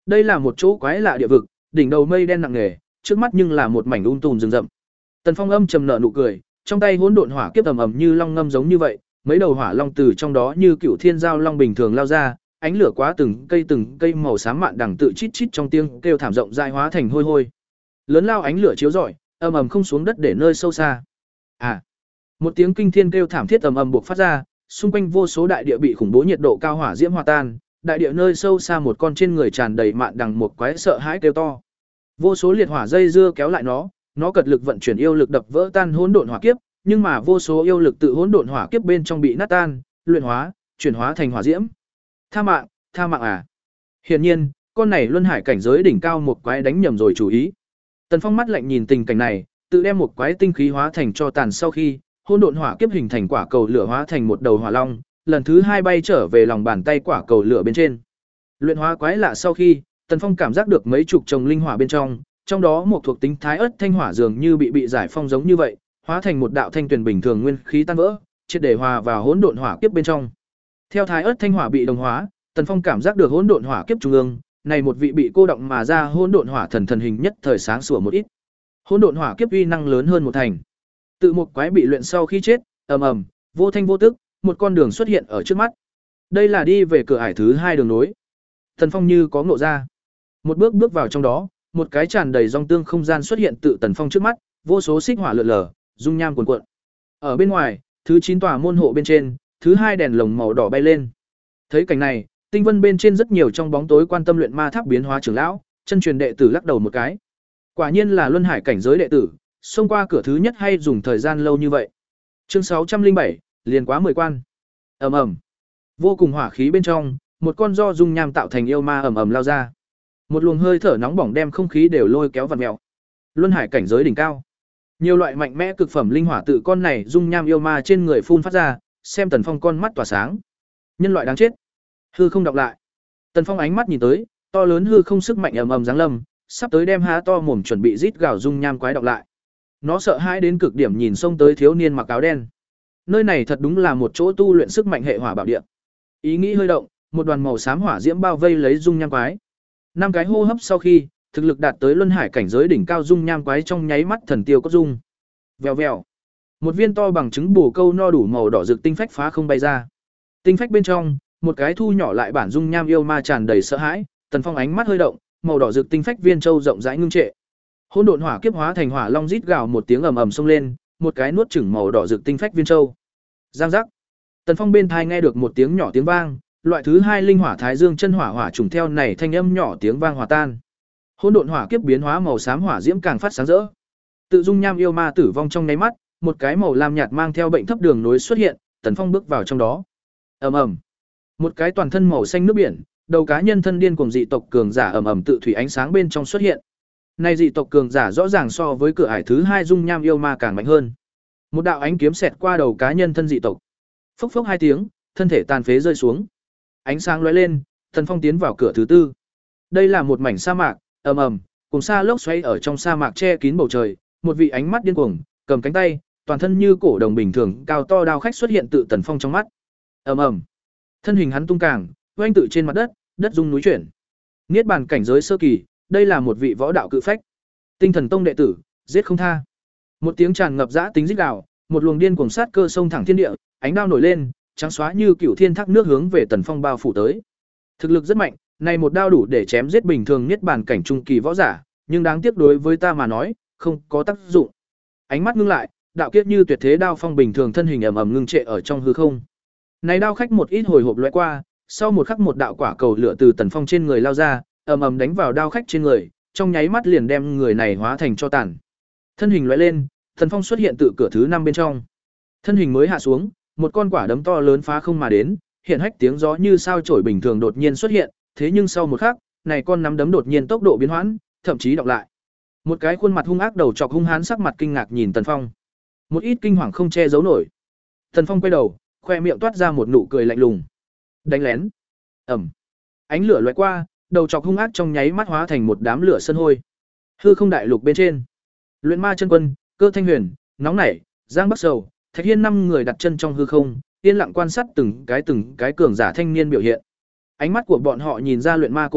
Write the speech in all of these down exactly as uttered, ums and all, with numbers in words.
Đây là một chỗ quái lạ địa vực, đỉnh đầu mây đen nặng nề, trước mắt nhưng là một mảnh um tùm rừng rậm. Tần Phong âm trầm nở nụ cười, trong tay hỗn độn hỏa kiếp ầm ầm như long ngâm giống như vậy, mấy đầu hỏa long từ trong đó như cựu thiên giao long bình thường lao ra, ánh lửa quá từng cây từng cây màu xám mạn đằng tự chít chít trong tiếng kêu thảm rộng rãi hóa thành hôi hôi. Lớn lao ánh lửa chiếu rọi, ầm ầm không xuống đất để nơi sâu xa. À! Một tiếng kinh thiên kêu thảm thiết ầm ầm buộc phát ra, xung quanh vô số đại địa bị khủng bố nhiệt độ cao hỏa diễm hòa tan, đại địa nơi sâu xa một con trên người tràn đầy mạn đằng một quái sợ hãi kêu to. Vô số liệt hỏa dây dưa kéo lại nó, nó cật lực vận chuyển yêu lực đập vỡ tan hỗn độn hỏa kiếp, nhưng mà vô số yêu lực tự hỗn độn hỏa kiếp bên trong bị nát tan, luyện hóa, chuyển hóa thành hỏa diễm. Tha mạng, tha mạng à? Hiển nhiên, con này luân hải cảnh giới đỉnh cao một quái đánh nhầm rồi chủ ý. Tần Phong mắt lạnh nhìn tình cảnh này, tự đem một quái tinh khí hóa thành cho tàn sau khi, hỗn độn hỏa kiếp hình thành quả cầu lửa hóa thành một đầu hỏa long, lần thứ hai bay trở về lòng bàn tay quả cầu lửa bên trên. Luyện hóa quái lạ sau khi, Tần Phong cảm giác được mấy chục chồng linh hỏa bên trong, trong đó một thuộc tính thái ớt thanh hỏa dường như bị bị giải phong giống như vậy, hóa thành một đạo thanh tuyền bình thường nguyên khí tan vỡ, triệt để hòa vào hỗn độn hỏa kiếp bên trong. Theo thái ớt thanh hỏa bị đồng hóa, Tần Phong cảm giác được hỗn độn hỏa kiếp trung ương, này một vị bị cô động mà ra hỗn độn hỏa thần thần hình nhất thời sáng sủa một ít. Hỗn độn hỏa kiếp uy năng lớn hơn một thành. Tự một quái bị luyện sau khi chết, ầm ầm, vô thanh vô tức, một con đường xuất hiện ở trước mắt. Đây là đi về cửa ải thứ hai đường nối. Tần Phong như có ngộ ra, một bước bước vào trong đó, một cái tràn đầy rong tương không gian xuất hiện tự Tần Phong trước mắt, vô số xích hỏa lượn lờ, dung nham cuồn cuộn. Ở bên ngoài, thứ chín tòa môn hộ bên trên, thứ hai đèn lồng màu đỏ bay lên. Thấy cảnh này, tinh vân bên trên rất nhiều trong bóng tối quan tâm luyện ma tháp biến hóa trưởng lão, chân truyền đệ tử lắc đầu một cái. Quả nhiên là luân hải cảnh giới đệ tử, xông qua cửa thứ nhất hay dùng thời gian lâu như vậy. Chương sáu trăm linh bảy, liền quá mười quan. Ầm ầm. Vô cùng hỏa khí bên trong, một con do dung nham tạo thành yêu ma ầm ầm lao ra. Một luồng hơi thở nóng bỏng đem không khí đều lôi kéo vặn mèo. Luân hải cảnh giới đỉnh cao. Nhiều loại mạnh mẽ cực phẩm linh hỏa tự con này dung nham yêu ma trên người phun phát ra, xem Tần Phong con mắt tỏa sáng. Nhân loại đáng chết. Hư không đọc lại. Tần Phong ánh mắt nhìn tới, to lớn hư không sức mạnh ầm ầm giáng lâm, sắp tới đem há to mồm chuẩn bị rít gào dung nham quái đọc lại. Nó sợ hãi đến cực điểm nhìn xông tới thiếu niên mặc áo đen. Nơi này thật đúng là một chỗ tu luyện sức mạnh hệ hỏa bảo địa. Ý nghĩ hơi động, một đoàn màu xám hỏa diễm bao vây lấy dung nham quái. Năm cái hô hấp sau khi, thực lực đạt tới luân hải cảnh giới đỉnh cao dung nham quái trong nháy mắt thần tiêu có dung. Vèo vèo. Một viên to bằng trứng bồ câu no đủ màu đỏ rực tinh phách phá không bay ra. Tinh phách bên trong, một cái thu nhỏ lại bản dung nham yêu ma tràn đầy sợ hãi, Tần Phong ánh mắt hơi động, màu đỏ rực tinh phách viên châu rộng rãi ngưng trệ. Hỗn độn hỏa kiếp hóa thành hỏa long rít gào một tiếng ầm ầm xông lên, một cái nuốt chửng màu đỏ rực tinh phách viên châu. Giang giác. Tần Phong bên tai nghe được một tiếng nhỏ tiếng vang, loại thứ hai linh hỏa thái dương chân hỏa hỏa trùng theo này thanh âm nhỏ tiếng vang hòa tan. Hỗn độn hỏa kiếp biến hóa màu xám hỏa diễm càng phát sáng rỡ. Tự dung nham yêu ma tử vong trong nháy mắt, một cái màu lam nhạt mang theo bệnh thấp đường nối xuất hiện, Tần Phong bước vào trong đó. Ầm ầm. Một cái toàn thân màu xanh nước biển, đầu cá nhân thân điên cuồng dị tộc cường giả ầm ầm tự thủy ánh sáng bên trong xuất hiện. Này dị tộc cường giả rõ ràng so với cửa ải thứ hai dung nham yêu ma càng mạnh hơn. Một đạo ánh kiếm xẹt qua đầu cá nhân thân dị tộc. Phốc phốc hai tiếng, thân thể tàn phế rơi xuống. Ánh sáng lóe lên, Tần Phong tiến vào cửa thứ tư. Đây là một mảnh sa mạc, ầm ầm, cùng sa lốc xoáy ở trong sa mạc che kín bầu trời, một vị ánh mắt điên cuồng, cầm cánh tay, toàn thân như cổ đồng bình thường, cao to đao khách xuất hiện tự Tần Phong trong mắt. Ầm ầm. Thân hình hắn tung càng, oanh tự trên mặt đất, đất rung núi chuyển. Niết bàn cảnh giới sơ kỳ, đây là một vị võ đạo cự phách. Tinh Thần Tông đệ tử, giết không tha. Một tiếng tràn ngập dã tính rít gào, một luồng điên cuồng sát cơ xông thẳng thiên địa, ánh đao nổi lên, trắng xóa như cựu thiên thác nước hướng về Tần Phong bao phủ tới. Thực lực rất mạnh, này một đao đủ để chém giết bình thường niết bàn cảnh trung kỳ võ giả, nhưng đáng tiếc đối với ta mà nói, không có tác dụng. Ánh mắt ngưng lại, đạo kiếp như tuyệt thế đao phong bình thường thân hình ầm ầm ngưng trệ ở trong hư không. Này đao khách một ít hồi hộp lóe qua, sau một khắc một đạo quả cầu lửa từ Tần Phong trên người lao ra, ầm ầm đánh vào đao khách trên người, trong nháy mắt liền đem người này hóa thành tro tàn. Thân hình lóe lên, Tần Phong xuất hiện tự cửa thứ năm bên trong. Thân hình mới hạ xuống, một con quả đấm to lớn phá không mà đến, hiện hách tiếng gió như sao chổi bình thường đột nhiên xuất hiện, thế nhưng sau một khắc, này con nắm đấm đột nhiên tốc độ biến hoãn, thậm chí đọc lại. Một cái khuôn mặt hung ác đầu chọc hung hãn sắc mặt kinh ngạc nhìn Tần Phong. Một ít kinh hoàng không che giấu nổi. Tần Phong quay đầu, khoe miệng toát ra một nụ cười lạnh lùng. Đánh lén. Ầm. Ánh lửa lóe qua, đầu chọc hung ác trong nháy mắt hóa thành một đám lửa sân hôi. Hư không đại lục bên trên, Luyện Ma chân quân, Cơ Thanh Huyền, nóng nảy, Giang Bắc Sầu, Thạch Hiên năm người đặt chân trong hư không, yên lặng quan sát từng cái từng cái cường giả thanh niên biểu hiện. Ánh mắt của bọn họ nhìn ra luyện ma cổ tháp,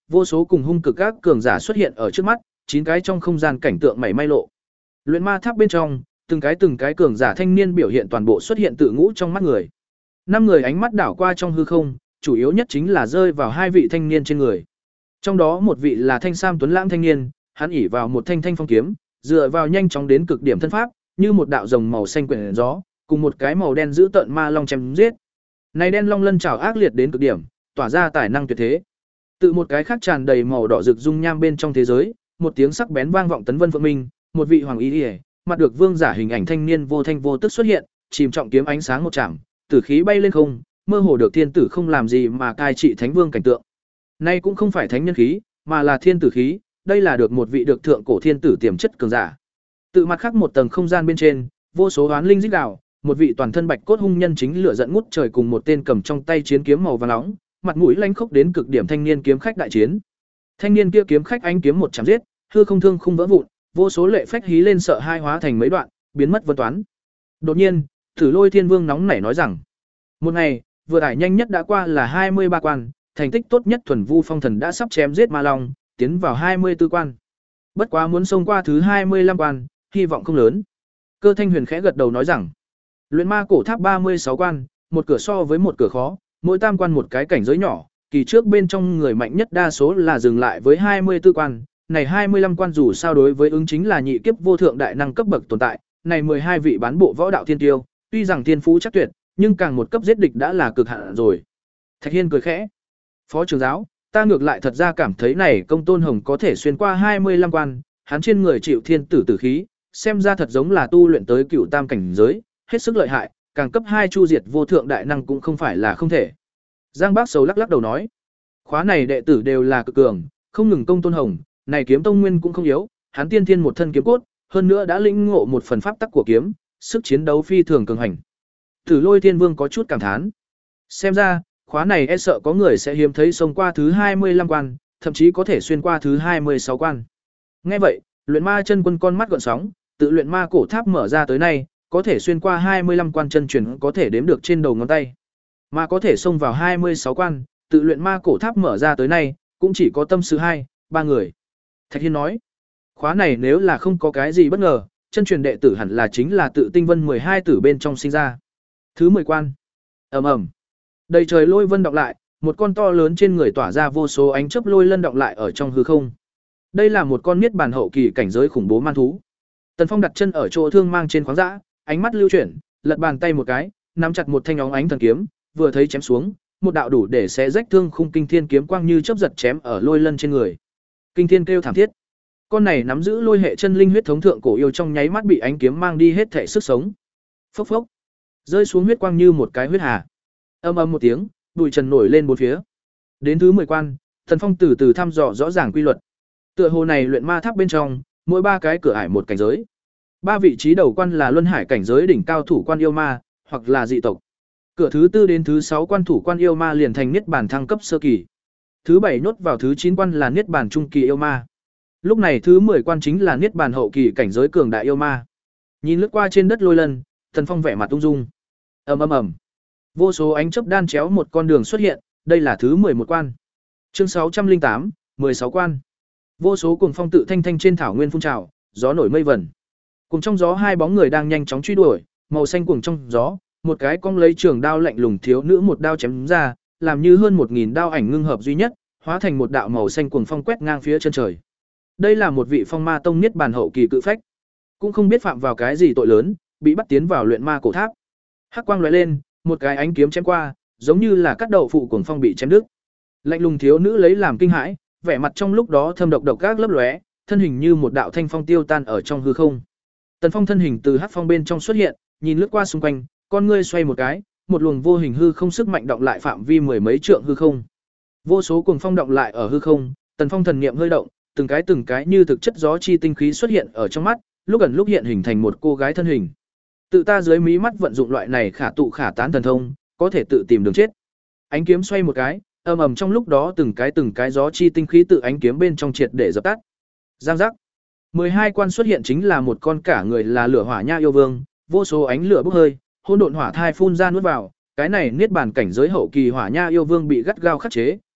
vô số cùng hung cực các cường giả xuất hiện ở trước mắt, chín cái trong không gian cảnh tượng mảy may lộ. Luyện ma tháp bên trong, từng cái từng cái cường giả thanh niên biểu hiện toàn bộ xuất hiện tự ngũ trong mắt người. Năm người ánh mắt đảo qua trong hư không, chủ yếu nhất chính là rơi vào hai vị thanh niên trên người. Trong đó một vị là thanh sam tuấn lãng thanh niên, hắn ỷ vào một thanh thanh phong kiếm, dựa vào nhanh chóng đến cực điểm thân pháp, như một đạo rồng màu xanh quyển gió, cùng một cái màu đen giữ tợn ma long chém giết. Này đen long lân trảo ác liệt đến cực điểm, tỏa ra tài năng tuyệt thế. Từ một cái khác tràn đầy màu đỏ rực dung nham bên trong thế giới, một tiếng sắc bén vang vọng tấn vân phượng minh, một vị hoàng y liễu, mặt được vương giả hình ảnh thanh niên vô thanh vô tức xuất hiện, chìm trọng kiếm ánh sáng một chạm, tử khí bay lên không, mơ hồ được thiên tử không làm gì mà cai trị thánh vương cảnh tượng. Nay cũng không phải thánh nhân khí, mà là thiên tử khí, đây là được một vị được thượng cổ thiên tử tiềm chất cường giả. Tự mặt khác một tầng không gian bên trên, vô số oán linh rít gào, một vị toàn thân bạch cốt hung nhân chính lửa giận ngút trời cùng một tên cầm trong tay chiến kiếm màu vàng nóng, mặt mũi lanh khốc đến cực điểm thanh niên kiếm khách đại chiến. Thanh niên kia kiếm khách anh kiếm một chém giết, hư không thương khung vỡ vụn, vô số lệ phách hí lên sợ hai hóa thành mấy đoạn, biến mất vân toán. Đột nhiên, Thử Lôi Thiên Vương nóng nảy nói rằng: "Một ngày, vừa đải nhanh nhất đã qua là hai mươi ba quan, thành tích tốt nhất thuần vu phong thần đã sắp chém giết ma long, tiến vào hai mươi tư quan. Bất quá muốn xông qua thứ hai mươi lăm quan, hy vọng không lớn." Cơ Thanh Huyền khẽ gật đầu nói rằng: "Luyện ma cổ tháp ba mươi sáu quan, một cửa so với một cửa khó, mỗi tam quan một cái cảnh giới nhỏ, kỳ trước bên trong người mạnh nhất đa số là dừng lại với hai mươi tư quan, này hai mươi lăm quan dù sao đối với ứng chính là nhị kiếp vô thượng đại năng cấp bậc tồn tại, này mười hai vị bán bộ võ đạo thiên tiêu, tuy rằng thiên phú chắc tuyệt, nhưng càng một cấp giết địch đã là cực hạn rồi." Thạch Hiên cười khẽ: "Phó trưởng giáo, ta ngược lại thật ra cảm thấy này Công Tôn Hồng có thể xuyên qua hai mươi lăm quan, hắn trên người chịu thiên tử tử khí, xem ra thật giống là tu luyện tới cựu tam cảnh giới, hết sức lợi hại, càng cấp hai chu diệt vô thượng đại năng cũng không phải là không thể." Giang Bác Sầu lắc lắc đầu nói: "Khóa này đệ tử đều là cực cường, không ngừng Công Tôn Hồng, này kiếm tông nguyên cũng không yếu, hắn tiên thiên một thân kiếm cốt, hơn nữa đã lĩnh ngộ một phần pháp tắc của kiếm, sức chiến đấu phi thường cường hành." Tử Lôi Thiên Vương có chút cảm thán. Xem ra, khóa này e sợ có người sẽ hiếm thấy xông qua thứ hai mươi lăm quan, thậm chí có thể xuyên qua thứ hai mươi sáu quan. Nghe vậy, Luyện Ma chân quân con mắt gợn sóng, tự luyện ma cổ tháp mở ra tới nay, có thể xuyên qua hai mươi lăm quan chân truyền có thể đếm được trên đầu ngón tay. Mà có thể xông vào hai mươi sáu quan, tự luyện ma cổ tháp mở ra tới nay, cũng chỉ có tâm sư hai, ba người. Thạch Hiên nói: "Khóa này nếu là không có cái gì bất ngờ, chân truyền đệ tử hẳn là chính là tự tinh vân mười hai tử bên trong sinh ra." Thứ mười quan. Ầm ầm. Đầy trời lôi vân đọng lại, một con to lớn trên người tỏa ra vô số ánh chớp lôi lân đọng lại ở trong hư không. Đây là một con niết bàn hậu kỳ cảnh giới khủng bố man thú. Tần Phong đặt chân ở chỗ thương mang trên khoáng dã, ánh mắt lưu chuyển, lật bàn tay một cái, nắm chặt một thanh óng ánh thần kiếm, vừa thấy chém xuống, một đạo đủ để xé rách thương khung kinh thiên kiếm quang như chớp giật chém ở lôi lân trên người. Kinh thiên kêu thảm thiết. Con này nắm giữ lôi hệ chân linh huyết thống thượng cổ yêu trong nháy mắt bị ánh kiếm mang đi hết thể sức sống. Phốc phốc. Rơi xuống huyết quang như một cái huyết hà. Âm ầm một tiếng, bụi trần nổi lên bốn phía. Đến thứ mười quan, Tần Phong từ từ thăm dò rõ ràng quy luật. Tựa hồ này luyện ma tháp bên trong, mỗi ba cái cửa ải một cảnh giới. Ba vị trí đầu quan là luân hải cảnh giới đỉnh cao thủ quan yêu ma, hoặc là dị tộc. Cửa thứ tư đến thứ sáu quan thủ quan yêu ma liền thành niết bàn thăng cấp sơ kỳ. Thứ bảy nhốt vào thứ chín quan là niết bàn trung kỳ yêu ma. Lúc này thứ mười quan chính là niết bàn hậu kỳ cảnh giới cường đại yêu ma. Nhìn lướt qua trên đất lôi lân, Tần Phong vẻ mặt ung dung. Ầm ầm ầm. Vô số ánh chớp đan chéo một con đường xuất hiện, đây là thứ mười một quan. Chương sáu trăm linh tám, mười sáu quan. Vô số cuồng phong tự thanh thanh trên thảo nguyên phun trào, gió nổi mây vẩn. Cùng trong gió hai bóng người đang nhanh chóng truy đuổi, màu xanh cuồng trong gió, một cái cong lấy trường đao lạnh lùng thiếu nữ một đao chém ra, làm như hơn một nghìn đao ảnh ngưng hợp duy nhất, hóa thành một đạo màu xanh cuồng phong quét ngang phía chân trời. Đây là một vị phong ma tông niết bàn hậu kỳ cự phách, cũng không biết phạm vào cái gì tội lớn, bị bắt tiến vào luyện ma cổ tháp. Hắc quang lóe lên, một cái ánh kiếm chém qua, giống như là cắt đậu phụ cuồng phong bị chém đứt. Lạnh lùng thiếu nữ lấy làm kinh hãi, vẻ mặt trong lúc đó thâm độc độc các lấp lóe, thân hình như một đạo thanh phong tiêu tan ở trong hư không. Tần Phong thân hình từ hắc phong bên trong xuất hiện, nhìn lướt qua xung quanh, con ngươi xoay một cái, một luồng vô hình hư không sức mạnh động lại phạm vi mười mấy trượng hư không. Vô số cuồng phong động lại ở hư không, Tần Phong thần niệm hơi động, từng cái từng cái như thực chất gió chi tinh khí xuất hiện ở trong mắt, lúc ẩn lúc hiện hình thành một cô gái thân hình. Tự ta dưới mí mắt vận dụng loại này khả tụ khả tán thần thông, có thể tự tìm đường chết. Ánh kiếm xoay một cái, ầm ầm trong lúc đó từng cái từng cái gió chi tinh khí tự ánh kiếm bên trong triệt để dập tắt. Giang giác. mười hai quan xuất hiện chính là một con cả người là lửa hỏa nha yêu vương, vô số ánh lửa bốc hơi, hỗn độn hỏa thai phun ra nuốt vào, cái này niết bàn cảnh giới hậu kỳ hỏa nha yêu vương bị gắt gao khắc chế,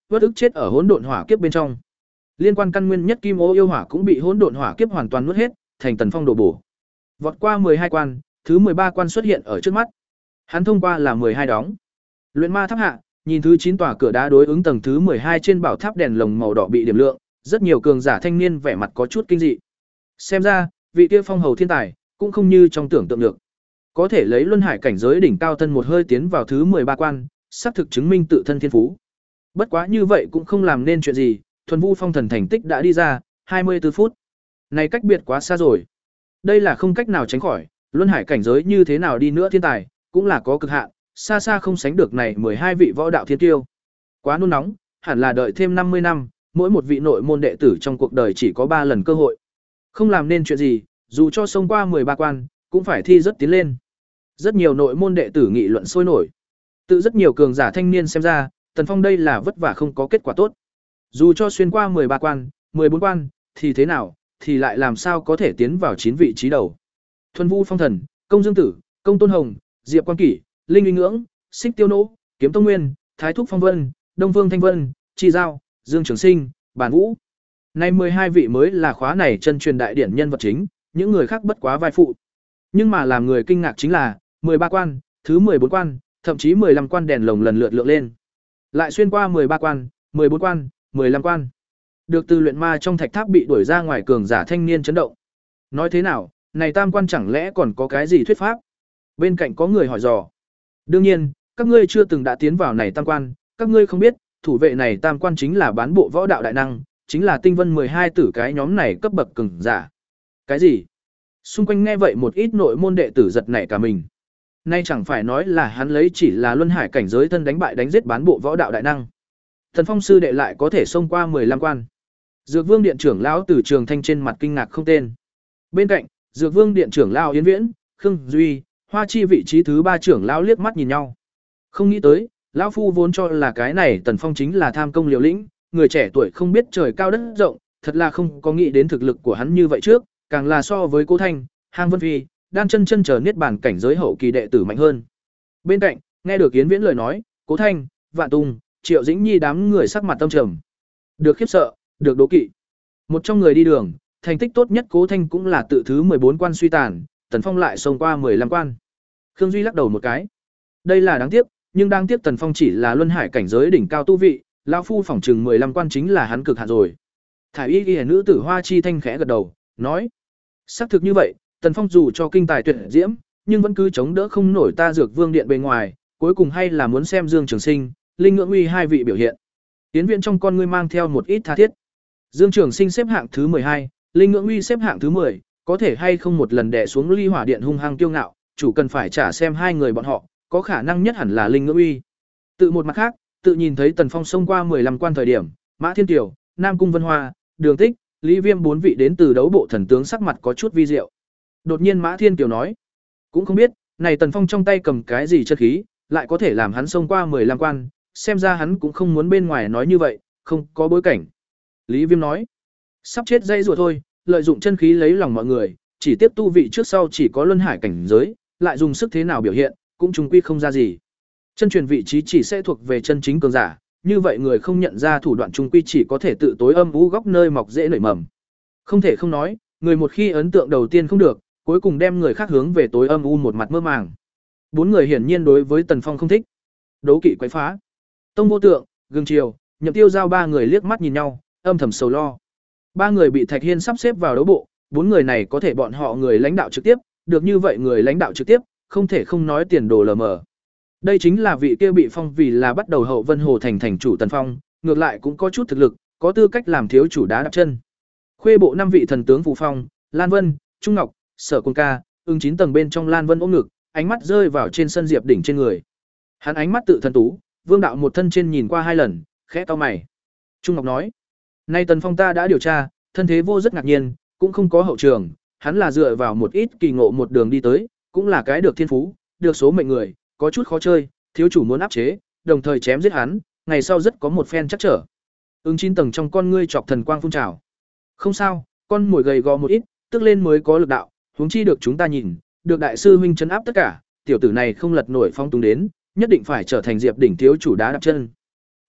uất ức chết ở hỗn độn hỏa kiếp bên trong. Liên quan căn nguyên nhất kim ô yêu hỏa cũng bị hỗn độn hỏa kiếp hoàn toàn nuốt hết, thành Tần Phong đổ bổ. Vọt qua mười hai quan, thứ mười ba quan xuất hiện ở trước mắt. Hắn thông qua là mười hai đóng. Luyện ma tháp hạ, nhìn thứ chín tòa cửa đá đối ứng tầng thứ mười hai trên bảo tháp đèn lồng màu đỏ bị điểm lượng, rất nhiều cường giả thanh niên vẻ mặt có chút kinh dị. Xem ra, vị kia phong hầu thiên tài cũng không như trong tưởng tượng được. Có thể lấy luân hải cảnh giới đỉnh cao thân một hơi tiến vào thứ mười ba quan, xác thực chứng minh tự thân thiên phú. Bất quá như vậy cũng không làm nên chuyện gì, thuần vu phong thần thành tích đã đi ra, hai mươi tư phút. Này cách biệt quá xa rồi. Đây là không cách nào tránh khỏi, luân hải cảnh giới như thế nào đi nữa thiên tài, cũng là có cực hạn, xa xa không sánh được này mười hai vị võ đạo thiên tiêu. Quá nôn nóng, hẳn là đợi thêm năm mươi năm, mỗi một vị nội môn đệ tử trong cuộc đời chỉ có ba lần cơ hội. Không làm nên chuyện gì, dù cho xông qua mười ba quan, cũng phải thi rất tiến lên. Rất nhiều nội môn đệ tử nghị luận sôi nổi. Tự rất nhiều cường giả thanh niên xem ra, Tần Phong đây là vất vả không có kết quả tốt. Dù cho xuyên qua mười ba quan, mười bốn quan, thì thế nào, thì lại làm sao có thể tiến vào chín vị trí đầu. Thuần Vu Phong Thần, Công Dương Tử, Công Tôn Hồng, Diệp Quan Kỷ, Linh Uy Ngưỡng, Xích Tiêu Nỗ, Kiếm Tông Nguyên, Thái Thúc Phong Vân, Đông Vương Thanh Vân, Chi Giao, Dương Trường Sinh, Bản Vũ. Nay mười hai vị mới là khóa này chân truyền đại điển nhân vật chính, những người khác bất quá vai phụ. Nhưng mà làm người kinh ngạc chính là, mười ba quan, thứ mười bốn quan, thậm chí mười lăm quan đèn lồng lần lượt lượng lên. Lại xuyên qua mười ba quan, mười bốn quan, mười lăm quan. Được từ luyện ma trong thạch tháp bị đuổi ra ngoài cường giả thanh niên chấn động. Nói thế nào, này tam quan chẳng lẽ còn có cái gì thuyết pháp? Bên cạnh có người hỏi dò. Đương nhiên, các ngươi chưa từng đã tiến vào này tam quan, các ngươi không biết, thủ vệ này tam quan chính là bán bộ võ đạo đại năng, chính là tinh vân mười hai tử cái nhóm này cấp bậc cường giả. Cái gì? Xung quanh nghe vậy một ít nội môn đệ tử giật nảy cả mình. Nay chẳng phải nói là hắn lấy chỉ là luân hải cảnh giới thân đánh bại đánh giết bán bộ võ đạo đại năng. Thần Phong sư đệ lại có thể xông qua mười lăm quan. Dược Vương điện trưởng lão từ Trường Thanh trên mặt kinh ngạc không tên. Bên cạnh, Dược Vương điện trưởng lão Yến Viễn, Khương Duy, Hoa Chi vị trí thứ ba trưởng lão liếc mắt nhìn nhau. Không nghĩ tới, lão phu vốn cho là cái này Tần Phong chính là tham công liều lĩnh, người trẻ tuổi không biết trời cao đất rộng, thật là không có nghĩ đến thực lực của hắn như vậy trước, càng là so với Cố Thanh, Hang Vân Phi, Đan Chân Chân chờ niết bàn cảnh giới hậu kỳ đệ tử mạnh hơn. Bên cạnh, nghe được Yến Viễn lời nói, Cố Thanh, Vạn Tùng, Triệu Dĩnh Nhi đám người sắc mặt tâm trầm. Được khiếp sợ, được đố kỵ. Một trong người đi đường, thành tích tốt nhất Cố Thanh cũng là tự thứ mười bốn quan suy tàn, Tần Phong lại xông qua mười lăm quan. Khương Duy lắc đầu một cái. Đây là đáng tiếc, nhưng đáng tiếc Tần Phong chỉ là luân hải cảnh giới đỉnh cao tu vị, lão phu phỏng chừng mười lăm quan chính là hắn cực hạn rồi. Thải Y Y nữ tử Hoa Chi Thanh khẽ gật đầu, nói: xác thực như vậy, Tần Phong dù cho kinh tài tuyệt diễm, nhưng vẫn cứ chống đỡ không nổi ta Dược Vương điện bề ngoài, cuối cùng hay là muốn xem Dương Trường Sinh, Linh Ngưỡng Uy hai vị biểu hiện. Tiến viện trong con ngươi mang theo một ít tha thiết. Dương Trường Sinh xếp hạng thứ mười hai, Linh Ngưỡng Uy xếp hạng thứ mười, có thể hay không một lần đè xuống Ly Hỏa điện hung hăng kiêu ngạo, chủ cần phải trả xem hai người bọn họ, có khả năng nhất hẳn là Linh Ngưỡng Uy. Tự một mặt khác, tự nhìn thấy Tần Phong xông qua mười lăm quan thời điểm, Mã Thiên Kiều, Nam Cung Vân Hoa, Đường Tích, Lý Viêm bốn vị đến từ đấu bộ thần tướng sắc mặt có chút vi diệu. Đột nhiên Mã Thiên Kiều nói, cũng không biết, này Tần Phong trong tay cầm cái gì chân khí, lại có thể làm hắn xông qua mười lăm quan, xem ra hắn cũng không muốn bên ngoài nói như vậy, không có bối cảnh. Lý Viêm nói, sắp chết dây rùa thôi, lợi dụng chân khí lấy lòng mọi người, chỉ tiếp tu vị trước sau chỉ có luân hải cảnh giới, lại dùng sức thế nào biểu hiện, cũng trùng quy không ra gì. Chân truyền vị trí chỉ sẽ thuộc về chân chính cường giả, như vậy người không nhận ra thủ đoạn trùng quy chỉ có thể tự tối âm u góc nơi mọc dễ nảy mầm. Không thể không nói, người một khi ấn tượng đầu tiên không được, cuối cùng đem người khác hướng về tối âm u một mặt mơ màng. Bốn người hiển nhiên đối với Tần Phong không thích. Đố kỵ quấy phá. Tông Vô Tượng, Gương Triều, Nhậm Tiêu Giao ba người liếc mắt nhìn nhau, âm thầm sầu lo. Ba người bị Thạch Hiên sắp xếp vào đấu bộ, bốn người này có thể bọn họ người lãnh đạo trực tiếp, được như vậy người lãnh đạo trực tiếp, không thể không nói tiền đồ lờ mờ. Đây chính là vị kia bị phong vì là bắt đầu hậu Vân Hồ thành thành chủ Tần Phong, ngược lại cũng có chút thực lực, có tư cách làm thiếu chủ đá đạp chân. Khuê bộ năm vị thần tướng Phù Phong, Lan Vân, Trung Ngọc, Sở Quân Ca, ưng chín tầng bên trong Lan Vân ôm ngực, ánh mắt rơi vào trên sân Diệp đỉnh trên người. Hắn ánh mắt tự thần tú, Vương đạo một thân trên nhìn qua hai lần, khẽ cau mày. Trung Ngọc nói: "Nay Tần Phong ta đã điều tra, thân thế vô rất ngạc nhiên, cũng không có hậu trường, hắn là dựa vào một ít kỳ ngộ một đường đi tới, cũng là cái được thiên phú, được số mệnh người, có chút khó chơi, thiếu chủ muốn áp chế, đồng thời chém giết hắn, ngày sau rất có một phen chắc trở." Ưng chín tầng trong con ngươi chọc thần quang phun trào. "Không sao, con mồi gầy gò một ít, tức lên mới có lực đạo, huống chi được chúng ta nhìn, được đại sư huynh trấn áp tất cả, tiểu tử này không lật nổi phong túng đến, nhất định phải trở thành Diệp đỉnh thiếu chủ đá đạp chân."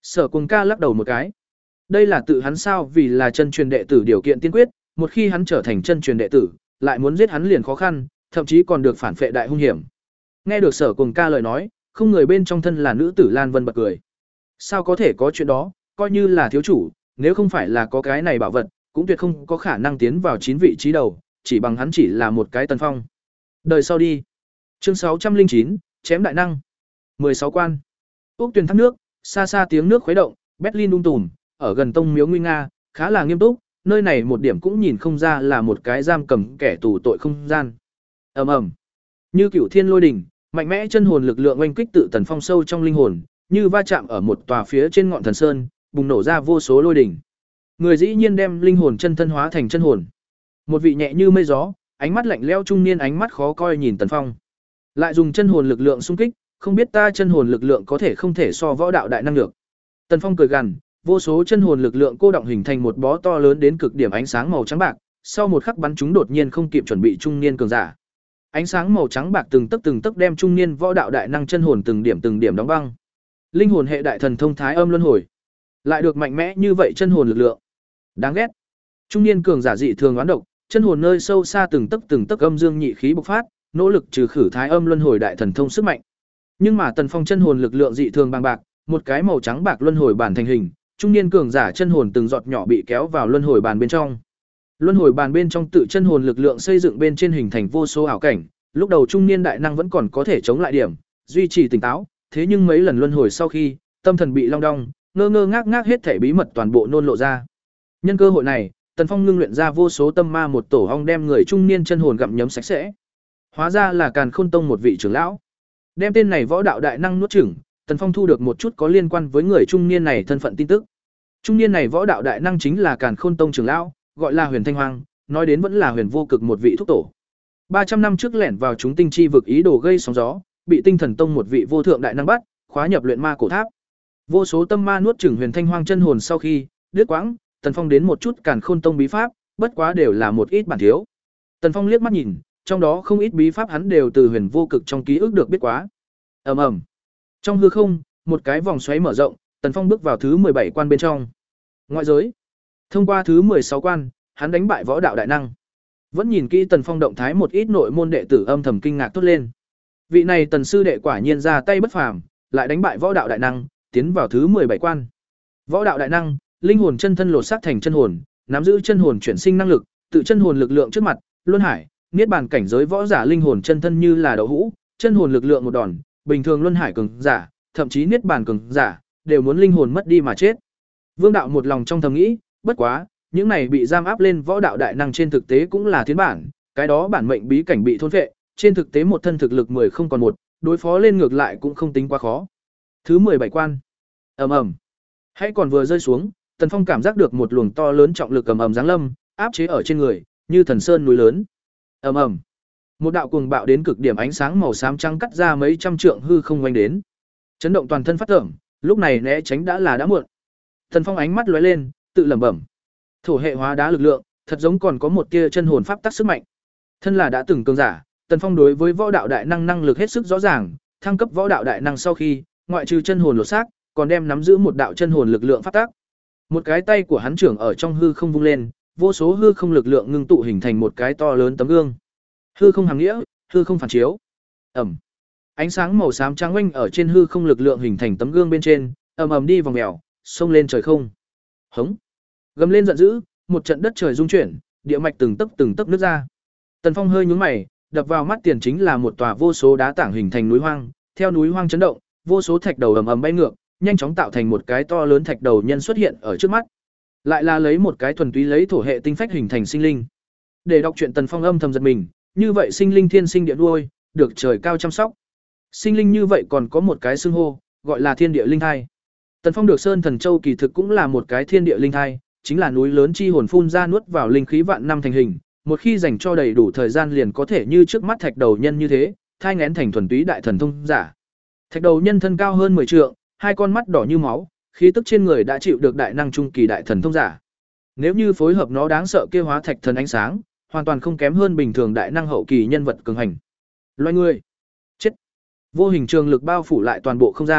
Sở Cuồng ca lắc đầu một cái. Đây là tự hắn sao, vì là chân truyền đệ tử điều kiện tiên quyết, một khi hắn trở thành chân truyền đệ tử, lại muốn giết hắn liền khó khăn, thậm chí còn được phản phệ đại hung hiểm. Nghe được Sở Cuồng ca lời nói, không người bên trong thân là nữ tử Lan Vân bật cười. Sao có thể có chuyện đó, coi như là thiếu chủ, nếu không phải là có cái này bảo vật, cũng tuyệt không có khả năng tiến vào chín vị trí đầu, chỉ bằng hắn chỉ là một cái Tần Phong. Đời sau đi. Chương sáu trăm linh chín, chém đại năng. mười sáu quan. Úc Tuyền thác nước, xa xa tiếng nước khuấy động, Berlin ung tùm, ở gần tông miếu nguy nga, khá là nghiêm túc, nơi này một điểm cũng nhìn không ra là một cái giam cầm kẻ tù tội không gian. Ầm ầm. Như cửu thiên lôi đỉnh, mạnh mẽ chân hồn lực lượng oanh kích tự Tần Phong sâu trong linh hồn, như va chạm ở một tòa phía trên ngọn thần sơn, bùng nổ ra vô số lôi đỉnh. Người dĩ nhiên đem linh hồn chân thân hóa thành chân hồn. Một vị nhẹ như mây gió, ánh mắt lạnh lẽo trung niên ánh mắt khó coi nhìn Tần Phong. Lại dùng chân hồn lực lượng xung kích, không biết ta chân hồn lực lượng có thể không thể so võ đạo đại năng được. Tần Phong cười gằn, vô số chân hồn lực lượng cô động hình thành một bó to lớn đến cực điểm ánh sáng màu trắng bạc, sau một khắc bắn chúng đột nhiên không kịp chuẩn bị trung niên cường giả. Ánh sáng màu trắng bạc từng tấc từng tấc đem trung niên võ đạo đại năng chân hồn từng điểm từng điểm đóng băng. Linh hồn hệ đại thần thông thái âm luân hồi, lại được mạnh mẽ như vậy chân hồn lực lượng. Đáng ghét. Trung niên cường giả dị thường oán độc, chân hồn nơi sâu xa từng tấc từng tấc âm dương nhị khí bộc phát, nỗ lực trừ khử thái âm luân hồi đại thần thông sức mạnh. Nhưng mà Tần Phong chân hồn lực lượng dị thường bằng bạc, một cái màu trắng bạc luân hồi bàn thành hình, trung niên cường giả chân hồn từng giọt nhỏ bị kéo vào luân hồi bàn bên trong. Luân hồi bàn bên trong tự chân hồn lực lượng xây dựng bên trên hình thành vô số ảo cảnh, lúc đầu trung niên đại năng vẫn còn có thể chống lại điểm, duy trì tỉnh táo, thế nhưng mấy lần luân hồi sau khi, tâm thần bị long đong, ngơ ngơ ngác ngác hết thể bí mật toàn bộ nôn lộ ra. Nhân cơ hội này, Tần Phong ngưng luyện ra vô số tâm ma một tổ ong đem người trung niên chân hồn gặm nhấm sạch sẽ. Hóa ra là Càn Khôn Tông một vị trưởng lão. Đem tên này võ đạo đại năng nuốt chửng, Tần Phong thu được một chút có liên quan với người trung niên này thân phận tin tức. Trung niên này võ đạo đại năng chính là Càn Khôn Tông trưởng lão, gọi là Huyền Thanh Hoang, nói đến vẫn là Huyền Vô Cực một vị thúc tổ. ba trăm năm trước lẻn vào chúng tinh chi vực ý đồ gây sóng gió, bị Tinh Thần Tông một vị vô thượng đại năng bắt, khóa nhập luyện ma cổ tháp. Vô số tâm ma nuốt chửng Huyền Thanh Hoang chân hồn sau khi, đứt quãng, Tần Phong đến một chút Càn Khôn Tông bí pháp, bất quá đều là một ít bản thiếu. Tần Phong liếc mắt nhìn, trong đó không ít bí pháp hắn đều từ Huyền Vô Cực trong ký ức được biết quá. Ầm ầm. Trong hư không, một cái vòng xoáy mở rộng, Tần Phong bước vào thứ mười bảy quan bên trong. Ngoại giới. Thông qua thứ mười sáu quan, hắn đánh bại võ đạo đại năng. Vẫn nhìn kỹ Tần Phong động thái, một ít nội môn đệ tử âm thầm kinh ngạc thốt lên. Vị này Tần sư đệ quả nhiên ra tay bất phàm, lại đánh bại võ đạo đại năng, tiến vào thứ mười bảy quan. Võ đạo đại năng, linh hồn chân thân lột xác thành chân hồn, nắm giữ chân hồn chuyển sinh năng lực, tự chân hồn lực lượng trước mặt, luân hải, niết bàn cảnh giới võ giả linh hồn chân thân như là đậu hũ, chân hồn lực lượng một đòn, bình thường luân hải cường giả, thậm chí niết bàn cường giả, đều muốn linh hồn mất đi mà chết. Vương đạo một lòng trong thầm nghĩ, bất quá, những này bị giam áp lên võ đạo đại năng trên thực tế cũng là thiên bản, cái đó bản mệnh bí cảnh bị thôn phệ, trên thực tế một thân thực lực mười không còn một, đối phó lên ngược lại cũng không tính quá khó. Thứ mười bảy quan. Ầm ầm. Hãy còn vừa rơi xuống, Tần Phong cảm giác được một luồng to lớn trọng lực ầm ầm giáng lâm, áp chế ở trên người, như thần sơn núi lớn. Ầm ầm. Một đạo cuồng bạo đến cực điểm ánh sáng màu xám trắng cắt ra mấy trăm trượng hư không quanh đến. Chấn động toàn thân phát tưởng, lúc này né tránh đã là đã muộn. Tần Phong ánh mắt lóe lên, tự lẩm bẩm. Thổ hệ hóa đá lực lượng, thật giống còn có một tia chân hồn pháp tắc sức mạnh. Thân là đã từng cường giả, Tần Phong đối với võ đạo đại năng năng lực hết sức rõ ràng, thăng cấp võ đạo đại năng sau khi, ngoại trừ chân hồn lột xác, còn đem nắm giữ một đạo chân hồn lực lượng pháp tắc. Một cái tay của hắn trưởng ở trong hư không vung lên, vô số hư không lực lượng ngưng tụ hình thành một cái to lớn tấm gương. Hư không hàm nghĩa, hư không phản chiếu. Ầm. Ánh sáng màu xám trắng oanh ở trên hư không lực lượng hình thành tấm gương bên trên, ầm ầm đi vòng mèo, xông lên trời không. Hống. Gầm lên giận dữ, một trận đất trời rung chuyển, địa mạch từng tấc từng tấc nứt ra. Tần Phong hơi nhướng mày, đập vào mắt tiền chính là một tòa vô số đá tảng hình thành núi hoang, theo núi hoang chấn động, vô số thạch đầu ầm ầm bay ngược, nhanh chóng tạo thành một cái to lớn thạch đầu nhân xuất hiện ở trước mắt. Lại là lấy một cái thuần túy lấy thổ hệ tinh phách hình thành sinh linh. Để đọc truyện Tần Phong âm thầm giật mình, như vậy sinh linh thiên sinh địa nuôi, được trời cao chăm sóc. Sinh linh như vậy còn có một cái xưng hô, gọi là thiên địa linh thai. Tần Phong được Sơn Thần Châu kỳ thực cũng là một cái thiên địa linh thai, chính là núi lớn chi hồn phun ra nuốt vào linh khí vạn năm thành hình, một khi dành cho đầy đủ thời gian liền có thể như trước mắt thạch đầu nhân như thế, thai nghén thành thuần túy đại thần thông giả. Thạch đầu nhân thân cao hơn mười trượng, hai con mắt đỏ như máu, khí tức trên người đã chịu được đại năng trung kỳ đại thần thông giả. Nếu như phối hợp nó đáng sợ kia hóa thạch thần ánh sáng, hoàn toàn không kém hơn bình thường đại năng hậu kỳ nhân vật cường hành. Loài người, chết. Vô hình trường lực bao phủ lại toàn bộ không gian,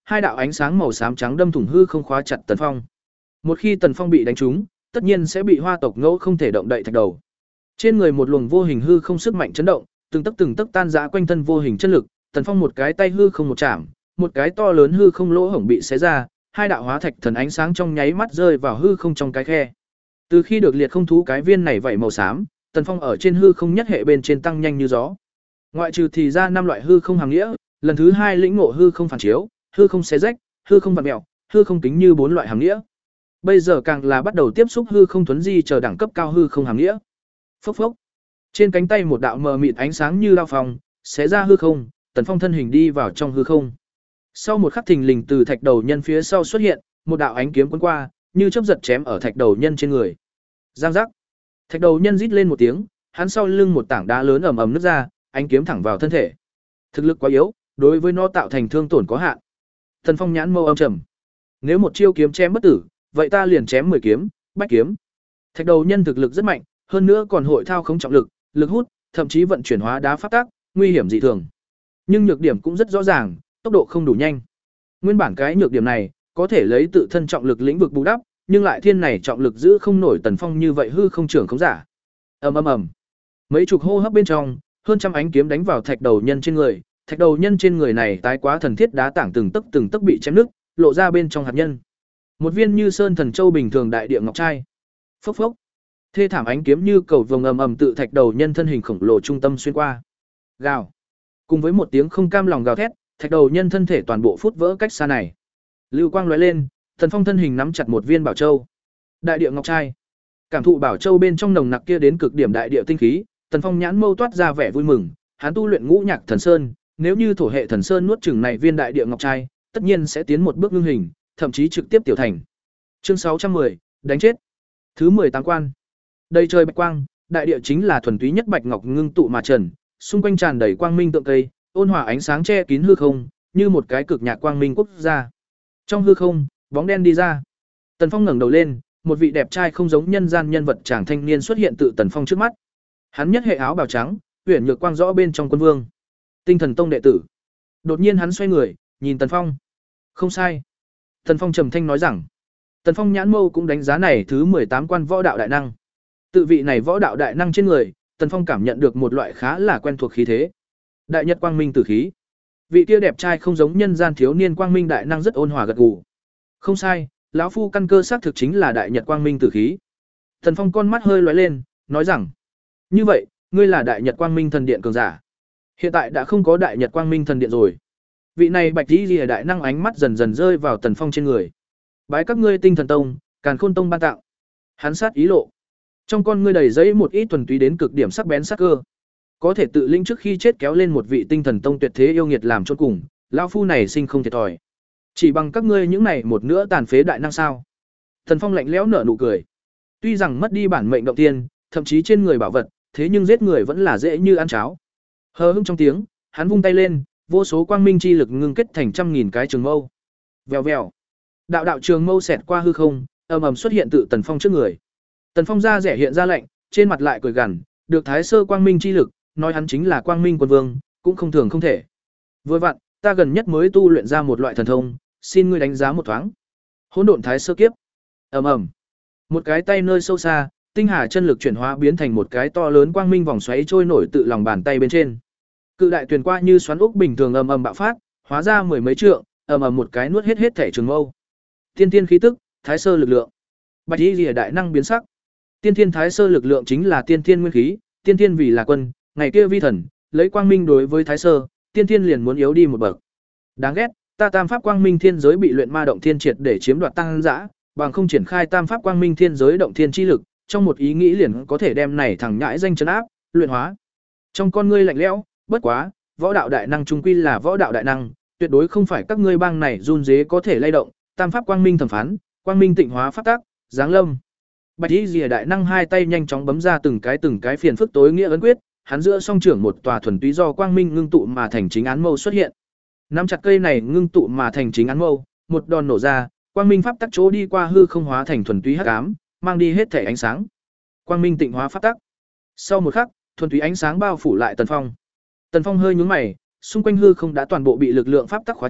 hai đạo ánh sáng màu xám trắng đâm thủng hư không khóa chặt Tần Phong. Một khi Tần Phong bị đánh trúng, tất nhiên sẽ bị Hoa tộc Ngẫu không thể động đậy thạch đầu. Trên người một luồng vô hình hư không sức mạnh chấn động, từng tấc từng tấc tan rã quanh thân vô hình chất lực, Tần Phong một cái tay hư không một chạm, một cái to lớn hư không lỗ hổng bị xé ra, hai đạo hóa thạch thần ánh sáng trong nháy mắt rơi vào hư không trong cái khe. Từ khi được liệt không thú cái viên này vảy màu xám, Tần Phong ở trên hư không nhất hệ bên trên tăng nhanh như gió. Ngoại trừ thì ra năm loại hư không hàng nghĩa, lần thứ hai lĩnh ngộ hư không phản chiếu, hư không xé rách, hư không vặn mèo, hư không kính như bốn loại hàng nghĩa. Bây giờ càng là bắt đầu tiếp xúc hư không thuấn di chờ đẳng cấp cao hư không hàng nghĩa. Phốc phốc. Trên cánh tay một đạo mờ mịt ánh sáng như đao phong, xé ra hư không, Tần Phong thân hình đi vào trong hư không. Sau một khắc thình lình từ thạch đầu nhân phía sau xuất hiện, một đạo ánh kiếm cuốn qua, như chớp giật chém ở thạch đầu nhân trên người. Giang giác. Thạch đầu nhân rít lên một tiếng, hắn sau lưng một tảng đá lớn ầm ầm nứt ra, ánh kiếm thẳng vào thân thể. Thực lực quá yếu, đối với nó tạo thành thương tổn có hạn. Tần Phong nhãn mâu âm trầm. Nếu một chiêu kiếm chém bất tử, vậy ta liền chém mười kiếm, bách kiếm. Thạch đầu nhân thực lực rất mạnh, hơn nữa còn hội thao khống trọng lực, lực hút, thậm chí vận chuyển hóa đá pháp tắc, nguy hiểm dị thường. Nhưng nhược điểm cũng rất rõ ràng, tốc độ không đủ nhanh. Nguyên bản cái nhược điểm này có thể lấy tự thân trọng lực lĩnh vực bù đắp, nhưng lại thiên này trọng lực giữ không nổi Tần Phong như vậy hư không trưởng không giả. Ầm ầm ầm. Mấy chục hô hấp bên trong, hơn trăm ánh kiếm đánh vào thạch đầu nhân trên người, thạch đầu nhân trên người này tái quá thần thiết đá tảng từng tấc từng tấc bị chém nứt, lộ ra bên trong hạt nhân. Một viên như sơn thần châu bình thường đại địa ngọc trai. Phốc phốc. Thê thảm ánh kiếm như cầu vồng ầm ầm tự thạch đầu nhân thân hình khổng lồ trung tâm xuyên qua. Gào. Cùng với một tiếng không cam lòng gào thét, thạch đầu nhân thân thể toàn bộ phút vỡ cách xa này. Lưu quang lóe lên, Tần Phong thân hình nắm chặt một viên bảo châu. Đại địa ngọc trai. Cảm thụ bảo châu bên trong nồng nặc kia đến cực điểm đại địa tinh khí, Tần Phong nhãn mâu toát ra vẻ vui mừng, hắn tu luyện ngũ nhạc thần sơn, nếu như thổ hệ thần sơn nuốt chửng này viên đại địa ngọc trai, tất nhiên sẽ tiến một bước ngưng hình, thậm chí trực tiếp tiểu thành. Chương sáu trăm mười, đánh chết. Thứ mười tám quan. Đây trời bạch quang, đại địa chính là thuần túy nhất bạch ngọc ngưng tụ mà trần, xung quanh tràn đầy quang minh tượng cây, ôn hòa ánh sáng che kín hư không, như một cái cực nhạc quang minh quốc gia. Trong hư không, bóng đen đi ra. Tần Phong ngẩng đầu lên, một vị đẹp trai không giống nhân gian nhân vật chàng thanh niên xuất hiện tự Tần Phong trước mắt. Hắn nhất hệ áo bào trắng, uyển nhược quang rõ bên trong quân vương. Tinh Thần Tông đệ tử. Đột nhiên hắn xoay người, nhìn Tần Phong. Không sai. Tần Phong trầm thanh nói rằng, Tần Phong nhãn mâu cũng đánh giá này thứ mười tám quan võ đạo đại năng. Tự vị này võ đạo đại năng trên người, Tần Phong cảm nhận được một loại khá là quen thuộc khí thế. Đại nhật quang minh tử khí. Vị kia đẹp trai không giống nhân gian thiếu niên quang minh đại năng rất ôn hòa gật gù. Không sai, lão phu căn cơ xác thực chính là đại nhật quang minh tử khí. Tần Phong con mắt hơi lóe lên, nói rằng, như vậy, ngươi là đại nhật quang minh thần điện cường giả. Hiện tại đã không có đại nhật quang minh thần điện rồi. Vị này bạch y lìa đại năng ánh mắt dần dần rơi vào Tần Phong trên người. Bái các ngươi Tinh Thần Tông, Càn Khôn Tông ban tặng. Hắn sát ý lộ. Trong con ngươi đầy giấy một ít thuần túy đến cực điểm sắc bén sắc cơ. Có thể tự linh trước khi chết kéo lên một vị Tinh Thần Tông tuyệt thế yêu nghiệt làm chôn cùng, lão phu này sinh không thiệt thòi. Chỉ bằng các ngươi những này một nữa tàn phế đại năng sao? Tần Phong lạnh lẽo nở nụ cười. Tuy rằng mất đi bản mệnh động tiên, thậm chí trên người bảo vật, thế nhưng giết người vẫn là dễ như ăn cháo. Hờ hững trong tiếng, hắn vung tay lên, vô số quang minh chi lực ngưng kết thành trăm nghìn cái trường mâu. Vèo vèo. Đạo đạo trường mâu xẹt qua hư không, ầm ầm xuất hiện tự Tần Phong trước người. Tần Phong da rẻ hiện ra lạnh, trên mặt lại cười gằn, được thái sơ quang minh chi lực, nói hắn chính là quang minh quân vương, cũng không thường không thể. Vừa vặn, ta gần nhất mới tu luyện ra một loại thần thông, xin ngươi đánh giá một thoáng. Hỗn độn thái sơ kiếp. Ầm ầm. Một cái tay nơi sâu xa, tinh hà chân lực chuyển hóa biến thành một cái to lớn quang minh vòng xoáy trôi nổi tự lòng bàn tay bên trên. Cự đại truyền qua như xoắn ốc bình thường ầm ầm bạo phát, hóa ra mười mấy trượng, ầm ầm một cái nuốt hết hết thể trường mâu. Tiên tiên khí tức, thái sơ lực lượng. Bạch y lìa đại năng biến sắc. Tiên thiên thái sơ lực lượng chính là tiên thiên nguyên khí, tiên thiên vì là quân, ngày kia vi thần, lấy quang minh đối với thái sơ, tiên thiên liền muốn yếu đi một bậc. Đáng ghét, ta tam pháp quang minh thiên giới bị luyện ma động thiên triệt để chiếm đoạt tăng dã, bằng không triển khai tam pháp quang minh thiên giới động thiên chi lực, trong một ý nghĩ liền có thể đem này thằng nhãi danh trấn áp, luyện hóa. Trong con ngươi lạnh lẽo, bất quá, võ đạo đại năng trung quy là võ đạo đại năng, tuyệt đối không phải các ngươi bang này run rế có thể lay động, tam pháp quang minh thẩm phán, quang minh tịnh hóa pháp tắc, giáng lâm. Bạch y lìa đại năng hai tay nhanh chóng bấm ra từng cái từng cái phiền phức tối nghĩa ấn quyết, hắn giữa song trưởng một tòa thuần túy do quang minh ngưng tụ mà thành chính án mâu xuất hiện. Nắm chặt cây này ngưng tụ mà thành chính án mâu, một đòn nổ ra, quang minh pháp tắc chỗ đi qua hư không hóa thành thuần túy hắc ám, mang đi hết thể ánh sáng. Quang minh tịnh hóa pháp tắc. Sau một khắc, thuần túy ánh sáng bao phủ lại Tần Phong. Tần Phong hơi nhướng mày, xung quanh hư không đã toàn bộ bị lực lượng pháp tắc khóa chặt,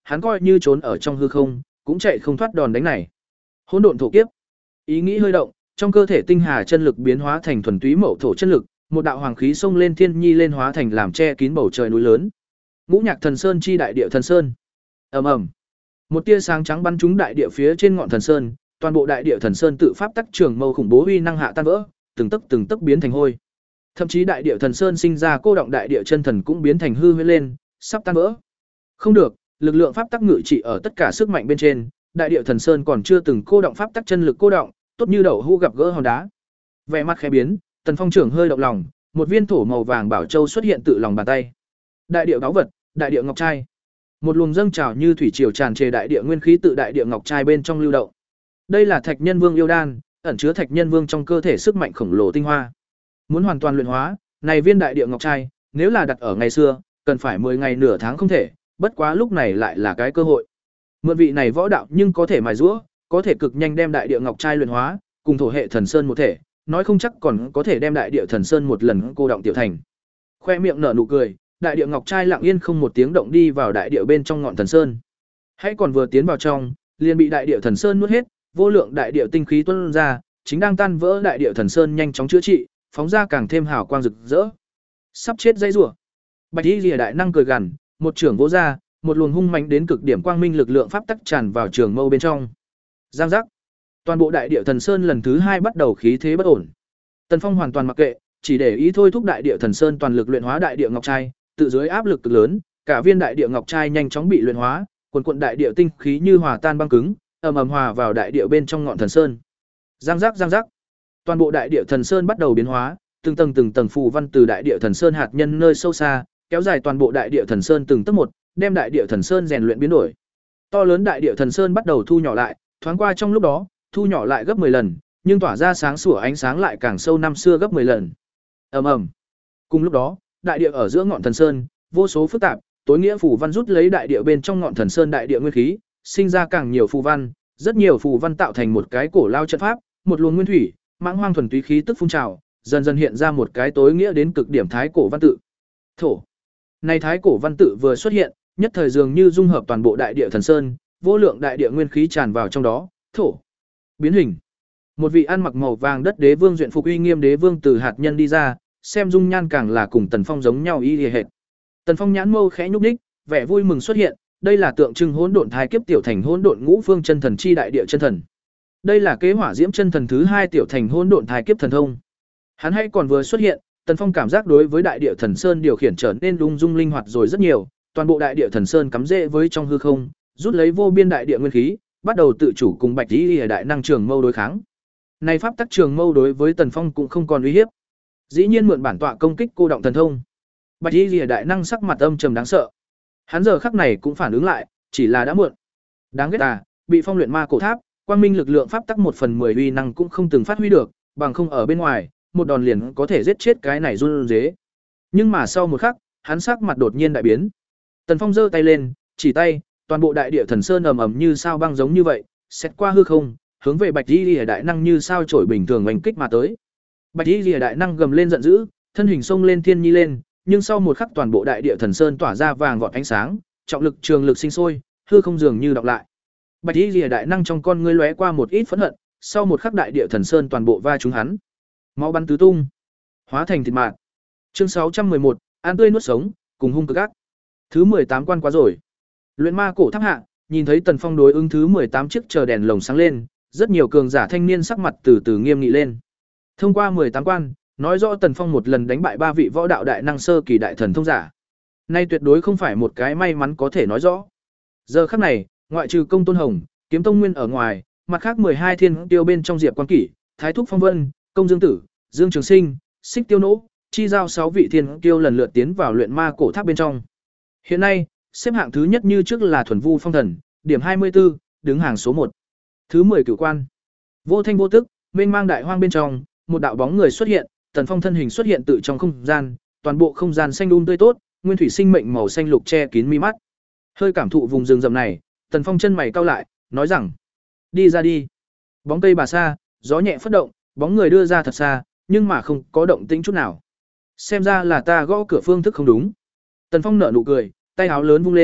hắn coi như trốn ở trong hư không, cũng chạy không thoát đòn đánh này. Hỗn độn thổ kiếp. Ý nghĩ hơi động, trong cơ thể tinh hà chân lực biến hóa thành thuần túy mậu thổ chân lực, một đạo hoàng khí xông lên thiên nhi lên hóa thành làm che kín bầu trời núi lớn. Ngũ Nhạc Thần Sơn chi đại địa thần sơn. Ầm ầm. Một tia sáng trắng bắn trúng đại địa phía trên ngọn thần sơn, toàn bộ đại địa thần sơn tự pháp tắc trường mâu khủng bố uy năng hạ tan vỡ, từng tấc từng tấc biến thành hôi. Thậm chí đại địa thần sơn sinh ra cô động đại địa chân thần cũng biến thành hư huyễn lên, sắp tan vỡ. Không được, lực lượng pháp tắc ngự trị ở tất cả sức mạnh bên trên, đại địa thần sơn còn chưa từng cô động pháp tắc chân lực cô động, tốt như đậu hũ gặp gỡ hòn đá. Vẻ mặt khẽ biến, Tần Phong trưởng hơi động lòng, một viên thổ màu vàng bảo châu xuất hiện tự lòng bàn tay. Đại địa báu vật, đại địa ngọc trai. Một luồng dâng trào như thủy triều tràn trề đại địa nguyên khí tự đại địa ngọc trai bên trong lưu động. Đây là Thạch Nhân Vương yêu đan, ẩn chứa Thạch Nhân Vương trong cơ thể sức mạnh khổng lồ tinh hoa. Muốn hoàn toàn luyện hóa, này viên đại địa ngọc trai, nếu là đặt ở ngày xưa, cần phải mười ngày nửa tháng không thể, bất quá lúc này lại là cái cơ hội. Mượn vị này võ đạo nhưng có thể mài giũa, có thể cực nhanh đem đại địa ngọc trai luyện hóa, cùng thổ hệ thần sơn một thể, nói không chắc còn có thể đem đại địa thần sơn một lần cô động tiểu thành. Khoe miệng nở nụ cười, đại địa ngọc trai lặng yên không một tiếng động đi vào đại địa bên trong ngọn thần sơn. Hãy còn vừa tiến vào trong, liền bị đại địa thần sơn nuốt hết, vô lượng đại địa tinh khí tuôn ra, chính đang tan vỡ đại địa thần sơn nhanh chóng chữa trị, phóng ra càng thêm hào quang rực rỡ. Sắp chết dây rủa. Bạch Y Liễu đại năng cười gằn, một trường vỗ ra, một luồng hung mạnh đến cực điểm quang minh lực lượng pháp tắc tràn vào trường mâu bên trong. Giang giác. Toàn bộ đại địa thần sơn lần thứ hai bắt đầu khí thế bất ổn. Tần Phong hoàn toàn mặc kệ, chỉ để ý thôi thúc đại địa thần sơn toàn lực luyện hóa đại địa ngọc trai, tự dưới áp lực cực lớn, cả viên đại địa ngọc trai nhanh chóng bị luyện hóa, quần quần đại địa tinh khí như hòa tan băng cứng, ầm ầm hòa vào đại địa bên trong ngọn thần sơn. Giang giác giang giác. Toàn bộ đại địa thần sơn bắt đầu biến hóa, từng tầng từng tầng phù văn từ đại địa thần sơn hạt nhân nơi sâu xa, kéo dài toàn bộ đại địa thần sơn từng tấc một, đem đại địa thần sơn rèn luyện biến đổi. To lớn đại địa thần sơn bắt đầu thu nhỏ lại, thoáng qua trong lúc đó, thu nhỏ lại gấp mười lần, nhưng tỏa ra sáng sủa ánh sáng lại càng sâu năm xưa gấp mười lần. Ầm ầm. Cùng lúc đó, đại địa ở giữa ngọn thần sơn, vô số phức tạp, tối nghĩa phù văn rút lấy đại địa bên trong ngọn thần sơn đại địa nguyên khí, sinh ra càng nhiều phù văn, rất nhiều phù văn tạo thành một cái cổ lao trận pháp, một luồng nguyên thủy, mãng hoang thuần túy khí tức phun trào, dần dần hiện ra một cái tối nghĩa đến cực điểm thái cổ văn tự. Thổ. Này thái cổ văn tự vừa xuất hiện, nhất thời dường như dung hợp toàn bộ đại địa thần sơn, vô lượng đại địa nguyên khí tràn vào trong đó, thổ. Biến hình. Một vị ăn mặc màu vàng đất đế vương duyện phục uy nghiêm đế vương từ hạt nhân đi ra, xem dung nhan càng là cùng Tần Phong giống nhau y hệt. Tần Phong nhãn mâu khẽ nhúc nhích, vẻ vui mừng xuất hiện, đây là tượng trưng hỗn độn thái kiếp tiểu thành hỗn độn ngũ phương chân thần chi đại địa chân thần. Đây là kế hỏa diễm chân thần thứ hai tiểu thành hỗn độn thái kiếp thần thông. Hắn hay còn vừa xuất hiện, Tần Phong cảm giác đối với đại địa thần sơn điều khiển trở nên lung dung linh hoạt rồi rất nhiều, toàn bộ đại địa thần sơn cắm rễ với trong hư không, rút lấy vô biên đại địa nguyên khí, bắt đầu tự chủ cùng Bạch Y Liễu đại năng trường mâu đối kháng. Này pháp tắc trường mâu đối với Tần Phong cũng không còn uy hiếp. Dĩ nhiên mượn bản tọa công kích cô động thần thông. Bạch Y Liễu đại năng sắc mặt âm trầm đáng sợ. Hắn giờ khắc này cũng phản ứng lại, chỉ là đã muộn. Đáng ghét à, bị phong luyện ma cổ tháp, quang minh lực lượng pháp tắc một phần mười uy năng cũng không từng phát huy được, bằng không ở bên ngoài, một đòn liền có thể giết chết cái này run rế. Nhưng mà sau một khắc, hắn sắc mặt đột nhiên đại biến. Tần Phong giơ tay lên, chỉ tay, toàn bộ đại địa thần sơn ầm ầm như sao băng giống như vậy, xét qua hư không, hướng về Bạch Y Liễu đại năng như sao chổi bình thường oanh kích mà tới. Bạch Y Liễu đại năng gầm lên giận dữ, thân hình xông lên thiên nhi lên, nhưng sau một khắc toàn bộ đại địa thần sơn tỏa ra vàng vọt ánh sáng, trọng lực trường lực sinh sôi, hư không dường như đọc lại. Bạch Y Liễu đại năng trong con ngươi lóe qua một ít phẫn hận, sau một khắc đại địa thần sơn toàn bộ va trúng hắn. Máu bắn tứ tung, hóa thành thịt mạt. Chương sáu trăm mười một, ăn tươi nuốt sống, cùng hung cực ác. Thứ mười tám quan quá rồi. Luyện ma cổ tháp hạ, nhìn thấy Tần Phong đối ứng thứ mười tám chiếc chờ đèn lồng sáng lên, rất nhiều cường giả thanh niên sắc mặt từ từ nghiêm nghị lên. Thông qua mười tám quan, nói rõ Tần Phong một lần đánh bại ba vị võ đạo đại năng sơ kỳ đại thần thông giả. Nay tuyệt đối không phải một cái may mắn có thể nói rõ. Giờ khắc này, ngoại trừ Công Tôn Hồng, Kiếm Tông Nguyên ở ngoài, mặt khác mười hai thiên tiêu bên trong Diệp Quan Kỷ, Thái Thúc Phong Vân, Công Dương Tử, Dương Trường Sinh, Xích Tiêu Nỗ, chi giao sáu vị thiên tiêu lần lượt tiến vào luyện ma cổ tháp bên trong. Hiện nay, xếp hạng thứ nhất như trước là Thuần Vu Phong Thần, điểm hai mươi tư, đứng hàng số một. Thứ mười cửu quan. Vô thanh vô tức, mênh mang đại hoang bên trong, một đạo bóng người xuất hiện, Tần Phong thân hình xuất hiện tự trong không gian, toàn bộ không gian xanh um tươi tốt, nguyên thủy sinh mệnh màu xanh lục che kín mi mắt. Hơi cảm thụ vùng rừng rậm này, Tần Phong chân mày cau lại, nói rằng: "Đi ra đi." Bóng cây bà xa, gió nhẹ phất động, bóng người đưa ra thật xa, nhưng mà không có động tĩnh chút nào. Xem ra là ta gõ cửa phương thức không đúng. Tần Phong nở nụ cười, tay áo lớn vung lên,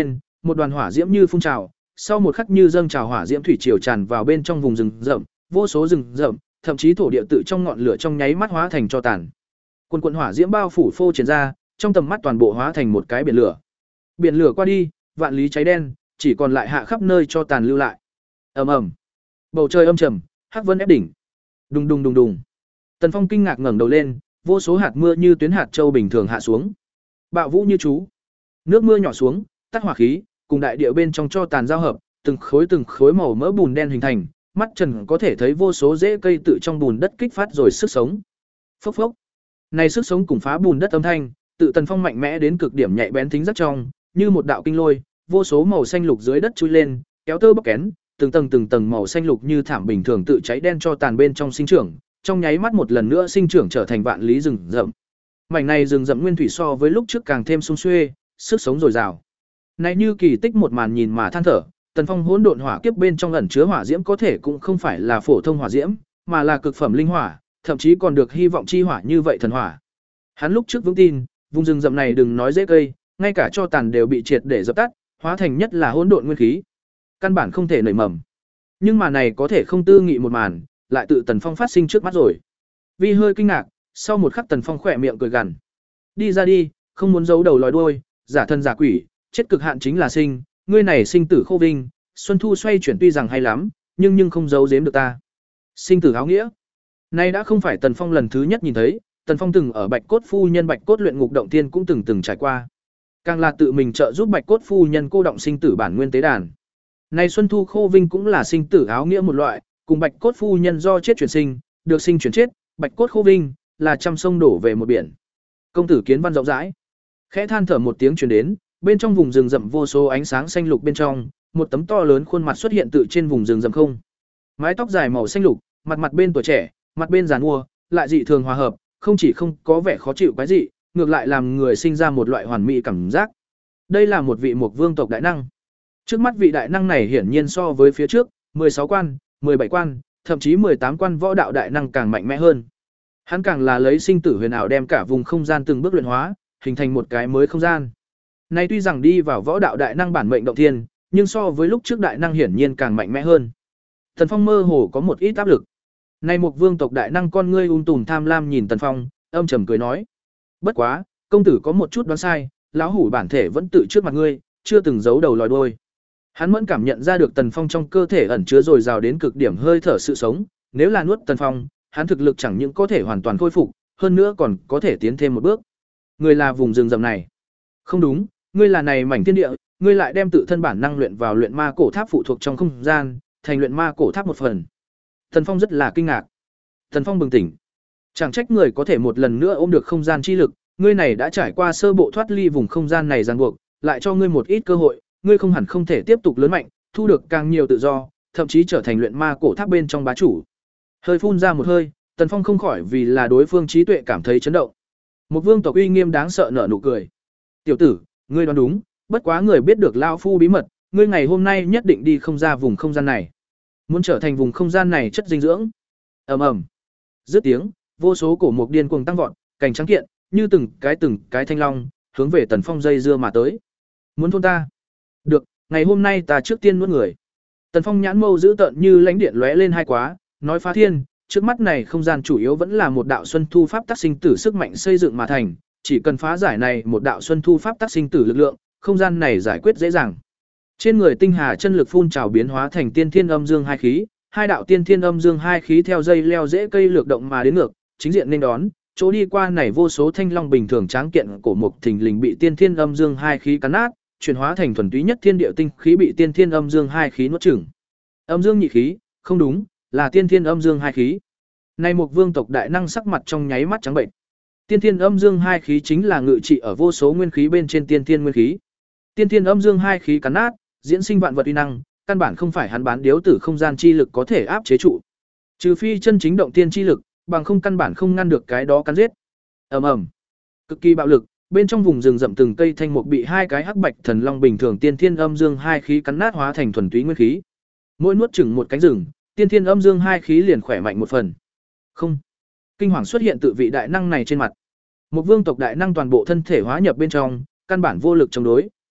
một đoàn hỏa diễm như phun trào, sau một khắc như dâng trào hỏa diễm thủy triều tràn vào bên trong vùng rừng rậm, vô số rừng rậm, thậm chí thổ địa tự trong ngọn lửa trong nháy mắt hóa thành tro tàn. Quần quần hỏa diễm bao phủ phô triển ra, trong tầm mắt toàn bộ hóa thành một cái biển lửa. Biển lửa qua đi, vạn lý cháy đen, chỉ còn lại hạ khắp nơi cho tàn lưu lại. Ầm ầm. Bầu trời âm trầm, hắc vân ép đỉnh. Đùng đùng đùng đùng. Tần Phong kinh ngạc ngẩng đầu lên, vô số hạt mưa như tuyến hạt châu bình thường hạ xuống. Bạo vũ như chú. Nước mưa nhỏ xuống, tắt hỏa khí, cùng đại địa bên trong cho tàn giao hợp, từng khối từng khối màu mỡ bùn đen hình thành, mắt trần có thể thấy vô số rễ cây tự trong bùn đất kích phát rồi sức sống. Phốc phốc. Này sức sống cùng phá bùn đất âm thanh, tự Tần Phong mạnh mẽ đến cực điểm nhạy bén thính giác trong, như một đạo kinh lôi, vô số màu xanh lục dưới đất chui lên, kéo tơ bóc kén, từng tầng từng tầng màu xanh lục như thảm bình thường tự cháy đen cho tàn bên trong sinh trưởng, trong nháy mắt một lần nữa sinh trưởng trở thành vạn lý rừng rậm. Mảnh này rừng rậm nguyên thủy so với lúc trước càng thêm sung xuê, sức sống dồi dào. Này như kỳ tích một màn nhìn mà than thở, Tần Phong hỗn độn hỏa kiếp bên trong ẩn chứa hỏa diễm có thể cũng không phải là phổ thông hỏa diễm, mà là cực phẩm linh hỏa, thậm chí còn được hy vọng chi hỏa như vậy thần hỏa. Hắn lúc trước vững tin, vùng rừng rậm này đừng nói dễ cây, ngay cả cho tàn đều bị triệt để dập tắt, hóa thành nhất là hỗn độn nguyên khí. Căn bản không thể nảy mầm. Nhưng mà này có thể không tư nghị một màn, lại tự Tần Phong phát sinh trước mắt rồi. Vì hơi kinh ngạc, sau một khắc Tần Phong khỏe miệng cười gằn. Đi ra đi, không muốn giấu đầu lòi đuôi, giả thân giả quỷ, chết cực hạn chính là sinh, ngươi này sinh tử khô vinh, xuân thu xoay chuyển tuy rằng hay lắm, nhưng nhưng không giấu giếm được ta. Sinh tử áo nghĩa. Nay đã không phải Tần Phong lần thứ nhất nhìn thấy, Tần Phong từng ở Bạch Cốt phu nhân Bạch Cốt luyện ngục động tiên cũng từng từng trải qua. Càng là tự mình trợ giúp Bạch Cốt phu nhân cô động sinh tử bản nguyên tế đàn. Nay xuân thu khô vinh cũng là sinh tử áo nghĩa một loại, cùng Bạch Cốt phu nhân do chết chuyển sinh, được sinh chuyển chết, Bạch Cốt khô vinh là trăm sông đổ về một biển. Công tử kiến văn rộng rãi. Khẽ than thở một tiếng truyền đến, bên trong vùng rừng rậm vô số ánh sáng xanh lục bên trong, một tấm to lớn khuôn mặt xuất hiện tự trên vùng rừng rậm không. Mái tóc dài màu xanh lục, mặt mặt bên tuổi trẻ, mặt bên giàn mua, lại dị thường hòa hợp, không chỉ không có vẻ khó chịu quái dị, ngược lại làm người sinh ra một loại hoàn mỹ cảm giác. Đây là một vị Mục Vương tộc đại năng. Trước mắt vị đại năng này hiển nhiên so với phía trước, mười sáu quan, mười bảy quan, thậm chí mười tám quan võ đạo đại năng càng mạnh mẽ hơn. Hắn càng là lấy sinh tử huyền ảo đem cả vùng không gian từng bước luyện hóa, hình thành một cái mới không gian. Nay tuy rằng đi vào võ đạo đại năng bản mệnh động thiên, nhưng so với lúc trước đại năng hiển nhiên càng mạnh mẽ hơn. Tần Phong mơ hồ có một ít áp lực. Nay Mục Vương tộc đại năng con ngươi um tùm tham lam nhìn Tần Phong, âm trầm cười nói: "Bất quá, công tử có một chút đoán sai, lão hủ bản thể vẫn tự trước mặt ngươi, chưa từng giấu đầu lòi đuôi." Hắn mẫn cảm nhận ra được Tần Phong trong cơ thể ẩn chứa dồi dào đến cực điểm hơi thở sự sống, nếu là nuốt Tần Phong, hắn thực lực chẳng những có thể hoàn toàn khôi phục, hơn nữa còn có thể tiến thêm một bước. Ngươi là vùng rừng rậm này. Không đúng, ngươi là này mảnh thiên địa, ngươi lại đem tự thân bản năng luyện vào luyện ma cổ tháp phụ thuộc trong không gian, thành luyện ma cổ tháp một phần. Tần Phong rất là kinh ngạc. Tần Phong bừng tỉnh. Chẳng trách người có thể một lần nữa ôm được không gian chi lực, ngươi này đã trải qua sơ bộ thoát ly vùng không gian này ràng buộc, lại cho ngươi một ít cơ hội, ngươi không hẳn không thể tiếp tục lớn mạnh, thu được càng nhiều tự do, thậm chí trở thành luyện ma cổ tháp bên trong bá chủ. Hơi phun ra một hơi, Tần Phong không khỏi vì là đối phương trí tuệ cảm thấy chấn động. Một vương tộc uy nghiêm đáng sợ nở nụ cười. "Tiểu tử, ngươi đoán đúng, bất quá người biết được lão phu bí mật, ngươi ngày hôm nay nhất định đi không ra vùng không gian này. Muốn trở thành vùng không gian này chất dinh dưỡng." Ầm ầm. Dứt tiếng, vô số cổ mục điên cuồng tăng vọt, cành trắng kiện, như từng cái từng cái thanh long, hướng về Tần Phong dây dưa mà tới. "Muốn thôn ta? Được, ngày hôm nay ta trước tiên nuốt người." Tần Phong nhãn mâu dữ tợn như lãnh điện lóe lên hai quá, nói phá thiên, trước mắt này không gian chủ yếu vẫn là một đạo xuân thu pháp tác sinh tử sức mạnh xây dựng mà thành, chỉ cần phá giải này một đạo xuân thu pháp tác sinh tử lực lượng, không gian này giải quyết dễ dàng. Trên người tinh hà chân lực phun trào biến hóa thành tiên thiên âm dương hai khí, hai đạo tiên thiên âm dương hai khí theo dây leo dễ cây lược động mà đến ngược, chính diện nên đón, chỗ đi qua này vô số thanh long bình thường tráng kiện cổ mục thình lình bị tiên thiên âm dương hai khí cắn nát, chuyển hóa thành thuần túy nhất thiên địa tinh khí bị tiên thiên âm dương hai khí nuốt chửng. Âm dương nhị khí, không đúng, là tiên thiên âm dương hai khí. Này một vương tộc đại năng sắc mặt trong nháy mắt trắng bệnh. Tiên thiên âm dương hai khí chính là ngự trị ở vô số nguyên khí bên trên tiên thiên nguyên khí. Tiên thiên âm dương hai khí cắn nát, diễn sinh vạn vật uy năng, căn bản không phải hắn bán điếu tử không gian chi lực có thể áp chế trụ. Trừ phi chân chính động tiên chi lực, bằng không căn bản không ngăn được cái đó cắn giết. Ầm ầm. Cực kỳ bạo lực, bên trong vùng rừng rậm từng cây thanh mục bị hai cái hắc bạch thần long bình thường tiên thiên âm dương hai khí cắn nát hóa thành thuần túy nguyên khí. Mỗi nuốt chừng một cánh rừng, tiên thiên âm dương hai khí liền khỏe mạnh một phần. Không. Kinh hoàng xuất hiện tự vị đại năng này trên mặt. Một vương tộc đại năng toàn bộ thân thể hóa nhập bên trong, căn bản vô lực chống đối,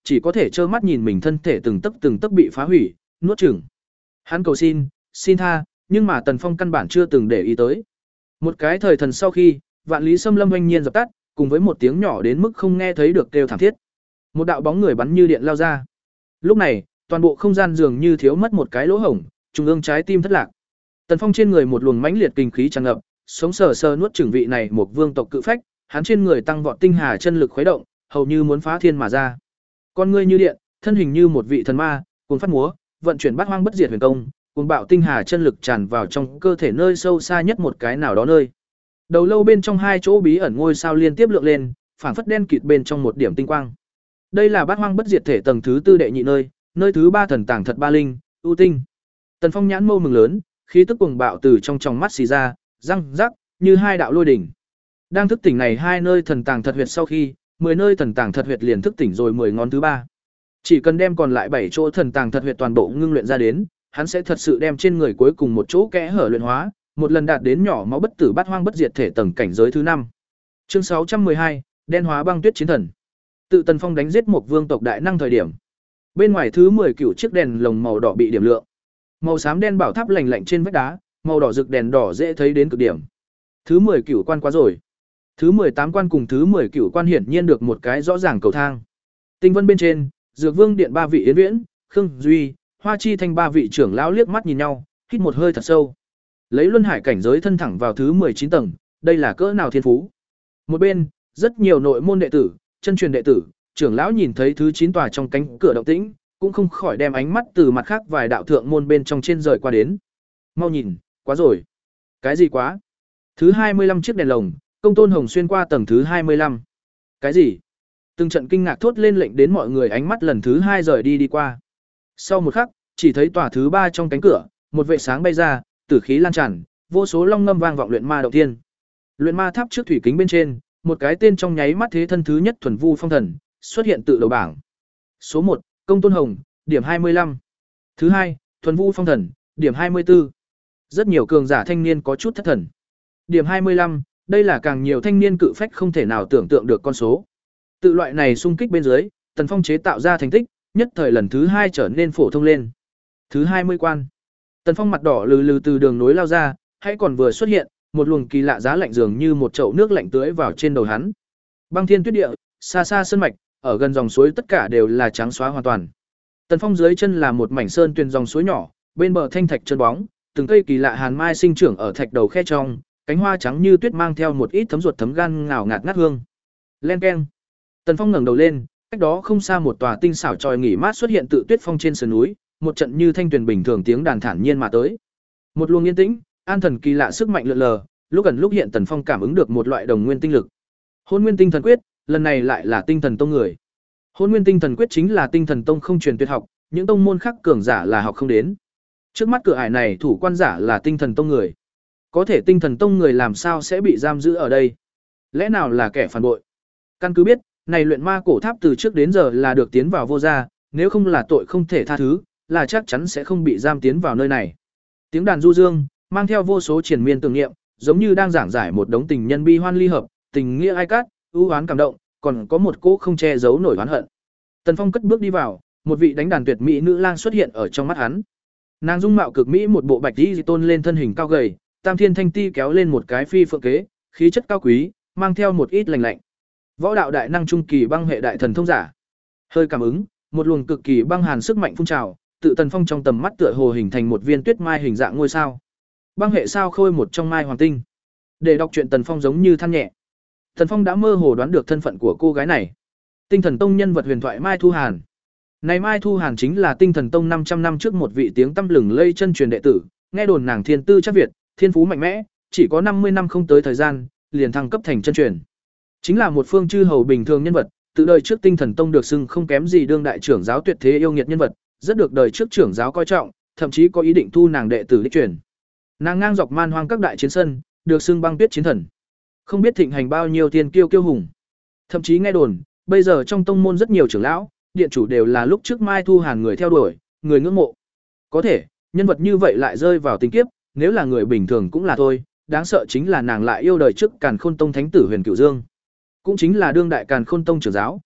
chỉ có thể trơ mắt nhìn mình thân thể từng tấc từng tấc bị phá hủy, nuốt chửng. Hắn cầu xin, xin tha, nhưng mà Tần Phong căn bản chưa từng để ý tới. Một cái thời thần sau khi, vạn lý xâm lâm oanh nhiên dập tắt, cùng với một tiếng nhỏ đến mức không nghe thấy được kêu thảm thiết. Một đạo bóng người bắn như điện lao ra. Lúc này, toàn bộ không gian dường như thiếu mất một cái lỗ hổng, trung ương trái tim thất lạc. Tần Phong trên người một luồng mãnh liệt kinh khí tràn ngập, sống sờ sờ nuốt chửng vị này một vương tộc cự phách, hắn trên người tăng vọt tinh hà chân lực khuấy động, hầu như muốn phá thiên mà ra. Con ngươi như điện, thân hình như một vị thần ma, cuồng phát múa, vận chuyển bát hoang bất diệt huyền công, cuồng bạo tinh hà chân lực tràn vào trong cơ thể nơi sâu xa nhất một cái nào đó nơi. Đầu lâu bên trong hai chỗ bí ẩn ngôi sao liên tiếp lượng lên, phảng phất đen kịt bên trong một điểm tinh quang. Đây là bát hoang bất diệt thể tầng thứ tư đệ nhị nơi, nơi thứ ba thần tàng thật ba linh, ưu tinh. Tần Phong nhãn mâu mừng lớn, khí tức cuồng bạo từ trong tròng mắt xì ra, răng rắc như hai đạo lôi đỉnh. Đang thức tỉnh này hai nơi thần tàng thật huyệt sau khi, mười nơi thần tàng thật huyệt liền thức tỉnh rồi mười ngón thứ ba. Chỉ cần đem còn lại bảy chỗ thần tàng thật huyệt toàn bộ ngưng luyện ra đến, hắn sẽ thật sự đem trên người cuối cùng một chỗ kẽ hở luyện hóa, một lần đạt đến nhỏ máu bất tử bát hoang bất diệt thể tầng cảnh giới thứ năm. Chương sáu trăm mười hai, đen hóa băng tuyết chiến thần. Tự Tần Phong đánh giết một vương tộc đại năng thời điểm, bên ngoài thứ mười cựu chiếc đèn lồng màu đỏ bị điểm lượng. Màu xám đen bảo tháp lạnh lạnh trên vách đá, màu đỏ rực đèn đỏ dễ thấy đến cực điểm. Thứ mười cựu quan quá rồi. Thứ mười tám quan cùng thứ mười cựu quan hiển nhiên được một cái rõ ràng cầu thang. Tinh vân bên trên, Dược Vương điện ba vị Yến Viễn, Khương Duy, Hoa Chi Thanh ba vị trưởng lão liếc mắt nhìn nhau, hít một hơi thật sâu. Lấy luân hải cảnh giới thân thẳng vào thứ mười chín tầng, đây là cỡ nào thiên phú. Một bên, rất nhiều nội môn đệ tử, chân truyền đệ tử, trưởng lão nhìn thấy thứ chín tòa trong cánh cửa động tĩnh, cũng không khỏi đem ánh mắt từ mặt khác vài đạo thượng môn bên trong trên rời qua đến. Mau nhìn, quá rồi. Cái gì quá? Thứ hai mươi lăm chiếc đèn lồng, Công Tôn Hồng xuyên qua tầng thứ hai mươi lăm. Cái gì? Từng trận kinh ngạc thốt lên lệnh đến mọi người ánh mắt lần thứ hai rời đi đi qua. Sau một khắc, chỉ thấy tòa thứ ba trong cánh cửa, một vệ sáng bay ra, tử khí lan tràn, vô số long ngâm vang vọng luyện ma động thiên. Luyện ma tháp trước thủy kính bên trên, một cái tên trong nháy mắt thế thân thứ nhất thuần vu phong thần, xuất hiện tự đầu bảng. Số một, Công Tôn Hồng, điểm hai mươi lăm. Thứ hai, thuần vu phong thần, điểm hai mươi tư. Rất nhiều cường giả thanh niên có chút thất thần. Điểm hai mươi lăm, đây là càng nhiều thanh niên cự phách không thể nào tưởng tượng được con số. Tự loại này xung kích bên dưới, Tần Phong chế tạo ra thành tích, nhất thời lần thứ hai trở nên phổ thông lên. Thứ hai mươi quan. Tần Phong mặt đỏ lừ lừ từ đường nối lao ra, hãy còn vừa xuất hiện, một luồng kỳ lạ giá lạnh dường như một chậu nước lạnh tưới vào trên đầu hắn. Băng thiên tuyết địa, xa xa sơn mạch, ở gần dòng suối tất cả đều là trắng xóa hoàn toàn. Tần Phong dưới chân là một mảnh sơn tuyền dòng suối nhỏ, bên bờ thanh thạch trơn bóng, từng cây kỳ lạ hàn mai sinh trưởng ở thạch đầu khe trong, cánh hoa trắng như tuyết mang theo một ít thấm ruột thấm gan ngào ngạt ngát hương. Len keng. Tần Phong ngẩng đầu lên, cách đó không xa một tòa tinh xảo tròi nghỉ mát xuất hiện tự tuyết phong trên sườn núi, một trận như thanh tuyền bình thường tiếng đàn thản nhiên mà tới. Một luồng yên tĩnh, an thần kỳ lạ sức mạnh lượn lờ, lúc gần lúc hiện Tần Phong cảm ứng được một loại đồng nguyên tinh lực. Hôn Nguyên Tinh Thần Quyết, lần này lại là Tinh Thần Tông người. Hôn Nguyên Tinh Thần Quyết chính là Tinh Thần Tông không truyền tuyệt học, những tông môn khác cường giả là học không đến. Trước mắt cửa ải này thủ quan giả là Tinh Thần Tông người. Có thể Tinh Thần Tông người làm sao sẽ bị giam giữ ở đây? Lẽ nào là kẻ phản bội? Căn cứ biết, này luyện ma cổ tháp từ trước đến giờ là được tiến vào vô gia, nếu không là tội không thể tha thứ, là chắc chắn sẽ không bị giam tiến vào nơi này. Tiếng đàn du dương, mang theo vô số triền miên tưởng niệm, giống như đang giảng giải một đống tình nhân bi hoan ly hợp, tình nghĩa ai cát, ưu oán cảm động, còn có một cỗ không che giấu nổi oán hận. Tần Phong cất bước đi vào, một vị đánh đàn tuyệt mỹ nữ lang xuất hiện ở trong mắt hắn. Nàng dung mạo cực mỹ, một bộ bạch y tôn lên thân hình cao gầy, tam thiên thanh ti kéo lên một cái phi phượng kế, khí chất cao quý, mang theo một ít lạnh lạnh. Võ đạo đại năng trung kỳ băng hệ đại thần thông giả. Hơi cảm ứng, một luồng cực kỳ băng hàn sức mạnh phun trào, tự Tần Phong trong tầm mắt tựa hồ hình thành một viên tuyết mai hình dạng ngôi sao. Băng hệ sao khôi một trong mai hoàng tinh. Để đọc truyện Tần Phong giống như than nhẹ. Tần Phong đã mơ hồ đoán được thân phận của cô gái này. Tinh Thần Tông nhân vật huyền thoại Mai Thu Hàn. Này Mai Thu Hàn chính là Tinh Thần Tông năm trăm năm trước một vị tiếng tăm lừng lây chân truyền đệ tử, nghe đồn nàng thiên tư chắc việt, thiên phú mạnh mẽ, chỉ có năm mươi năm không tới thời gian, liền thăng cấp thành chân truyền. Chính là một phương chư hầu bình thường nhân vật, từ đời trước Tinh Thần Tông được xưng không kém gì đương đại trưởng giáo tuyệt thế yêu nghiệt nhân vật, rất được đời trước trưởng giáo coi trọng, thậm chí có ý định thu nàng đệ tử đích truyền. Nàng ngang dọc man hoang các đại chiến sân, được xưng băng tuyết chiến thần. Không biết thịnh hành bao nhiêu tiên kiêu kiêu hùng. Thậm chí nghe đồn, bây giờ trong tông môn rất nhiều trưởng lão, điện chủ đều là lúc trước Mai Thu Hàn người theo đuổi, người ngưỡng mộ. Có thể, nhân vật như vậy lại rơi vào tình kiếp, nếu là người bình thường cũng là thôi, đáng sợ chính là nàng lại yêu đời trước Càn Khôn Tông thánh tử Huyền Cửu Dương, cũng chính là đương đại Càn Khôn Tông trưởng giáo.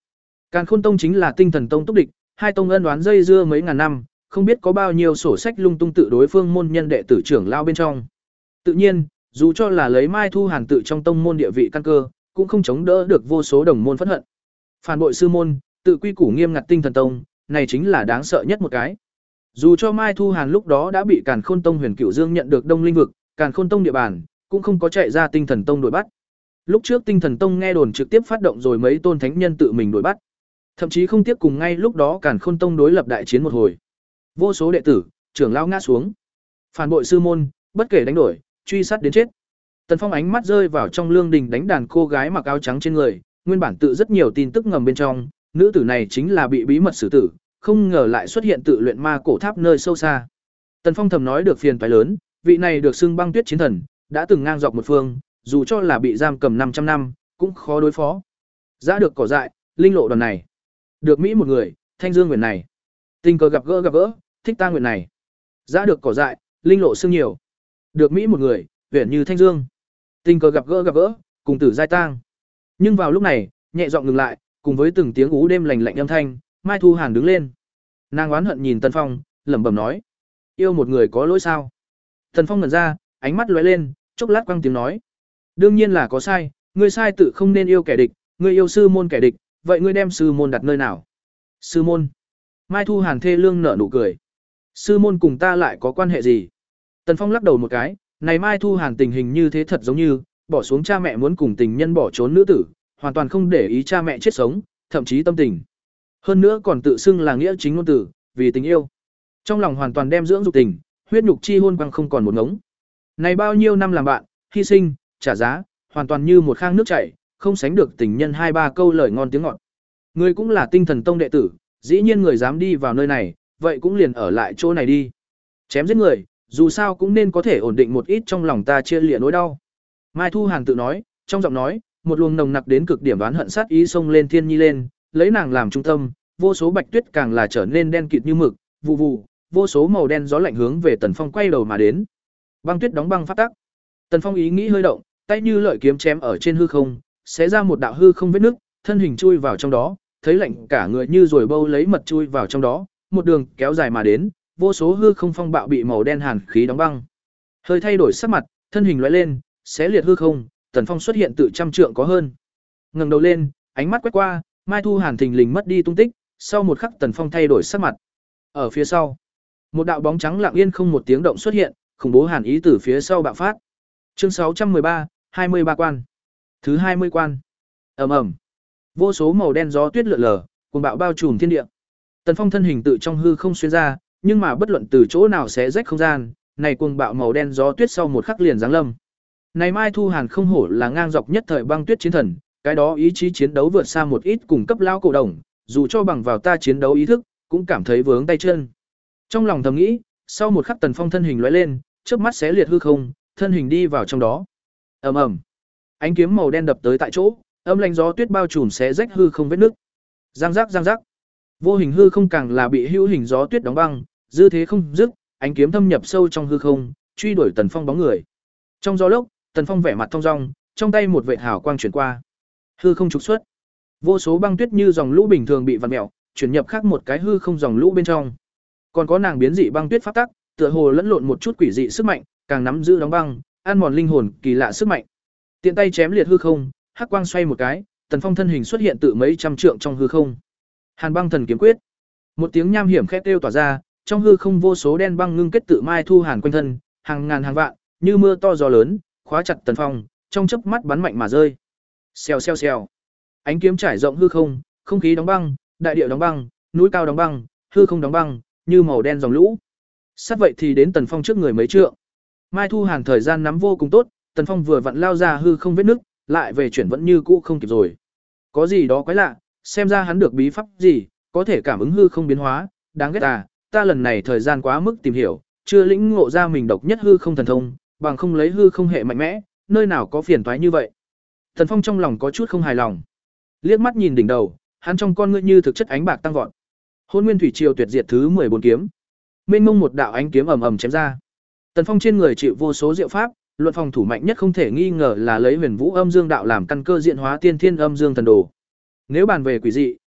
Càn Khôn Tông chính là Tinh Thần Tông túc địch, hai tông ân oán dây dưa mấy ngàn năm, không biết có bao nhiêu sổ sách lung tung tự đối phương môn nhân đệ tử trưởng lao bên trong. Tự nhiên, dù cho là lấy Mai Thu Hàn tự trong tông môn địa vị căn cơ, cũng không chống đỡ được vô số đồng môn phẫn hận. Phản bội sư môn, tự quy củ nghiêm ngặt Tinh Thần Tông, này chính là đáng sợ nhất một cái. Dù cho Mai Thu Hàn lúc đó đã bị Càn Khôn Tông Huyền Cửu Dương nhận được Đông Linh vực, Càn Khôn Tông địa bàn, cũng không có chạy ra Tinh Thần Tông đuổi bắt. Lúc trước Tinh Thần Tông nghe đồn trực tiếp phát động rồi mấy tôn thánh nhân tự mình đuổi bắt. Thậm chí không tiếc cùng ngay lúc đó Càn Khôn Tông đối lập đại chiến một hồi. Vô số đệ tử, trưởng lão ngã xuống. Phản bội sư môn, bất kể đánh đổi, truy sát đến chết. Tần Phong ánh mắt rơi vào trong lương đình đánh đàn cô gái mặc áo trắng trên người, nguyên bản tự rất nhiều tin tức ngầm bên trong, nữ tử này chính là bị bí mật xử tử, không ngờ lại xuất hiện tự luyện ma cổ tháp nơi sâu xa. Tần Phong thầm nói được phiền toái lớn, vị này được xưng Băng Tuyết chiến thần, đã từng ngang dọc một phương, dù cho là bị giam cầm 500 năm, cũng khó đối phó. Giá được cỏ dại, linh lộ đoàn này. Được Mỹ một người, thanh dương nguyện này. Tình cờ gặp gỡ gặp gỡ, thích ta nguyện này. Giá được cỏ dại, linh lộ xương nhiều. Được Mỹ một người, uyển như thanh dương. Tình cờ gặp gỡ gặp gỡ, cùng tử giai tang. Nhưng vào lúc này, nhẹ giọng ngừng lại, cùng với từng tiếng ú đêm lành lạnh âm thanh, Mai Thu Hàn đứng lên. Nàng oán hận nhìn Tần Phong, lẩm bẩm nói: "Yêu một người có lỗi sao?" Tần Phong ngẩn ra, ánh mắt lóe lên, chốc lát quăng tiếng nói: "Đương nhiên là có sai, ngươi sai tự không nên yêu kẻ địch, ngươi yêu sư môn kẻ địch, vậy ngươi đem sư môn đặt nơi nào?" "Sư môn?" Mai Thu Hàn thê lương nở nụ cười. "Sư môn cùng ta lại có quan hệ gì?" Tần Phong lắc đầu một cái, này Mai Thu Hàn tình hình như thế thật giống như bỏ xuống cha mẹ muốn cùng tình nhân bỏ trốn nữ tử, hoàn toàn không để ý cha mẹ chết sống, thậm chí tâm tình. Hơn nữa còn tự xưng là nghĩa chính ngôn tử, vì tình yêu. Trong lòng hoàn toàn đem dưỡng dục tình, huyết nhục chi hôn quăng không còn một ngống. Này bao nhiêu năm làm bạn, hy sinh, trả giá, hoàn toàn như một khang nước chảy, không sánh được tình nhân hai ba câu lời ngon tiếng ngọt. Người cũng là Tinh Thần Tông đệ tử, dĩ nhiên người dám đi vào nơi này, vậy cũng liền ở lại chỗ này đi. Chém giết người, dù sao cũng nên có thể ổn định một ít trong lòng ta chia lìa nỗi đau. Mai Thu Hàn tự nói, trong giọng nói, một luồng nồng nặc đến cực điểm đoán hận sát ý xông lên Thiên Nhi lên, lấy nàng làm trung tâm, vô số bạch tuyết càng là trở nên đen kịt như mực, vụ vụ, vô số màu đen gió lạnh hướng về Tần Phong quay đầu mà đến. Băng tuyết đóng băng phát tắc. Tần Phong ý nghĩ hơi động, tay như lợi kiếm chém ở trên hư không, xé ra một đạo hư không vết nứt, thân hình chui vào trong đó, thấy lạnh cả người như rồi bâu lấy mật chui vào trong đó, một đường kéo dài mà đến, vô số hư không phong bạo bị màu đen hàn khí đóng băng. Hơi thay đổi sắc mặt, thân hình lóe lên, xé liệt hư không, Tần Phong xuất hiện tự trăm trượng có hơn. Ngẩng đầu lên, ánh mắt quét qua, Mai Thu Hàn thình lình mất đi tung tích, sau một khắc Tần Phong thay đổi sắc mặt. Ở phía sau, một đạo bóng trắng lặng yên không một tiếng động xuất hiện, khủng bố hàn ý từ phía sau bạo phát. Chương sáu trăm mười ba, hai mươi ba quan. Thứ hai mươi quan. Ầm ầm. Vô số màu đen gió tuyết lượn lờ, cuồng bạo bao trùm thiên địa. Tần Phong thân hình tự trong hư không xuyên ra, nhưng mà bất luận từ chỗ nào xé rách không gian, này cuồng bạo màu đen gió tuyết sau một khắc liền giáng lâm. Này Mai Thu Hàn không hổ là ngang dọc nhất thời băng tuyết chiến thần, cái đó ý chí chiến đấu vượt xa một ít cùng cấp lao cổ đồng, dù cho bằng vào ta chiến đấu ý thức, cũng cảm thấy vướng tay chân. Trong lòng thầm nghĩ, sau một khắc Tần Phong thân hình lóe lên, chớp mắt xé liệt hư không, thân hình đi vào trong đó. Ầm ầm. Ánh kiếm màu đen đập tới tại chỗ, âm lãnh gió tuyết bao trùm xé rách hư không vết nứt. Giang giác giang giác. Vô hình hư không càng là bị hữu hình gió tuyết đóng băng, dư thế không dứt, ánh kiếm thâm nhập sâu trong hư không, truy đuổi Tần Phong bóng người. Trong gió lốc, Tần Phong vẻ mặt thong dong, trong tay một vệt hào quang chuyển qua. Hư không trục xuất. Vô số băng tuyết như dòng lũ bình thường bị vặn mèo, chuyển nhập khác một cái hư không dòng lũ bên trong. Còn có nàng biến dị băng tuyết pháp tắc, tựa hồ lẫn lộn một chút quỷ dị sức mạnh, càng nắm giữ đóng băng, ăn mòn linh hồn kỳ lạ sức mạnh. Tiện tay chém liệt hư không, hắc quang xoay một cái, Tần Phong thân hình xuất hiện tự mấy trăm trượng trong hư không. Hàn Băng Thần Kiếm Quyết. Một tiếng nham hiểm khét kêu tỏa ra, trong hư không vô số đen băng ngưng kết tự Mai Thu Hàn quanh thân, hàng ngàn hàng vạn, như mưa to gió lớn, khóa chặt Tần Phong, trong chớp mắt bắn mạnh mà rơi. Xèo xèo xèo. Ánh kiếm trải rộng hư không, không khí đóng băng, đại địa đóng băng, núi cao đóng băng, hư không đóng băng, như màu đen dòng lũ. Sát vậy thì đến Tần Phong trước người mấy trượng. Mai Thu Hàn thời gian nắm vô cùng tốt, Tần Phong vừa vặn lao ra hư không vết nứt, lại về chuyển vẫn như cũ không kịp rồi. Có gì đó quái lạ, xem ra hắn được bí pháp gì, có thể cảm ứng hư không biến hóa, đáng ghét à, ta lần này thời gian quá mức tìm hiểu, chưa lĩnh ngộ ra mình độc nhất hư không thần thông, bằng không lấy hư không hệ mạnh mẽ, nơi nào có phiền toái như vậy. Tần Phong trong lòng có chút không hài lòng. Liếc mắt nhìn đỉnh đầu, hắn trong con ngươi như thực chất ánh bạc tăng vọt. Hôn Nguyên Thủy Triều tuyệt diệt thứ mười bốn kiếm. Mênh mông một đạo ánh kiếm ầm ầm chém ra. Tần Phong trên người chịu vô số diệu pháp, luận phòng thủ mạnh nhất không thể nghi ngờ là lấy Huyền Vũ Âm Dương đạo làm căn cơ diện hóa tiên thiên âm dương thần đồ. Nếu bàn về quỷ dị,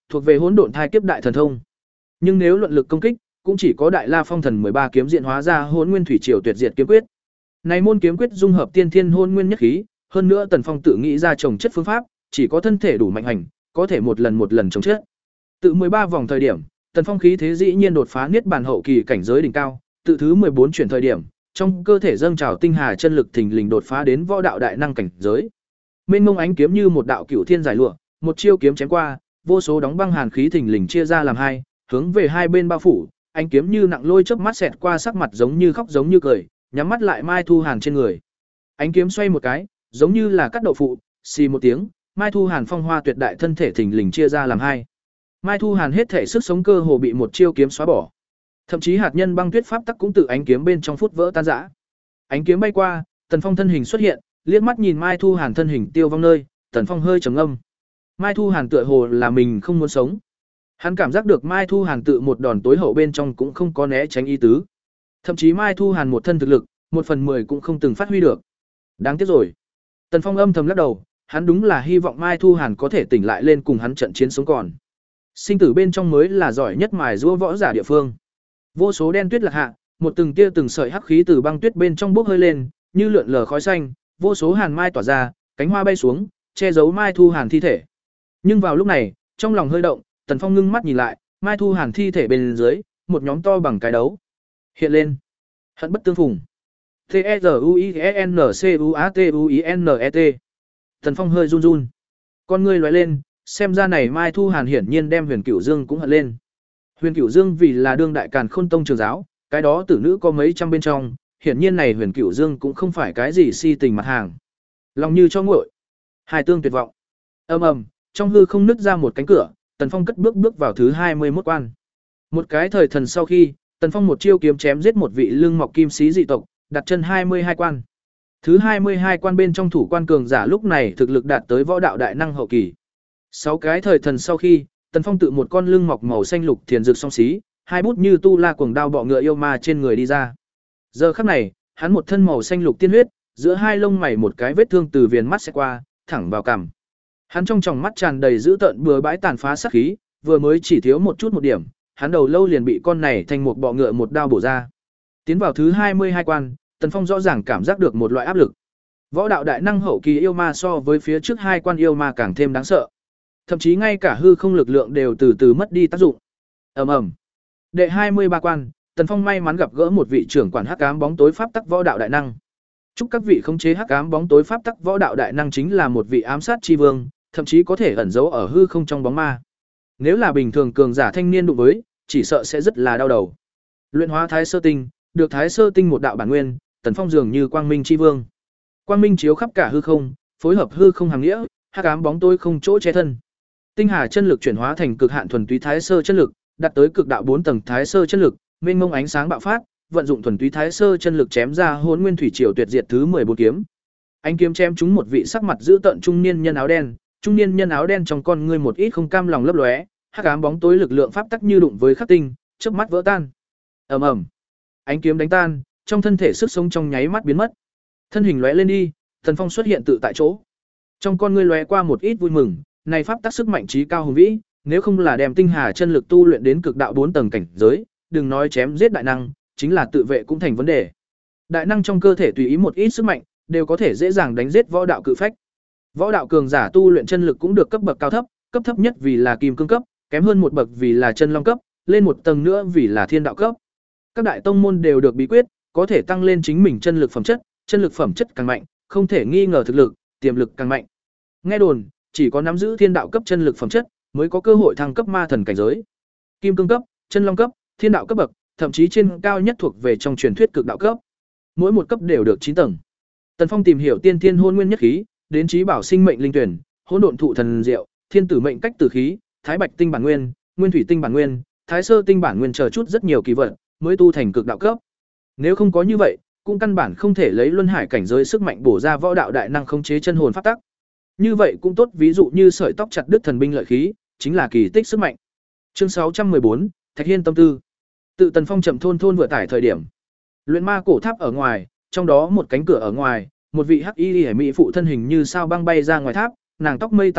thuộc về hỗn độn thai kiếp đại thần thông. Nhưng nếu luận lực công kích, cũng chỉ có Đại La Phong Thần mười ba kiếm diện hóa ra Hỗn Nguyên Thủy Triều Tuyệt Diệt kiếm quyết. Này môn kiếm quyết dung hợp tiên thiên hỗn nguyên nhất khí, hơn nữa Tần Phong tự nghĩ ra trồng chất phương pháp, chỉ có thân thể đủ mạnh hành, có thể một lần một lần trồng chất. Tự mười ba vòng thời điểm, Tần Phong khí thế dĩ nhiên đột phá niết bàn hậu kỳ cảnh giới đỉnh cao, tự thứ mười bốn chuyển thời điểm, trong cơ thể dâng trào tinh hà chân lực thình lình đột phá đến võ đạo đại năng cảnh giới. Mênh mông ánh kiếm như một đạo cửu thiên giải lụa, một chiêu kiếm chém qua, vô số đóng băng hàn khí thình lình chia ra làm hai, hướng về hai bên bao phủ, ánh kiếm như nặng lôi chớp mắt xẹt qua sắc mặt giống như khóc giống như cười, nhắm mắt lại Mai Thu Hàn trên người. Ánh kiếm xoay một cái, giống như là cắt đậu phụ, xì một tiếng, Mai Thu Hàn phong hoa tuyệt đại thân thể thình lình chia ra làm hai. Mai Thu Hàn hết thể sức sống cơ hồ bị một chiêu kiếm xóa bỏ. Thậm chí hạt nhân băng tuyết pháp tắc cũng từ ánh kiếm bên trong phút vỡ tan rã. Ánh kiếm bay qua, Tần Phong thân hình xuất hiện, liếc mắt nhìn Mai Thu Hàn thân hình tiêu vong nơi, Tần Phong hơi trầm ngâm. Mai Thu Hàn tựa hồ là mình không muốn sống. Hắn cảm giác được Mai Thu Hàn tự một đòn tối hậu bên trong cũng không có né tránh ý tứ. Thậm chí Mai Thu Hàn một thân thực lực, một phần mười cũng không từng phát huy được. Đáng tiếc rồi. Tần Phong âm thầm lắc đầu, hắn đúng là hy vọng Mai Thu Hàn có thể tỉnh lại lên cùng hắn trận chiến sống còn. Sinh tử bên trong mới là giỏi nhất mài giũa võ giả địa phương. Vô số đen tuyết lạc hạ, một từng tia từng sợi hắc khí từ băng tuyết bên trong bốc hơi lên, như lượn lờ khói xanh, vô số hàn mai tỏa ra, cánh hoa bay xuống, che giấu Mai Thu Hàn thi thể. Nhưng vào lúc này, trong lòng hơi động, Tần Phong ngưng mắt nhìn lại, Mai Thu Hàn thi thể bên dưới, một nhóm to bằng cái đấu. Hiện lên. Hận bất tương phùng. T E R U I E N C U A T U I N E T. Tần Phong hơi run run. Con ngươi lóe lên, xem ra này Mai Thu Hàn hiển nhiên đem Huyền Cửu Dương cũng hận lên. Huyền Cửu Dương vì là đương đại Càn Khôn Tông trường giáo, cái đó tử nữ có mấy trăm bên trong, hiển nhiên này Huyền Cửu Dương cũng không phải cái gì si tình mặt hàng. Lòng như cho nguội, hai tương tuyệt vọng. Ầm ầm, trong hư không nứt ra một cánh cửa, Tần Phong cất bước bước vào thứ hai mươi mốt quan. Một cái thời thần sau khi, Tần Phong một chiêu kiếm chém giết một vị lưng mọc kim sĩ dị tộc, đặt chân hai mươi hai quan. Thứ hai mươi hai quan bên trong thủ quan cường giả lúc này thực lực đạt tới võ đạo đại năng hậu kỳ. Sáu cái thời thần sau khi, Tần Phong tự một con lưng mọc màu xanh lục thiền dược song xí, hai bút như tu la cuồng đao bọ ngựa yêu ma trên người đi ra. Giờ khắc này, hắn một thân màu xanh lục tiên huyết, giữa hai lông mày một cái vết thương từ viền mắt sẽ qua, thẳng vào cằm. Hắn trong tròng mắt tràn đầy dữ tợn bừa bãi tàn phá sát khí, vừa mới chỉ thiếu một chút một điểm, hắn đầu lâu liền bị con này thành một bọ ngựa một đao bổ ra. Tiến vào thứ hai mươi hai quan, Tần Phong rõ ràng cảm giác được một loại áp lực. Võ đạo đại năng hậu kỳ yêu ma so với phía trước hai quan yêu ma càng thêm đáng sợ. Thậm chí ngay cả hư không lực lượng đều từ từ mất đi tác dụng. Ầm ầm. Đệ hai mươi ba quan, Tần Phong may mắn gặp gỡ một vị trưởng quản hắc ám bóng tối pháp tắc võ đạo đại năng. Chúc các vị khống chế hắc ám bóng tối pháp tắc võ đạo đại năng chính là một vị ám sát chi vương, thậm chí có thể ẩn giấu ở hư không trong bóng ma. Nếu là bình thường cường giả thanh niên đụng với, chỉ sợ sẽ rất là đau đầu. Luyện hóa Thái Sơ Tinh, được Thái Sơ Tinh một đạo bản nguyên, Tần Phong dường như quang minh chi vương. Quang minh chiếu khắp cả hư không, phối hợp hư không hàm nghĩa, hắc ám bóng tối không chỗ che thân. Tinh hà chân lực chuyển hóa thành cực hạn thuần túy Thái Sơ chân lực, đạt tới cực đạo bốn tầng Thái Sơ chân lực, mênh mông ánh sáng bạo phát, vận dụng thuần túy Thái Sơ chân lực chém ra Hỗn Nguyên Thủy Triều Tuyệt Diệt thứ mười bốn kiếm. Ánh kiếm chém trúng một vị sắc mặt dữ tợn trung niên nhân áo đen, trung niên nhân áo đen trong con ngươi một ít không cam lòng lấp lóe, hắc ám bóng tối lực lượng pháp tắc như đụng với khắc tinh, chớp mắt vỡ tan. Ầm ầm. Ánh kiếm đánh tan, trong thân thể sức sống trong nháy mắt biến mất. Thân hình lóe lên đi, Tần Phong xuất hiện tự tại chỗ. Trong con ngươi lóe qua một ít vui mừng, này pháp tắc sức mạnh trí cao hùng vĩ, nếu không là đem tinh hà chân lực tu luyện đến cực đạo bốn tầng cảnh giới, đừng nói chém giết đại năng, chính là tự vệ cũng thành vấn đề. Đại năng trong cơ thể tùy ý một ít sức mạnh, đều có thể dễ dàng đánh giết võ đạo cự phách. Võ đạo cường giả tu luyện chân lực cũng được cấp bậc cao thấp, cấp thấp nhất vì là kim cương cấp, kém hơn một bậc vì là chân long cấp, lên một tầng nữa vì là thiên đạo cấp. Các đại tông môn đều được bí quyết, có thể tăng lên chính mình chân lực phẩm chất, chân lực phẩm chất càng mạnh, không thể nghi ngờ thực lực, tiềm lực càng mạnh. Nghe đồn, chỉ có nắm giữ thiên đạo cấp chân lực phẩm chất, mới có cơ hội thăng cấp ma thần cảnh giới. Kim cương cấp, chân long cấp, thiên đạo cấp bậc, thậm chí trên cao nhất thuộc về trong truyền thuyết cực đạo cấp. Mỗi một cấp đều được chín tầng. Tần Phong tìm hiểu tiên thiên hôn nguyên nhất khí, đến trí bảo sinh mệnh linh tuyển, hỗn độn thụ thần diệu, thiên tử mệnh cách tử khí, thái bạch tinh bản nguyên, nguyên thủy tinh bản nguyên, thái sơ tinh bản nguyên chờ chút rất nhiều kỳ vật, mới tu thành cực đạo cấp. Nếu không có như vậy, cũng căn bản không thể lấy luân hải cảnh giới sức mạnh bổ ra võ đạo đại năng khống chế chân hồn pháp tắc. Như vậy cũng tốt, ví dụ như sợi tóc chặt đứt thần binh lợi khí, chính là kỳ tích sức mạnh. Chương sáu trăm mười bốn, Thạch Hiên tâm tư. Tự Tần Phong chậm thôn thôn vừa tải thời điểm. Luyện ma cổ tháp ở ngoài, trong đó một cánh cửa ở ngoài, một vị hắc y liễu mỹ phụ thân hình như sao băng bay ra ngoài tháp, nàng tóc mây tán loạn,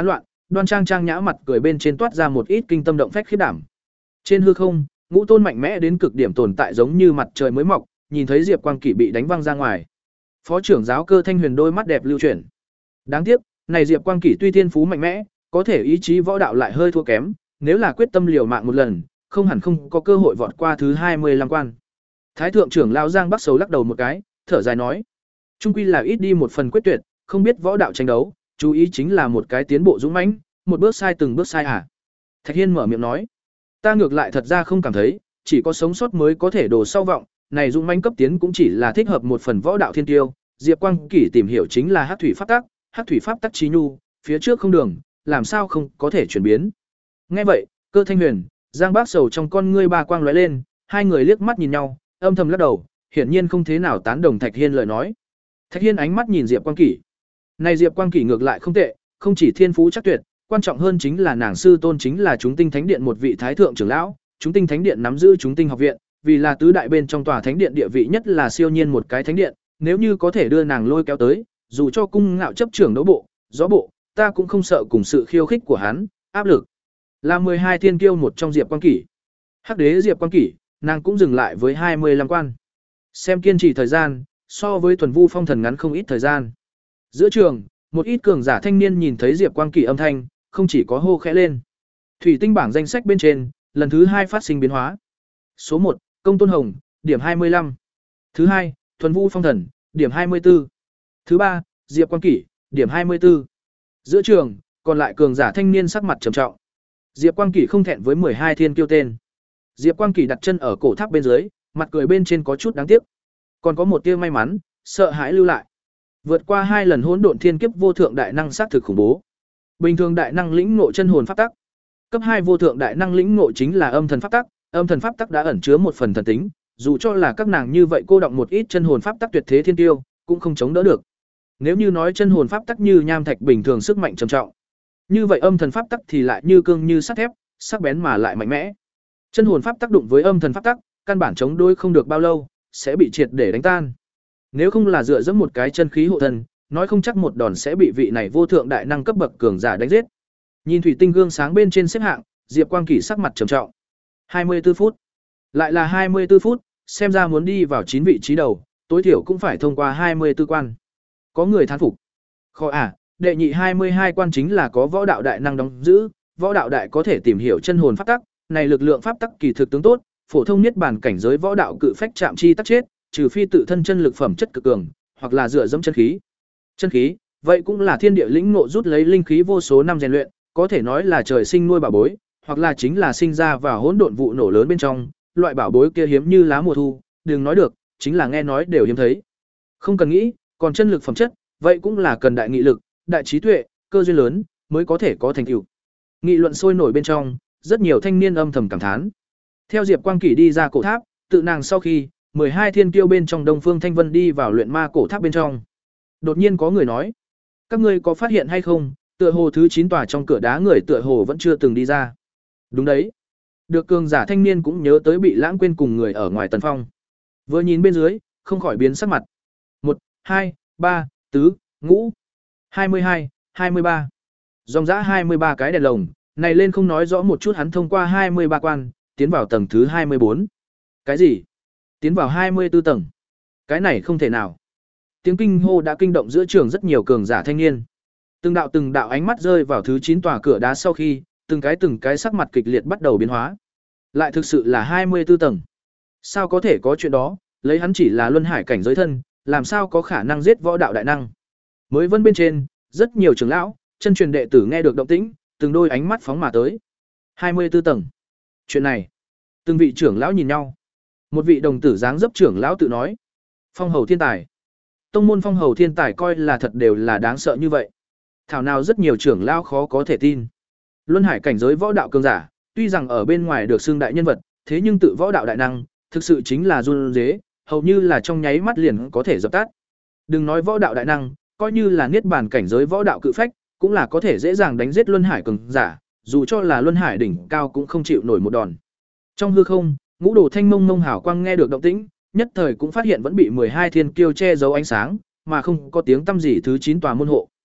đoan trang trang nhã mặt cười bên trên toát ra một ít kinh tâm động phách khiếp đảm. Trên hư không, ngũ tôn mạnh mẽ đến cực điểm tồn tại giống như mặt trời mới mọc, nhìn thấy Diệp Quang Kỷ bị đánh văng ra ngoài. Phó trưởng giáo Cơ Thanh Huyền đôi mắt đẹp lưu chuyển. Đáng tiếc, này Diệp Quang Kỷ tuy thiên phú mạnh mẽ, có thể ý chí võ đạo lại hơi thua kém, nếu là quyết tâm liều mạng một lần, không hẳn không có cơ hội vọt qua thứ hai mươi lăm quan. Thái thượng trưởng lão Giang Bắc Sầu lắc đầu một cái, thở dài nói: "Trung quy là ít đi một phần quyết tuyệt, không biết võ đạo tranh đấu, chú ý chính là một cái tiến bộ dũng mãnh, một bước sai từng bước sai à?" Thạch Hiên mở miệng nói: "Ta ngược lại thật ra không cảm thấy, chỉ có sống sót mới có thể đổ sau vọng, này dũng mãnh cấp tiến cũng chỉ là thích hợp một phần võ đạo thiên tiêu, Diệp Quang Kỷ tìm hiểu chính là Hắc thủy pháp tắc, Hắc thủy pháp tắc chí nhu, phía trước không đường, làm sao không có thể chuyển biến." Nghe vậy, Cơ Thanh Huyền, Giang Bác Sầu trong con ngươi ba quang lóe lên, hai người liếc mắt nhìn nhau, âm thầm lắc đầu, hiển nhiên không thế nào tán đồng Thạch Hiên lời nói. Thạch Hiên ánh mắt nhìn Diệp Quang Kỷ. Này Diệp Quang Kỷ ngược lại không tệ, không chỉ thiên phú chắc tuyệt, quan trọng hơn chính là nàng sư tôn chính là Chúng Tinh Thánh Điện một vị thái thượng trưởng lão, Chúng Tinh Thánh Điện nắm giữ Chúng Tinh học viện, vì là tứ đại bên trong tòa thánh điện địa vị nhất là siêu nhiên một cái thánh điện, nếu như có thể đưa nàng lôi kéo tới, dù cho cung ngạo chấp trưởng đấu bộ, gió bộ, ta cũng không sợ cùng sự khiêu khích của hắn, áp lực. Là mười hai thiên kiêu một trong Diệp Quang Kỷ. Hắc đế Diệp Quang Kỷ, nàng cũng dừng lại với hai mươi lăm quan. Xem kiên trì thời gian, so với Thuần Vu Phong Thần ngắn không ít thời gian. Giữa trường, một ít cường giả thanh niên nhìn thấy Diệp Quang Kỷ âm thanh, không chỉ có hô khẽ lên. Thủy tinh bảng danh sách bên trên, lần thứ hai phát sinh biến hóa. Số một, Công Tôn Hồng, điểm hai mươi lăm. Thứ hai, Thuần Vu Phong Thần, điểm hai mươi tư. Thứ ba, Diệp Quang Kỷ, điểm hai mươi tư. Giữa trường, còn lại cường giả thanh niên sắc mặt trầm trọng. Diệp Quang Kỷ không thẹn với mười hai thiên kiêu tên. Diệp Quang Kỷ đặt chân ở cổ tháp bên dưới, mặt cười bên trên có chút đáng tiếc. Còn có một tia may mắn, sợ hãi lưu lại. Vượt qua hai lần hỗn độn thiên kiếp vô thượng đại năng sát thực khủng bố. Bình thường đại năng lĩnh ngộ chân hồn pháp tắc. Cấp hai vô thượng đại năng lĩnh ngộ chính là âm thần pháp tắc, âm thần pháp tắc đã ẩn chứa một phần thần tính, dù cho là các nàng như vậy cô động một ít chân hồn pháp tắc tuyệt thế thiên tiêu, cũng không chống đỡ được. Nếu như nói chân hồn pháp tắc như nham thạch bình thường sức mạnh trầm trọng, như vậy âm thần pháp tắc thì lại như cương như sắt thép, sắc bén mà lại mạnh mẽ. Chân hồn pháp tác động với âm thần pháp tắc, căn bản chống đối không được bao lâu, sẽ bị triệt để đánh tan. Nếu không là dựa dẫm một cái chân khí hộ thần, nói không chắc một đòn sẽ bị vị này vô thượng đại năng cấp bậc cường giả đánh giết. Nhìn thủy tinh gương sáng bên trên xếp hạng, Diệp Quang Kỷ sắc mặt trầm trọng. hai mươi tư phút, lại là hai mươi tư phút, xem ra muốn đi vào chín vị trí đầu, tối thiểu cũng phải thông qua hai mươi tư quan. Có người thán phục. Khó à, đệ nhị hai mươi hai quan chính là có võ đạo đại năng đóng giữ, võ đạo đại có thể tìm hiểu chân hồn pháp tắc, này lực lượng pháp tắc kỳ thực tướng tốt, phổ thông niết bàn cảnh giới võ đạo cự phách chạm chi tắc chết, trừ phi tự thân chân lực phẩm chất cực cường, hoặc là dựa dẫm chân khí. Chân khí, vậy cũng là thiên địa lĩnh ngộ rút lấy linh khí vô số năm rèn luyện, có thể nói là trời sinh nuôi bảo bối, hoặc là chính là sinh ra vào hỗn độn vụ nổ lớn bên trong, loại bảo bối kia hiếm như lá mùa thu, đừng nói được, chính là nghe nói đều hiếm thấy. Không cần nghĩ, còn chân lực phẩm chất, vậy cũng là cần đại nghị lực, đại trí tuệ, cơ duyên lớn mới có thể có thành tựu. Nghị luận sôi nổi bên trong, rất nhiều thanh niên âm thầm cảm thán. Theo Diệp Quang Kỷ đi ra cổ tháp, tự nàng sau khi mười hai thiên kiêu bên trong Đông Phương Thanh Vân đi vào luyện ma cổ tháp bên trong. Đột nhiên có người nói: "Các ngươi có phát hiện hay không, tựa hồ thứ chín tòa trong cửa đá người tựa hồ vẫn chưa từng đi ra." Đúng đấy. Được cường giả thanh niên cũng nhớ tới bị lãng quên cùng người ở ngoài Tần Phong. Vừa nhìn bên dưới, không khỏi biến sắc mặt. một, hai, ba, tứ, ngũ, hai mươi hai, hai mươi ba. Dòng dã hai mươi ba cái đèn lồng, này lên không nói rõ một chút hắn thông qua hai mươi ba quan, tiến vào tầng thứ hai mươi bốn. Cái gì? Tiến vào hai mươi tư tầng? Cái này không thể nào. Tiếng kinh hô đã kinh động giữa trường rất nhiều cường giả thanh niên. Từng đạo từng đạo ánh mắt rơi vào thứ chín tòa cửa đá sau khi, từng cái từng cái sắc mặt kịch liệt bắt đầu biến hóa. Lại thực sự là hai mươi tư tầng. Sao có thể có chuyện đó, lấy hắn chỉ là luân hải cảnh giới thân, làm sao có khả năng giết võ đạo đại năng? Mới vân bên trên, rất nhiều trưởng lão, chân truyền đệ tử nghe được động tĩnh, từng đôi ánh mắt phóng mà tới. hai mươi tư tầng. Chuyện này, từng vị trưởng lão nhìn nhau. Một vị đồng tử dáng dấp trưởng lão tự nói: "Phong hầu thiên tài." Tông môn phong hầu thiên tài coi là thật đều là đáng sợ như vậy. Thảo nào rất nhiều trưởng lão khó có thể tin. Luân hải cảnh giới võ đạo cường giả, tuy rằng ở bên ngoài được xưng đại nhân vật, thế nhưng tự võ đạo đại năng, thực sự chính là run rế, hầu như là trong nháy mắt liền có thể dập tắt. Đừng nói võ đạo đại năng, coi như là niết bàn cảnh giới võ đạo cự phách, cũng là có thể dễ dàng đánh giết luân hải cường giả, dù cho là luân hải đỉnh cao cũng không chịu nổi một đòn. Trong hư không, ngũ đồ thanh mông mông hảo quang nghe được động tĩnh, nhất thời cũng phát hiện vẫn bị mười hai thiên kiêu che giấu ánh sáng, mà không có tiếng tăm gì thứ chín tòa môn hộ.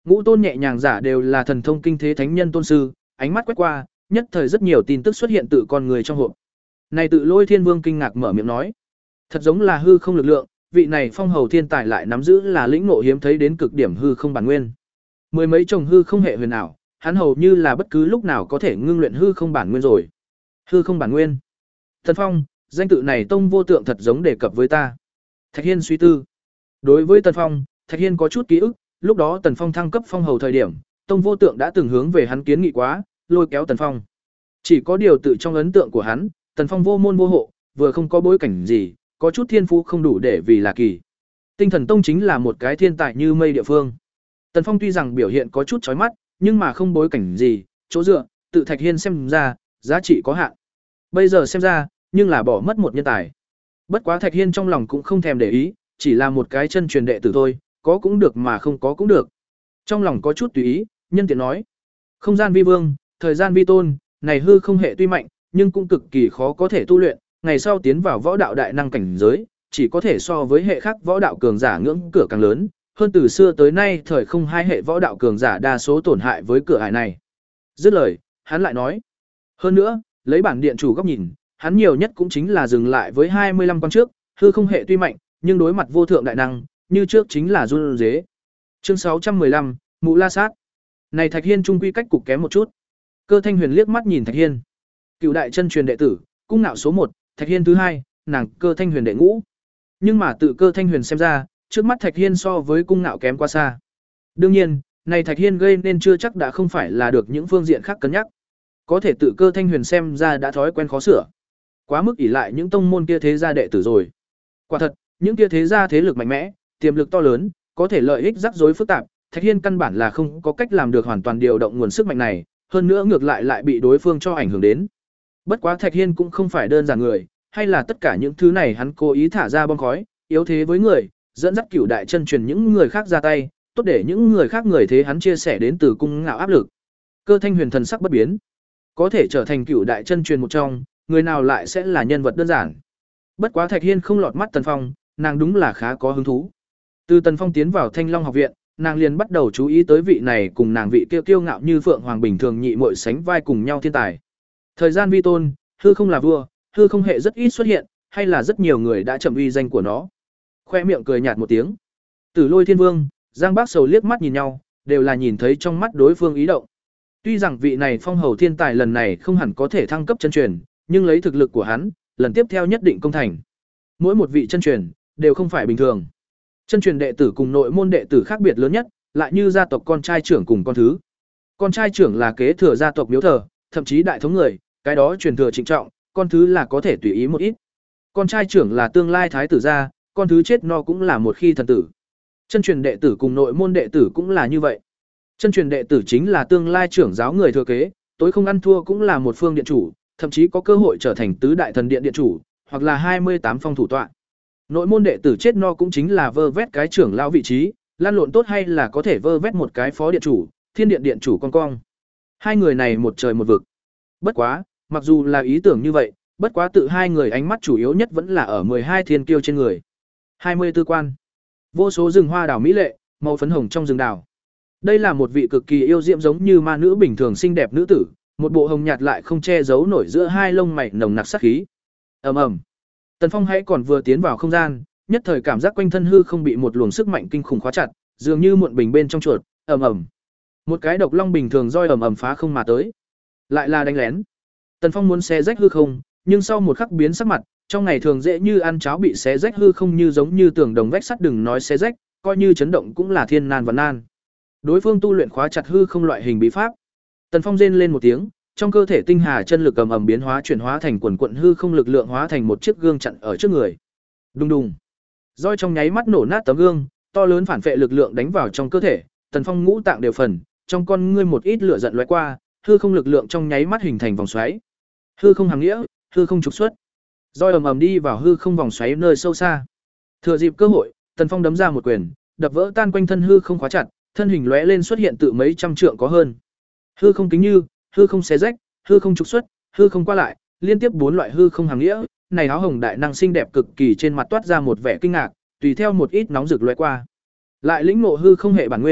Ngũ tôn nhẹ nhàng giả đều là thần thông kinh thế thánh nhân tôn sư, ánh mắt quét qua, nhất thời rất nhiều tin tức xuất hiện tự con người trong hộp. Này tự Lôi Thiên Vương kinh ngạc mở miệng nói, thật giống là hư không lực lượng, vị này phong hầu thiên tài lại nắm giữ là lĩnh ngộ hiếm thấy đến cực điểm hư không bản nguyên. Mười mấy chồng hư không hệ huyền ảo, hắn hầu như là bất cứ lúc nào có thể ngưng luyện hư không bản nguyên rồi. Hư không bản nguyên. Thần Phong, danh tự này Tông Vô Tượng thật giống đề cập với ta. Thạch Hiên suy tư. Đối với Tần Phong, Thạch Hiên có chút ký ức, lúc đó Tần Phong thăng cấp phong hầu thời điểm, Tông Vô Tượng đã từng hướng về hắn kiến nghị quá, lôi kéo Tần Phong. Chỉ có điều tự trong ấn tượng của hắn, Tần Phong vô môn vô hộ, vừa không có bối cảnh gì, có chút thiên phú không đủ để vì là kỳ. Tinh Thần Tông chính là một cái thiên tài như mây địa phương. Tần Phong tuy rằng biểu hiện có chút chói mắt, nhưng mà không bối cảnh gì, chỗ dựa, tự Thạch Hiên xem ra, giá trị có hạn. Bây giờ xem ra, nhưng là bỏ mất một nhân tài. Bất quá Thạch Hiên trong lòng cũng không thèm để ý, chỉ là một cái chân truyền đệ tử thôi, có cũng được mà không có cũng được. Trong lòng có chút tùy ý, nhân tiện nói: "Không gian vi vương, thời gian vi tôn, này hư không hệ tuy mạnh, nhưng cũng cực kỳ khó có thể tu luyện, ngày sau tiến vào võ đạo đại năng cảnh giới, chỉ có thể so với hệ khác võ đạo cường giả ngưỡng cửa càng lớn, hơn từ xưa tới nay thời không hai hệ võ đạo cường giả đa số tổn hại với cửa ải này." Dứt lời, hắn lại nói: "Hơn nữa, lấy bản điện chủ góc nhìn, hắn nhiều nhất cũng chính là dừng lại với hai mươi lăm con trước, hư không hệ tuy mạnh, nhưng đối mặt vô thượng đại năng, như trước chính là run rế." Chương sáu trăm mười lăm, Mụ La Sát. Này Thạch Hiên trung quy cách cục kém một chút. Cơ Thanh Huyền liếc mắt nhìn Thạch Hiên. Cựu đại chân truyền đệ tử, cung nạo số một, Thạch Hiên thứ hai, nàng Cơ Thanh Huyền đệ ngũ. Nhưng mà tự Cơ Thanh Huyền xem ra, trước mắt Thạch Hiên so với cung nạo kém quá xa. Đương nhiên, này Thạch Hiên gây nên chưa chắc đã không phải là được những phương diện khác cân nhắc. Có thể tự Cơ Thanh Huyền xem ra đã thói quen khó sửa. Quá mức ỷ lại những tông môn kia thế gia đệ tử rồi. Quả thật, những kia thế gia thế lực mạnh mẽ, tiềm lực to lớn, có thể lợi ích rắc rối phức tạp, Thạch Hiên căn bản là không có cách làm được hoàn toàn điều động nguồn sức mạnh này, hơn nữa ngược lại lại bị đối phương cho ảnh hưởng đến. Bất quá Thạch Hiên cũng không phải đơn giản người, hay là tất cả những thứ này hắn cố ý thả ra bom khói, yếu thế với người, dẫn dắt cửu đại chân truyền những người khác ra tay, tốt để những người khác người thế hắn chia sẻ đến từ cung ngạo áp lực. Cơ Thanh Huyền thần sắc bất biến, có thể trở thành cửu đại chân truyền một trong, người nào lại sẽ là nhân vật đơn giản. Bất quá Thạch Hiên không lọt mắt Tần Phong, nàng đúng là khá có hứng thú. Từ Tần Phong tiến vào Thanh Long học viện, nàng liền bắt đầu chú ý tới vị này cùng nàng vị kia kiêu ngạo như phượng hoàng bình thường nhị muội sánh vai cùng nhau thiên tài. Thời gian vi tôn, hư không là vua, hư không hệ rất ít xuất hiện, hay là rất nhiều người đã chậm uy danh của nó. Khoe miệng cười nhạt một tiếng. Tử Lôi Thiên Vương, Giang Bác Sầu liếc mắt nhìn nhau, đều là nhìn thấy trong mắt đối phương ý động. Tuy rằng vị này phong hầu thiên tài lần này không hẳn có thể thăng cấp chân truyền, nhưng lấy thực lực của hắn, lần tiếp theo nhất định công thành. Mỗi một vị chân truyền đều không phải bình thường. Chân truyền đệ tử cùng nội môn đệ tử khác biệt lớn nhất, lại như gia tộc con trai trưởng cùng con thứ. Con trai trưởng là kế thừa gia tộc miếu thờ, thậm chí đại thống người, cái đó truyền thừa trịnh trọng, con thứ là có thể tùy ý một ít. Con trai trưởng là tương lai thái tử gia, con thứ chết no cũng là một khi thần tử. Chân truyền đệ tử cùng nội môn đệ tử cũng là như vậy. Chân truyền đệ tử chính là tương lai trưởng giáo người thừa kế, tối không ăn thua cũng là một phương điện chủ, thậm chí có cơ hội trở thành tứ đại thần điện điện chủ, hoặc là hai mươi tám phong thủ tọa. Nội môn đệ tử chết no cũng chính là vơ vét cái trưởng lão vị trí, lan lộn tốt hay là có thể vơ vét một cái phó điện chủ, thiên điện điện chủ con cong. Hai người này một trời một vực. Bất quá, mặc dù là ý tưởng như vậy, bất quá tự hai người ánh mắt chủ yếu nhất vẫn là ở mười hai thiên kiêu trên người. hai mươi tư quan. Vô số rừng hoa đào mỹ lệ, màu phấn hồng trong rừng đào. Đây là một vị cực kỳ yêu diễm giống như ma nữ bình thường xinh đẹp nữ tử, một bộ hồng nhạt lại không che giấu nổi giữa hai lông mày nồng nặc sát khí. Ầm ầm. Tần Phong hãy còn vừa tiến vào không gian, nhất thời cảm giác quanh thân hư không bị một luồng sức mạnh kinh khủng khóa chặt, dường như muộn bình bên trong chuột, ầm ầm. Một cái độc long bình thường roi ầm ầm phá không mà tới. Lại là đánh lén. Tần Phong muốn xé rách hư không, nhưng sau một khắc biến sắc mặt, trong ngày thường dễ như ăn cháo bị xé rách hư không như giống như tường đồng vách sắt, đừng nói xé rách, coi như chấn động cũng là thiên nan và nan. Đối phương tu luyện khóa chặt hư không loại hình bí pháp. Tần Phong rên lên một tiếng, trong cơ thể tinh hà chân lực ầm ầm biến hóa chuyển hóa thành quần quận hư không lực lượng hóa thành một chiếc gương chặn ở trước người. Đùng đùng. Roi trong nháy mắt nổ nát tấm gương, to lớn phản phệ lực lượng đánh vào trong cơ thể, Tần Phong ngũ tạng đều phần, trong con ngươi một ít lửa giận lóe qua, hư không lực lượng trong nháy mắt hình thành vòng xoáy. Hư không hàm nghĩa, hư không trục xuất. Roi ầm ầm đi vào hư không vòng xoáy nơi sâu xa. Thừa dịp cơ hội, Tần Phong đấm ra một quyền, đập vỡ tan quanh thân hư không khóa chặt, thân hình lóe lên xuất hiện tự mấy trăm trượng có hơn. Hư không kính như, hư không xé rách, hư không trục xuất, hư không qua lại, liên tiếp bốn loại hư không hàm nghĩa, này áo hồng đại năng xinh đẹp cực kỳ trên mặt toát ra một vẻ kinh ngạc, tùy theo một ít nóng rực lóe qua. Lại lĩnh ngộ hư không hệ bản nguyên,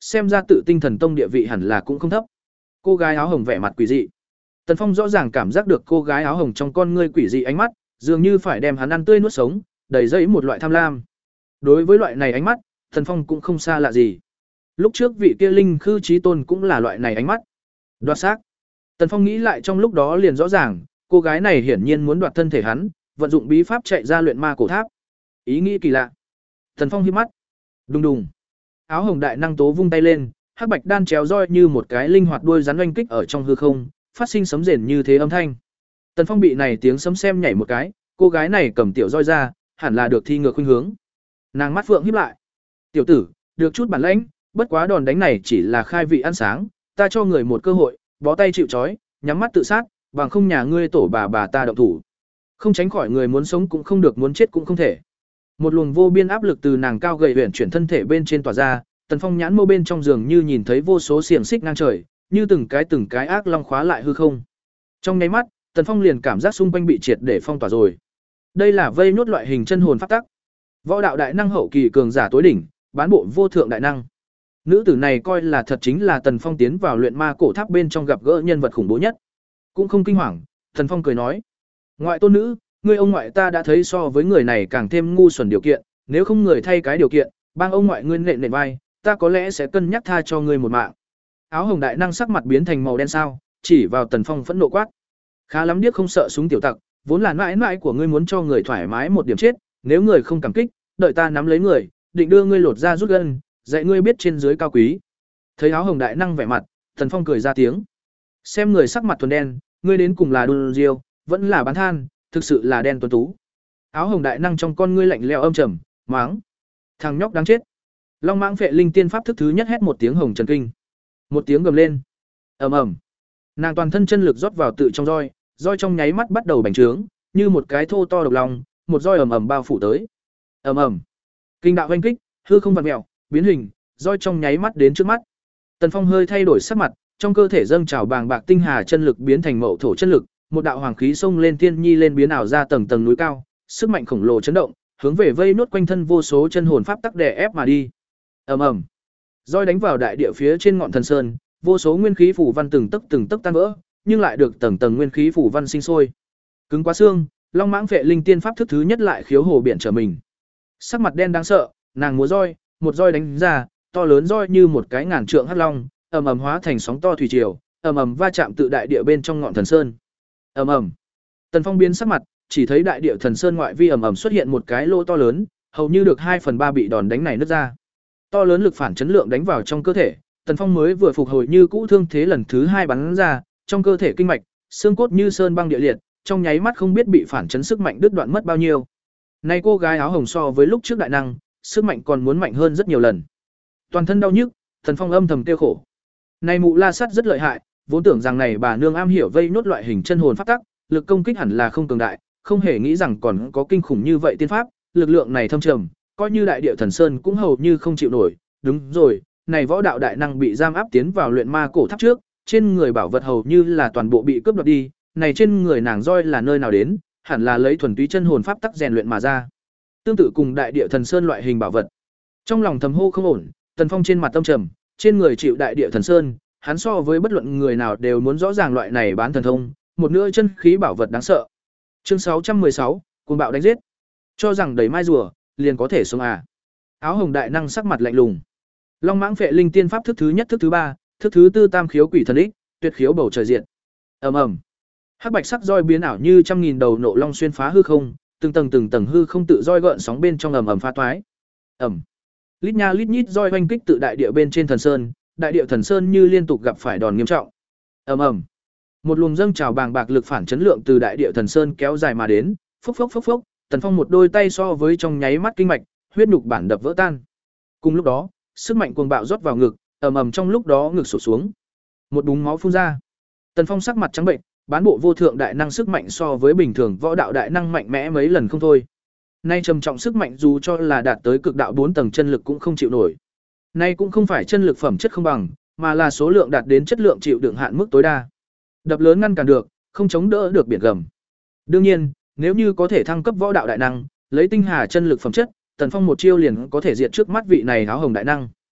xem ra tự tinh thần tông địa vị hẳn là cũng không thấp. Cô gái áo hồng vẻ mặt quỷ dị. Tần Phong rõ ràng cảm giác được cô gái áo hồng trong con ngươi quỷ dị ánh mắt, dường như phải đem hắn ăn tươi nuốt sống, đầy dẫy một loại tham lam. Đối với loại này ánh mắt, Tần Phong cũng không xa lạ gì. Lúc trước vị kia linh khư chí tôn cũng là loại này ánh mắt. Đoạt xác. Tần Phong nghĩ lại trong lúc đó liền rõ ràng, cô gái này hiển nhiên muốn đoạt thân thể hắn, vận dụng bí pháp chạy ra luyện ma cổ tháp. Ý nghĩ kỳ lạ. Tần Phong híp mắt. Đùng đùng. Áo hồng đại năng tố vung tay lên, hắc bạch đan chéo roi như một cái linh hoạt đuôi rắn oanh kích ở trong hư không, phát sinh sấm rền như thế âm thanh. Tần Phong bị này tiếng sấm xem nhảy một cái, cô gái này cầm tiểu roi ra, hẳn là được thi ngược khuynh hướng. Nàng mắt phượng híp lại. "Tiểu tử, được chút bản lĩnh, bất quá đòn đánh này chỉ là khai vị ăn sáng, ta cho người một cơ hội, bó tay chịu trói, nhắm mắt tự sát, bằng không nhà ngươi tổ bà bà ta động thủ." Không tránh khỏi người muốn sống cũng không được, muốn chết cũng không thể. Một luồng vô biên áp lực từ nàng cao gầy huyền chuyển thân thể bên trên tỏa ra, Tần Phong nhãn mâu bên trong giường như nhìn thấy vô số xiềng xích ngang trời, như từng cái từng cái ác long khóa lại hư không. Trong nháy mắt, Tần Phong liền cảm giác xung quanh bị triệt để phong tỏa rồi. Đây là vây nhốt loại hình chân hồn pháp tắc. Võ đạo đại năng hậu kỳ cường giả tối đỉnh, bán bộ vô thượng đại năng. Nữ tử này coi là thật chính là Tần Phong tiến vào luyện ma cổ tháp bên trong gặp gỡ nhân vật khủng bố nhất. Cũng không kinh hoàng, Tần Phong cười nói: "Ngoại tôn nữ, ngươi ông ngoại ta đã thấy so với người này càng thêm ngu xuẩn điều kiện, nếu không người thay cái điều kiện, bang ông ngoại ngươi nện nện vai, ta có lẽ sẽ cân nhắc tha cho ngươi một mạng." Áo hồng đại năng sắc mặt biến thành màu đen sao, chỉ vào Tần Phong phẫn nộ quát: "Khá lắm điếc không sợ súng tiểu tặc, vốn là mãi mãi của ngươi muốn cho người thoải mái một điểm chết, nếu người không cảm kích, đợi ta nắm lấy người, định đưa ngươi lột ra rút gân, dạy ngươi biết trên dưới cao quý." Thấy áo hồng đại năng vẻ mặt, Tần Phong cười ra tiếng: "Xem người sắc mặt thuần đen, ngươi đến cùng là đun diêu, vẫn là bán than, thực sự là đen tuấn tú." Áo hồng đại năng trong con ngươi lạnh lẽo âm trầm, máng: "Thằng nhóc đáng chết." Long Mãng Phệ Linh Tiên pháp thức thứ nhất hét một tiếng hồng trần kinh. Một tiếng gầm lên. Ầm ầm. Nàng toàn thân chân lực rót vào tự trong roi, roi trong nháy mắt bắt đầu bành trướng, như một cái thô to độc lòng, một roi ầm ầm bao phủ tới. Ầm ầm. Kinh đạo hoành kích, hư không vặn mèo, biến hình, roi trong nháy mắt đến trước mắt. Tần Phong hơi thay đổi sắc mặt, trong cơ thể dâng trào bàng bạc tinh hà chân lực biến thành mậu thổ chân lực, một đạo hoàng khí xông lên tiên nhi lên biến ảo ra tầng tầng núi cao, sức mạnh khổng lồ chấn động, hướng về vây nốt quanh thân vô số chân hồn pháp tắc đè ép mà đi. Ầm ầm. Roi đánh vào đại địa phía trên ngọn thần sơn, vô số nguyên khí phủ văn từng tấc từng tấc tan vỡ, nhưng lại được tầng tầng nguyên khí phủ văn sinh sôi. Cứng quá xương, Long Mãng Phệ Linh Tiên pháp thức thứ nhất lại khiếu hồ biển trở mình. Sắc mặt đen đáng sợ, nàng múa roi, một roi đánh ra, to lớn roi như một cái ngàn trượng hắc long, ầm ầm hóa thành sóng to thủy triều, ầm ầm va chạm tự đại địa bên trong ngọn thần sơn. Ầm ầm. Tần Phong biến sắc mặt, chỉ thấy đại địa thần sơn ngoại vi ầm ầm xuất hiện một cái lỗ to lớn, hầu như được hai phần ba bị đòn đánh này nứt ra. To lớn lực phản chấn lượng đánh vào trong cơ thể, Tần Phong mới vừa phục hồi như cũ thương thế lần thứ hai bắn ra, trong cơ thể kinh mạch, xương cốt như sơn băng địa liệt, trong nháy mắt không biết bị phản chấn sức mạnh đứt đoạn mất bao nhiêu. Nay cô gái áo hồng so với lúc trước đại năng, sức mạnh còn muốn mạnh hơn rất nhiều lần. Toàn thân đau nhức, Tần Phong âm thầm tiêu khổ. Này mụ La Sắt rất lợi hại, vốn tưởng rằng này bà nương am hiểu vây nốt loại hình chân hồn pháp tắc, lực công kích hẳn là không cường đại, không hề nghĩ rằng còn có kinh khủng như vậy tiên pháp, lực lượng này thâm trầm, coi như đại địa thần sơn cũng hầu như không chịu nổi. Đúng rồi, này võ đạo đại năng bị giam áp tiến vào luyện ma cổ tháp trước, trên người bảo vật hầu như là toàn bộ bị cướp đoạt đi, này trên người nàng roi là nơi nào đến, hẳn là lấy thuần túy chân hồn pháp tắc rèn luyện mà ra. Tương tự cùng đại địa thần sơn loại hình bảo vật. Trong lòng thầm hô không ổn, Tần Phong trên mặt tâm trầm, trên người chịu đại địa thần sơn, hắn so với bất luận người nào đều muốn rõ ràng loại này bán thần thông, một nữa chân khí bảo vật đáng sợ. Chương sáu trăm mười sáu, cuồng bạo đánh giết. Cho rằng đầy mai rùa, liền có thể sống à? Áo hồng đại năng sắc mặt lạnh lùng. Long Mãng Phệ Linh Tiên pháp thức thứ nhất, thức thứ ba, thức thứ tư tam khiếu quỷ thần ích, tuyệt khiếu bầu trời diện. Ầm ầm. Hắc bạch sắc roi biến ảo như trăm nghìn đầu nộ long xuyên phá hư không, từng tầng từng tầng hư không tự roi gợn sóng bên trong ầm ầm phá toái. Ầm. Lít nha lít nhít roi oanh kích tự đại địa bên trên thần sơn, đại địa thần sơn như liên tục gặp phải đòn nghiêm trọng. Ầm ầm. Một luồng dâng trào bàng bạc lực phản chấn lượng từ đại địa thần sơn kéo dài mà đến, phốc phốc phốc phốc, Tần Phong một đôi tay so với trong nháy mắt kinh mạch, huyết nhục bản đập vỡ tan. Cùng lúc đó, sức mạnh cuồng bạo rót vào ngực, ầm ầm trong lúc đó ngực sụp xuống. Một búng máu phun ra. Tần Phong sắc mặt trắng bệnh, bán bộ vô thượng đại năng sức mạnh so với bình thường võ đạo đại năng mạnh mẽ mấy lần không thôi. Nay trầm trọng sức mạnh dù cho là đạt tới cực đạo bốn tầng chân lực cũng không chịu nổi. Nay cũng không phải chân lực phẩm chất không bằng, mà là số lượng đạt đến chất lượng chịu đựng hạn mức tối đa. Đập lớn ngăn cản được, không chống đỡ được biển gầm. Đương nhiên, nếu như có thể thăng cấp võ đạo đại năng, lấy tinh hà chân lực phẩm chất, Tần Phong một chiêu liền có thể diệt trước mắt vị này áo hồng đại năng.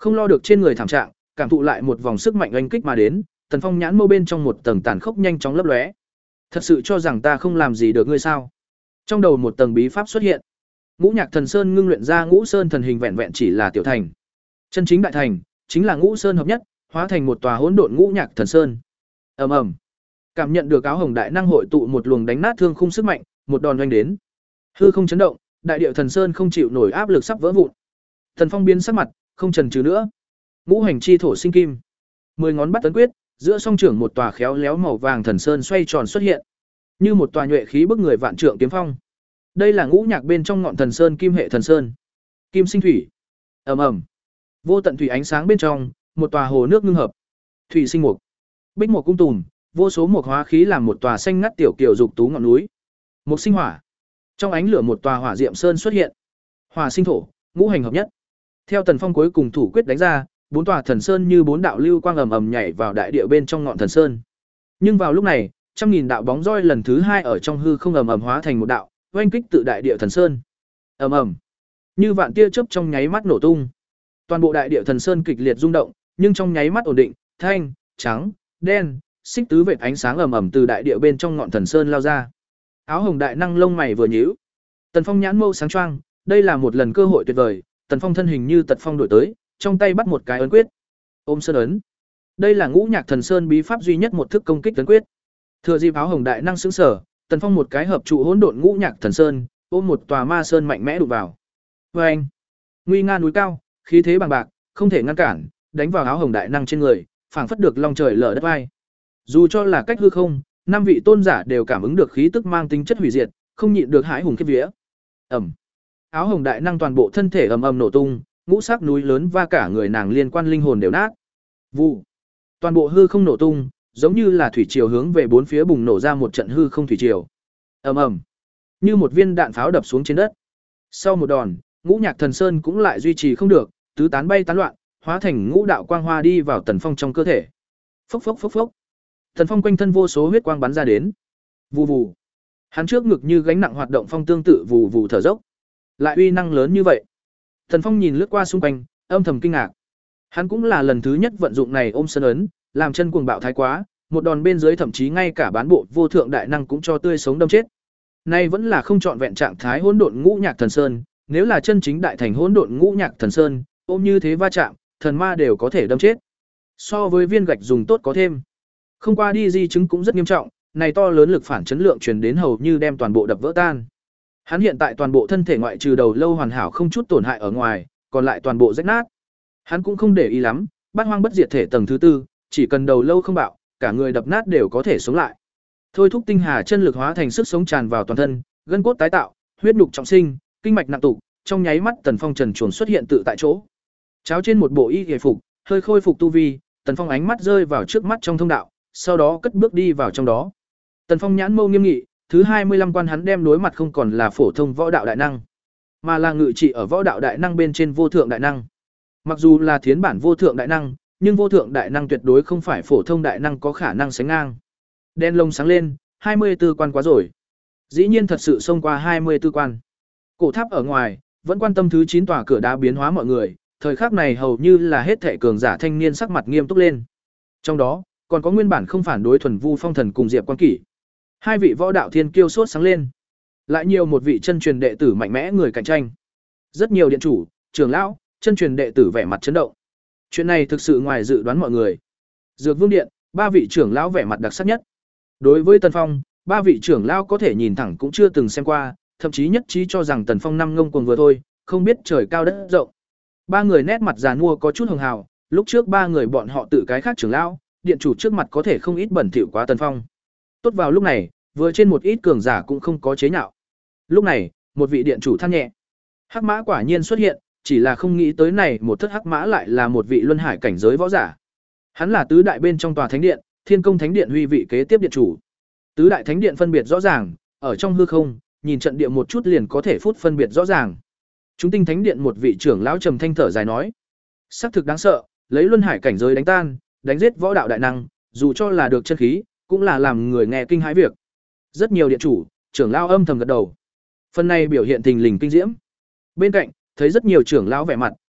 Không lo được trên người thảm trạng, cảm thụ lại một vòng sức mạnh oanh kích mà đến, Tần Phong nhãn mâu bên trong một tầng tàn khốc nhanh chóng lấp lóe. Thật sự cho rằng ta không làm gì được ngươi sao? Trong đầu một tầng bí pháp xuất hiện. Ngũ Nhạc Thần Sơn ngưng luyện ra Ngũ Sơn thần hình vẹn vẹn chỉ là tiểu thành. Chân chính đại thành chính là Ngũ Sơn hợp nhất, hóa thành một tòa hỗn độn Ngũ Nhạc Thần Sơn. Ầm ầm. Cảm nhận được áo hồng đại năng hội tụ một luồng đánh nát thương khung sức mạnh, một đòn oanh đến. Hư không chấn động, đại địa thần sơn không chịu nổi áp lực sắp vỡ vụn. Thần Phong biến sắc mặt, không chần chừ nữa. Ngũ hành chi thổ sinh kim. Mười ngón bắt tấn quyết, giữa song trưởng một tòa khéo léo màu vàng thần sơn xoay tròn xuất hiện, như một tòa nhuệ khí bức người vạn trượng kiếm phong. Đây là ngũ nhạc bên trong ngọn thần sơn kim hệ thần sơn. Kim sinh thủy. Ầm ầm. Vô tận thủy ánh sáng bên trong, một tòa hồ nước ngưng hợp. Thủy sinh mục. Bích mục cung tùm, vô số mục hóa khí làm một tòa xanh ngắt tiểu kiều dục tú ngọn núi. Mục sinh hỏa. Trong ánh lửa một tòa hỏa diệm sơn xuất hiện. Hỏa sinh thổ, ngũ hành hợp nhất. Theo Tần Phong cuối cùng thủ quyết đánh ra, bốn tòa thần sơn như bốn đạo lưu quang ầm ầm nhảy vào đại địa bên trong ngọn thần sơn. Nhưng vào lúc này, trăm nghìn đạo bóng roi lần thứ hai ở trong hư không ầm ầm hóa thành một đạo, oanh kích tự đại địa thần sơn. Ầm ầm. Như vạn tia chớp trong nháy mắt nổ tung. Toàn bộ đại địa thần sơn kịch liệt rung động, nhưng trong nháy mắt ổn định, thanh, trắng, đen, xích tứ vệt ánh sáng ầm ầm từ đại địa bên trong ngọn thần sơn lao ra. Áo hồng đại năng lông mày vừa nhíu. Tần Phong nhãn mâu sáng choang, đây là một lần cơ hội tuyệt vời, Tần Phong thân hình như tật phong đổi tới, trong tay bắt một cái ấn quyết. Ôm sơn ấn. Đây là Ngũ Nhạc Thần Sơn bí pháp duy nhất một thức công kích ấn quyết. Thừa dịp áo hồng đại năng sững sở, Tần Phong một cái hợp trụ hỗn độn Ngũ Nhạc Thần Sơn, ôm một tòa ma sơn mạnh mẽ đụng vào. Oeng! Nguy nga núi cao, khí thế bằng bạc, không thể ngăn cản, đánh vào áo hồng đại năng trên người, phảng phất được long trời lở đất vai. Dù cho là cách hư không, năm vị tôn giả đều cảm ứng được khí tức mang tính chất hủy diệt, không nhịn được hãi hùng khiếp vía. Ầm. Áo hồng đại năng toàn bộ thân thể ầm ầm nổ tung, ngũ sắc núi lớn và cả người nàng liên quan linh hồn đều nát. Vụ. Toàn bộ hư không nổ tung, giống như là thủy triều hướng về bốn phía bùng nổ ra một trận hư không thủy triều. Ầm ầm. Như một viên đạn pháo đập xuống trên đất. Sau một đòn, Ngũ Nhạc Thần Sơn cũng lại duy trì không được, tứ tán bay tán loạn, hóa thành ngũ đạo quang hoa đi vào Tần Phong trong cơ thể. Phốc phốc phốc phốc. Tần Phong quanh thân vô số huyết quang bắn ra đến. Vù vù. Hắn trước ngực như gánh nặng hoạt động phong tương tự vù vù thở dốc. Lại uy năng lớn như vậy. Tần Phong nhìn lướt qua xung quanh, âm thầm kinh ngạc. Hắn cũng là lần thứ nhất vận dụng này ôm sơn ấn, làm chân cuồng bạo thái quá, một đòn bên dưới thậm chí ngay cả bán bộ vô thượng đại năng cũng cho tươi sống đâm chết. Nay vẫn là không chọn vẹn trạng thái hỗn độn Ngũ Nhạc Thần Sơn, nếu là chân chính đại thành hỗn độn Ngũ Nhạc Thần Sơn, ôm như thế va chạm, thần ma đều có thể đâm chết. So với viên gạch dùng tốt có thêm. Không qua đi di chứng cũng rất nghiêm trọng, này to lớn lực phản chấn lượng truyền đến hầu như đem toàn bộ đập vỡ tan. Hắn hiện tại toàn bộ thân thể ngoại trừ đầu lâu hoàn hảo không chút tổn hại ở ngoài, còn lại toàn bộ rách nát. Hắn cũng không để ý lắm, bát hoang bất diệt thể tầng thứ tư, chỉ cần đầu lâu không bạo, cả người đập nát đều có thể sống lại. Thôi thúc tinh hà chân lực hóa thành sức sống tràn vào toàn thân, gân cốt tái tạo, huyết nhục trọng sinh, kinh mạch nặng tụ, trong nháy mắt Tần Phong trần truồng xuất hiện tự tại chỗ. Cháo trên một bộ y y phục, hơi khôi phục tu vi, Tần Phong ánh mắt rơi vào trước mắt trong thông đạo, sau đó cất bước đi vào trong đó. Tần Phong nhãn mâu nghiêm nghị, thứ hai mươi lăm quan hắn đem đối mặt không còn là phổ thông võ đạo đại năng, mà là ngự trị ở võ đạo đại năng bên trên vô thượng đại năng. Mặc dù là thiến bản vô thượng đại năng, nhưng vô thượng đại năng tuyệt đối không phải phổ thông đại năng có khả năng sánh ngang. Đen lông sáng lên, hai mươi tư quan quá rồi. Dĩ nhiên thật sự xông qua hai mươi tư quan. Cổ tháp ở ngoài, vẫn quan tâm thứ chín tòa cửa đá biến hóa mọi người, thời khắc này hầu như là hết thảy cường giả thanh niên sắc mặt nghiêm túc lên. Trong đó, còn có nguyên bản không phản đối thuần vu phong thần cùng Diệp Quan Kỷ. Hai vị võ đạo thiên kiêu sốt sáng lên. Lại nhiều một vị chân truyền đệ tử mạnh mẽ người cạnh tranh. Rất nhiều điện chủ, trưởng lão, chân truyền đệ tử vẻ mặt chấn động. Chuyện này thực sự ngoài dự đoán mọi người. Dược Vương điện, ba vị trưởng lão vẻ mặt đặc sắc nhất. Đối với Tần Phong, ba vị trưởng lão có thể nhìn thẳng cũng chưa từng xem qua, thậm chí nhất trí cho rằng Tần Phong năm ngông cuồng vừa thôi, không biết trời cao đất rộng. Ba người nét mặt già nua có chút hường hào, lúc trước ba người bọn họ tự cái khác trưởng lão, điện chủ trước mặt có thể không ít bẩn thỉu quá Tần Phong. Tốt vào lúc này, vừa trên một ít cường giả cũng không có chế nhạo. Lúc này, một vị điện chủ than nhẹ. Hắc mã quả nhiên xuất hiện, chỉ là không nghĩ tới này một thất hắc mã lại là một vị luân hải cảnh giới võ giả. Hắn là tứ đại bên trong tòa thánh điện, Thiên Công Thánh Điện huy vị kế tiếp điện chủ. Tứ đại thánh điện phân biệt rõ ràng, ở trong hư không, nhìn trận địa một chút liền có thể phút phân biệt rõ ràng. Chúng tinh thánh điện một vị trưởng lão trầm thanh thở dài nói: "Sắc thực đáng sợ, lấy luân hải cảnh giới đánh tan, đánh giết võ đạo đại năng, dù cho là được chân khí, cũng là làm người nghe kinh hãi việc." Rất nhiều điện chủ, trưởng lão âm thầm gật đầu. Phần này biểu hiện thình lình kinh diễm. Bên cạnh, thấy rất nhiều trưởng lão vẻ mặt,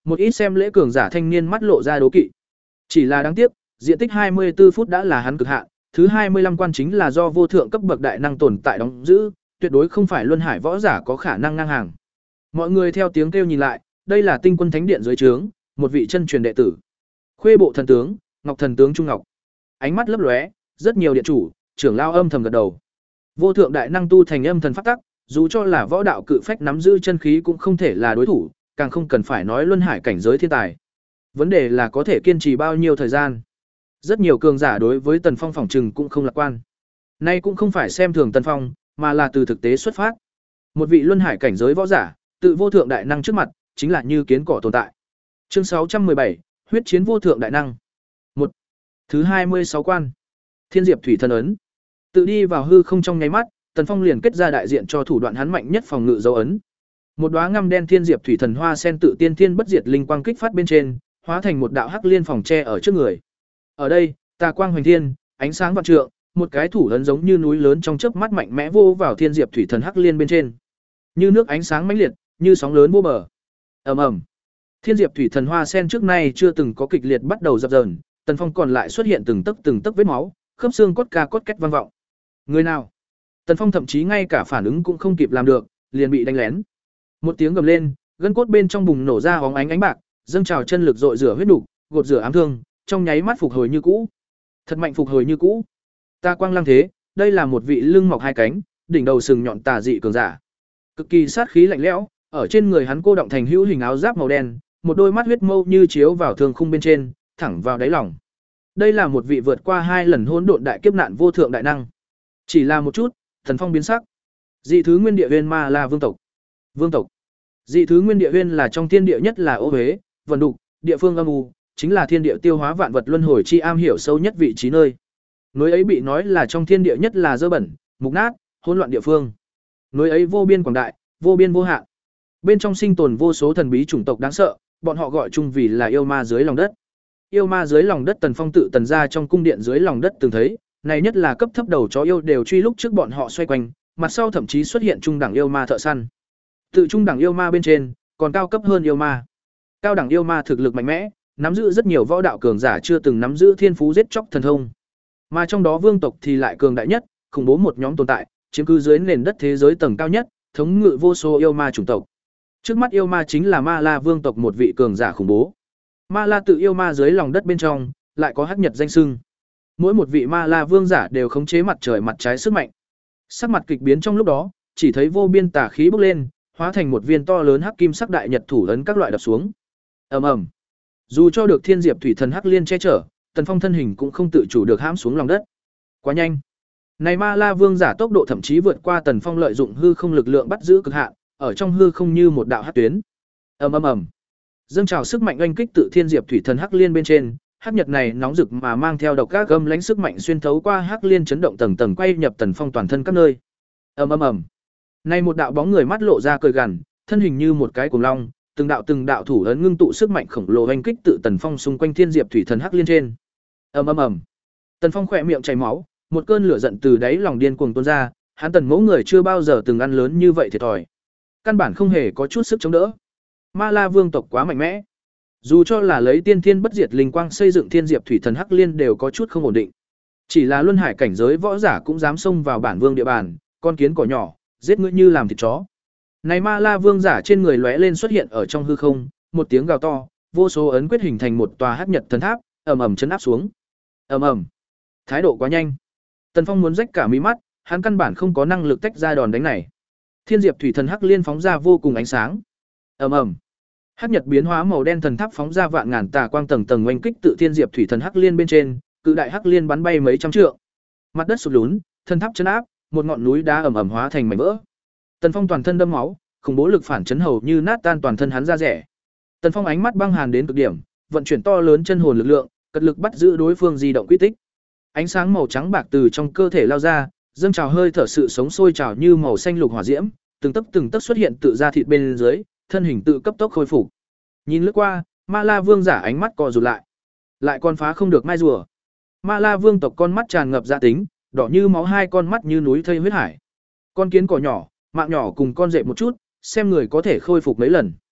Một ít xem lễ cường giả thanh niên mắt lộ ra đố kỵ. Chỉ là đáng tiếc, diện tích hai mươi tư phút đã là hắn cực hạn, thứ hai mươi lăm quan chính là do vô thượng cấp bậc đại năng tồn tại đóng giữ, tuyệt đối không phải luân hải võ giả có khả năng ngang hàng. Mọi người theo tiếng kêu nhìn lại, đây là Tinh Quân Thánh Điện dưới trướng, một vị chân truyền đệ tử. Khuê bộ thần tướng, Ngọc thần tướng Trung Ngọc. Ánh mắt lấp lóe, rất nhiều điện chủ, trưởng lao âm thầm gật đầu. Vô thượng đại năng tu thành âm thần pháp tắc, dù cho là võ đạo cự phách nắm giữ chân khí cũng không thể là đối thủ, càng không cần phải nói luân hải cảnh giới thiên tài. Vấn đề là có thể kiên trì bao nhiêu thời gian. Rất nhiều cường giả đối với Tần Phong phỏng trừng cũng không lạc quan. Nay cũng không phải xem thường Tần Phong, mà là từ thực tế xuất phát. Một vị luân hải cảnh giới võ giả, tự vô thượng đại năng trước mặt, chính là như kiến cỏ tồn tại. Chương sáu trăm mười bảy, huyết chiến vô thượng đại năng. một. Thứ hai mươi sáu quan. Thiên Diệp Thủy Thần ấn. Tự đi vào hư không trong nháy mắt, Tần Phong liền kết ra đại diện cho thủ đoạn hắn mạnh nhất phòng ngự dấu ấn. Một đóa ngăm đen thiên diệp thủy thần hoa sen tự tiên thiên bất diệt linh quang kích phát bên trên, hóa thành một đạo hắc liên phòng tre ở trước người. Ở đây, tà quang hoành thiên, ánh sáng vạn trượng, một cái thủ ấn giống như núi lớn trong chớp mắt mạnh mẽ vô vào thiên diệp thủy thần hắc liên bên trên. Như nước ánh sáng mãnh liệt, như sóng lớn vô bờ. Ầm ầm. Thiên diệp thủy thần hoa sen trước nay chưa từng có kịch liệt bắt đầu dập dờn, Tần Phong còn lại xuất hiện từng tấc từng tấc vết máu, khớp xương cốt ca cốt két vang vọng. Người nào? Tần Phong thậm chí ngay cả phản ứng cũng không kịp làm được, liền bị đánh lén. Một tiếng gầm lên, gân cốt bên trong bùng nổ ra hóng ánh ánh bạc, dâng trào chân lực dội rửa huyết nục, gột rửa ám thương, trong nháy mắt phục hồi như cũ. Thật mạnh phục hồi như cũ. Ta quang lăng thế, đây là một vị lưng mọc hai cánh, đỉnh đầu sừng nhọn tà dị cường giả. Cực kỳ sát khí lạnh lẽo, ở trên người hắn cô động thành hữu hình áo giáp màu đen, một đôi mắt huyết mâu như chiếu vào thương khung bên trên, thẳng vào đáy lòng. Đây là một vị vượt qua hai lần hỗn độn đại kiếp nạn vô thượng đại năng. Chỉ là một chút, Thần Phong biến sắc. Dị thứ nguyên địa huyên ma là vương tộc. Vương tộc. Dị thứ nguyên địa huyên là trong thiên địa nhất là ô huế, vần đục, địa phương âm u, chính là thiên địa tiêu hóa vạn vật luân hồi chi am hiểu sâu nhất vị trí nơi. Núi ấy bị nói là trong thiên địa nhất là dơ bẩn, mục nát, hỗn loạn địa phương. Núi ấy vô biên quảng đại, vô biên vô hạn. Bên trong sinh tồn vô số thần bí chủng tộc đáng sợ, bọn họ gọi chung vì là yêu ma dưới lòng đất. Yêu ma dưới lòng đất Tần Phong tự tần ra trong cung điện dưới lòng đất từng thấy, này nhất là cấp thấp đầu chó yêu đều truy lúc trước bọn họ xoay quanh, mặt sau thậm chí xuất hiện trung đẳng yêu ma thợ săn. Tự trung đẳng yêu ma bên trên, còn cao cấp hơn yêu ma. Cao đẳng yêu ma thực lực mạnh mẽ, nắm giữ rất nhiều võ đạo cường giả chưa từng nắm giữ thiên phú giết chóc thần thông. Mà trong đó vương tộc thì lại cường đại nhất, khủng bố một nhóm tồn tại, chiếm cứ dưới nền đất thế giới tầng cao nhất, thống ngự vô số yêu ma chủng tộc. Trước mắt yêu ma chính là Ma La vương tộc một vị cường giả khủng bố. Ma La tự yêu ma dưới lòng đất bên trong, lại có hắc nhật danh xưng. Mỗi một vị Ma La vương giả đều khống chế mặt trời mặt trái sức mạnh. Sắc mặt kịch biến trong lúc đó, chỉ thấy vô biên tà khí bốc lên, hóa thành một viên to lớn hắc kim sắc đại nhật thủ ấn các loại đập xuống. Ầm ầm. Dù cho được Thiên Diệp Thủy Thần hắc liên che chở, Tần Phong thân hình cũng không tự chủ được hãm xuống lòng đất. Quá nhanh. Này Ma La vương giả tốc độ thậm chí vượt qua Tần Phong lợi dụng hư không lực lượng bắt giữ cực hạn, ở trong hư không như một đạo hắc tuyến. Ầm ầm ầm. Dâng trào sức mạnh oanh kích tự Thiên Diệp Thủy Thần hắc liên bên trên, hắc nhật này nóng rực mà mang theo độc các gầm lãnh sức mạnh xuyên thấu qua hắc liên chấn động tầng tầng quay nhập Tần Phong toàn thân các nơi. Ầm ầm ầm. Này một đạo bóng người mắt lộ ra cười gằn, thân hình như một cái cuồng long, từng đạo từng đạo thủ ấn ngưng tụ sức mạnh khổng lồ oanh kích tự Tần Phong xung quanh Thiên Diệp Thủy Thần hắc liên trên. Ầm ầm ầm. Tần Phong khỏe miệng chảy máu, một cơn lửa giận từ đáy lòng điên cuồng tuôn ra, hắn Tần Mẫu người chưa bao giờ từng ăn lớn như vậy thiệt thòi. Căn bản không hề có chút sức chống đỡ. Ma La vương tộc quá mạnh mẽ. Dù cho là lấy tiên thiên bất diệt linh quang xây dựng Thiên Diệp Thủy Thần hắc liên đều có chút không ổn định. Chỉ là luân hải cảnh giới võ giả cũng dám xông vào bản vương địa bàn, con kiến cỏ nhỏ, giết ngươi như làm thịt chó. Này Ma La vương giả trên người lóe lên xuất hiện ở trong hư không, một tiếng gào to, vô số ấn quyết hình thành một tòa hắc nhật thần tháp, ầm ầm chấn áp xuống. Ầm ầm. Thái độ quá nhanh. Tần Phong muốn rách cả mí mắt, hắn căn bản không có năng lực tách ra đòn đánh này. Thiên Diệp Thủy Thần hắc liên phóng ra vô cùng ánh sáng. Ầm ầm. Hắc nhật biến hóa màu đen thần tháp phóng ra vạn ngàn tà quang tầng tầng oanh kích tự Thiên Diệp Thủy Thần hắc liên bên trên, cự đại hắc liên bắn bay mấy trăm trượng. Mặt đất sụt lún, thần tháp chấn áp, một ngọn núi đá ầm ầm hóa thành mảnh vỡ. Tần Phong toàn thân đẫm máu, khủng bố lực phản chấn hầu như nát tan toàn thân hắn ra rẻ. Tần Phong ánh mắt băng hàn đến cực điểm, vận chuyển to lớn chân hồn lực lượng, cật lực bắt giữ đối phương di động quy tích. Ánh sáng màu trắng bạc từ trong cơ thể lao ra, dâng trào hơi thở sự sống sôi trào như màu xanh lục hỏa diễm, từng tấc từng tấc xuất hiện tự ra thịt bên dưới, thân hình tự cấp tốc khôi phục. Nhìn lướt qua, Ma La vương giả ánh mắt co rụt lại. Lại còn phá không được mai rùa. Ma La vương tộc con mắt tràn ngập dạ tính, đỏ như máu hai con mắt như núi thây huyết hải. Con kiến cỏ nhỏ, mạng nhỏ cùng con dẹp một chút, xem người có thể khôi phục mấy lần.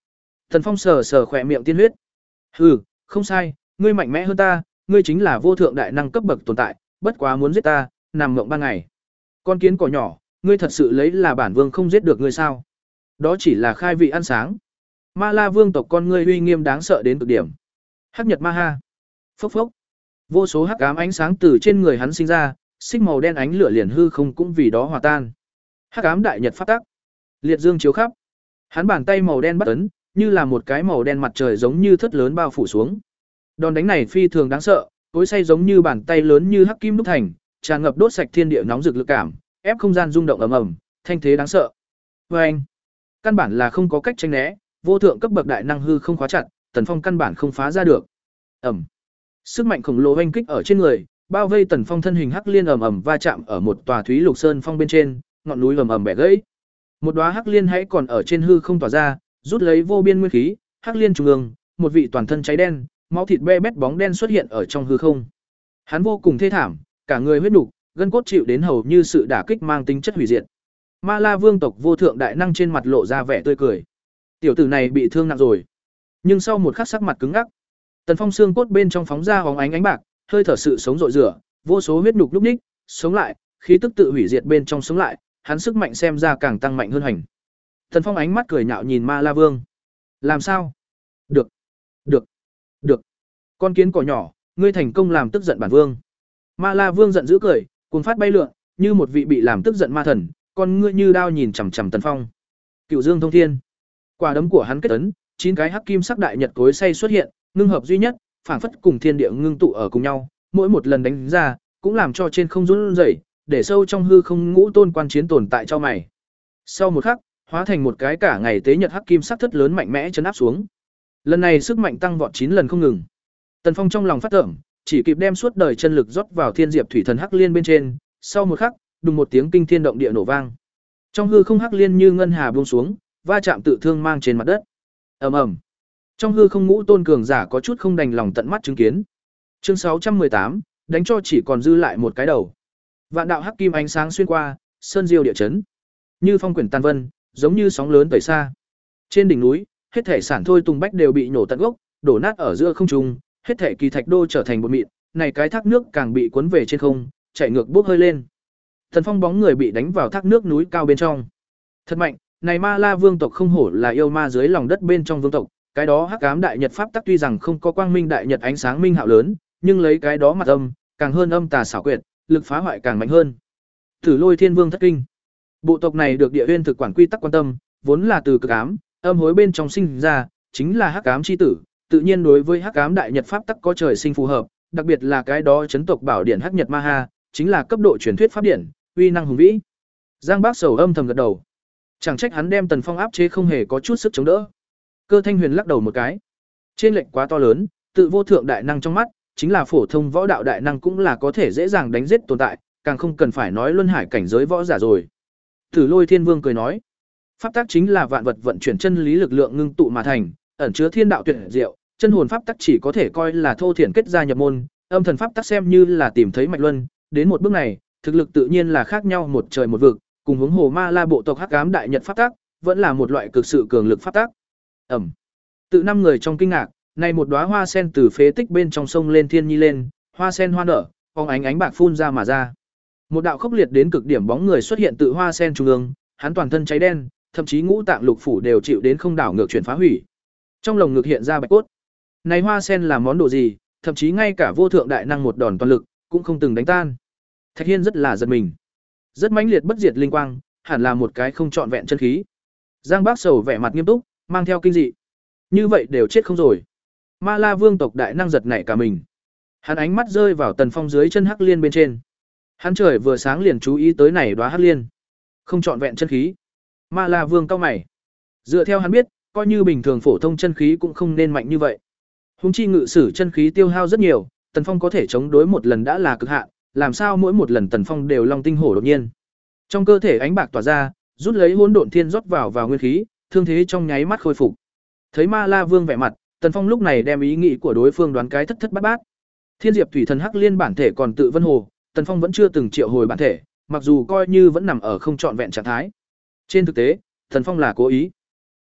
Tần Phong sờ sờ khỏe miệng tiên huyết. Hừ, không sai, ngươi mạnh mẽ hơn ta, ngươi chính là vô thượng đại năng cấp bậc tồn tại, bất quá muốn giết ta, nằm mộng ban ngày. Con kiến cỏ nhỏ, ngươi thật sự lấy là bản vương không giết được ngươi sao? Đó chỉ là khai vị ăn sáng. Ma La Vương tộc con ngươi uy nghiêm đáng sợ đến cực điểm. Hắc Nhật Ma Ha. Phốc phốc. Vô số hắc ám ánh sáng từ trên người hắn sinh ra, xích màu đen ánh lửa liền hư không cũng vì đó hòa tan. Hắc ám đại nhật pháp tắc. Liệt dương chiếu khắp. Hắn bàn tay màu đen bắt ấn, như là một cái màu đen mặt trời giống như thất lớn bao phủ xuống. Đòn đánh này phi thường đáng sợ, tối say giống như bàn tay lớn như hắc kim đúc thành, tràn ngập đốt sạch thiên địa nóng rực lực cảm, ép không gian rung động ầm ầm, thanh thế đáng sợ. Và anh, căn bản là không có cách tránh né, vô thượng cấp bậc đại năng hư không khóa chặt, Tần Phong căn bản không phá ra được. Ầm. Sức mạnh khổng lồ oanh kích ở trên người, bao vây Tần Phong thân hình hắc liên ầm ầm va chạm ở một tòa thúy lục sơn phong bên trên, ngọn núi ầm ầm bẻ gãy. Một đóa hắc liên hãy còn ở trên hư không tỏa ra, rút lấy vô biên nguyên khí, hắc liên trung ương, một vị toàn thân cháy đen, máu thịt be bét bóng đen xuất hiện ở trong hư không. Hắn vô cùng thê thảm, cả người huyết nục, gân cốt chịu đến hầu như sự đả kích mang tính chất hủy diệt. Ma La Vương tộc vô thượng đại năng trên mặt lộ ra vẻ tươi cười. Tiểu tử này bị thương nặng rồi, nhưng sau một khắc sắc mặt cứng ngắc. Tần Phong xương cốt bên trong phóng ra hóng ánh ánh bạc, hơi thở sự sống rọi rửa, vô số huyết nục lúc ních, sống lại, khí tức tự hủy diệt bên trong sống lại, hắn sức mạnh xem ra càng tăng mạnh hơn hành. Tần Phong ánh mắt cười nhạo nhìn Ma La Vương. Làm sao? Được, được, được. Con kiến cỏ nhỏ, ngươi thành công làm tức giận bản vương. Ma La Vương giận dữ cười, cuồng phát bay lượn, như một vị bị làm tức giận ma thần, con ngươi như đao nhìn chằm chằm Tần Phong. Cựu Dương Thông Thiên. Quả đấm của hắn kết ấn, chín cái hắc kim sắc đại nhật cối xay xuất hiện, ngưng hợp duy nhất, phảng phất cùng thiên địa ngưng tụ ở cùng nhau, mỗi một lần đánh ra, cũng làm cho trên không run rẩy, để sâu trong hư không ngũ tôn quan chiến tồn tại cho mày. Sau một khắc, hóa thành một cái cả ngày tế nhật hắc kim sắc thất lớn mạnh mẽ chấn áp xuống. Lần này sức mạnh tăng vọt chín lần không ngừng. Tần Phong trong lòng phát tưởng, chỉ kịp đem suốt đời chân lực rót vào thiên diệp thủy thần hắc liên bên trên, sau một khắc, đùng một tiếng kinh thiên động địa nổ vang. Trong hư không hắc liên như ngân hà buông xuống, va chạm tự thương mang trên mặt đất. Ầm ầm. Trong hư không ngũ tôn cường giả có chút không đành lòng tận mắt chứng kiến. Chương sáu trăm mười tám, đánh cho chỉ còn dư lại một cái đầu. Vạn đạo hắc kim ánh sáng xuyên qua, sơn diêu địa chấn. Như phong quyển tàn vân, giống như sóng lớn tẩy xa. Trên đỉnh núi, hết thể sản thôi tùng bách đều bị nổ tận gốc, đổ nát ở giữa không trung, hết thể kỳ thạch đô trở thành bột mịn, này cái thác nước càng bị cuốn về trên không, chạy ngược bốc hơi lên. Thần Phong bóng người bị đánh vào thác nước núi cao bên trong. Thật mạnh, này Ma La Vương tộc không hổ là yêu ma dưới lòng đất bên trong vương tộc, cái đó hắc ám đại nhật pháp tắc tuy rằng không có quang minh đại nhật ánh sáng minh hạo lớn, nhưng lấy cái đó mặt âm, càng hơn âm tà xảo quyệt, lực phá hoại càng mạnh hơn. Tử Lôi Thiên Vương thất kinh. Bộ tộc này được địa uyên thực quản quy tắc quan tâm, vốn là từ cực ám, âm hối bên trong sinh ra, chính là hắc ám chi tử, tự nhiên đối với hắc ám đại nhật pháp tắc có trời sinh phù hợp, đặc biệt là cái đó chấn tộc bảo điển hắc nhật ma ha, chính là cấp độ truyền thuyết pháp điển, uy năng hùng vĩ. Giang Bác Sầu âm thầm gật đầu. Chẳng trách hắn đem Tần Phong áp chế không hề có chút sức chống đỡ. Cơ Thanh Huyền lắc đầu một cái. Trên lệnh quá to lớn, tự vô thượng đại năng trong mắt, chính là phổ thông võ đạo đại năng cũng là có thể dễ dàng đánh giết tồn tại, càng không cần phải nói luân hải cảnh giới võ giả rồi. Tử Lôi Thiên Vương cười nói, pháp tắc chính là vạn vật vận chuyển chân lý lực lượng ngưng tụ mà thành, ẩn chứa thiên đạo tuyệt diệu, chân hồn pháp tắc chỉ có thể coi là thô thiển kết gia nhập môn, âm thần pháp tắc xem như là tìm thấy mạch luân, đến một bước này, thực lực tự nhiên là khác nhau một trời một vực, cùng hướng hồ ma la bộ tộc hắc ám đại nhật pháp tắc, vẫn là một loại cực sự cường lực pháp tắc. Ẩm. Tự năm người trong kinh ngạc, này một đóa hoa sen từ phế tích bên trong sông lên thiên nhi lên, hoa sen hoa nở, phóng ánh ánh bạc phun ra mà ra. Một đạo khốc liệt đến cực điểm bóng người xuất hiện tự hoa sen trung ương, hắn toàn thân cháy đen, thậm chí ngũ tạng lục phủ đều chịu đến không đảo ngược chuyển phá hủy. Trong lồng ngực hiện ra bạch cốt. Này hoa sen là món đồ gì, thậm chí ngay cả vô thượng đại năng một đòn toàn lực cũng không từng đánh tan. Thạch Hiên rất là giật mình. Rất mãnh liệt bất diệt linh quang, hẳn là một cái không trọn vẹn chân khí. Giang Bác Sầu vẻ mặt nghiêm túc, mang theo kinh dị. Như vậy đều chết không rồi. Ma La Vương tộc đại năng giật nảy cả mình. Hắn ánh mắt rơi vào Tần Phong dưới chân hắc liên bên trên. Hắn trời vừa sáng liền chú ý tới này đóa hắc liên. Không trọn vẹn chân khí. Ma La Vương cau mày. Dựa theo hắn biết, coi như bình thường phổ thông chân khí cũng không nên mạnh như vậy. Hùng chi ngự sử chân khí tiêu hao rất nhiều, Tần Phong có thể chống đối một lần đã là cực hạn, làm sao mỗi một lần Tần Phong đều long tinh hổ đột nhiên. Trong cơ thể ánh bạc tỏa ra, rút lấy hỗn độn thiên rót vào vào nguyên khí, thương thế trong nháy mắt khôi phục. Thấy Ma La Vương vẻ mặt, Tần Phong lúc này đem ý nghĩ của đối phương đoán cái thất thất bát bát. Thiên Diệp Thủy Thần Hắc Liên bản thể còn tự vân hồ, Tần Phong vẫn chưa từng triệu hồi bản thể, mặc dù coi như vẫn nằm ở không trọn vẹn trạng thái. Trên thực tế, Tần Phong là cố ý.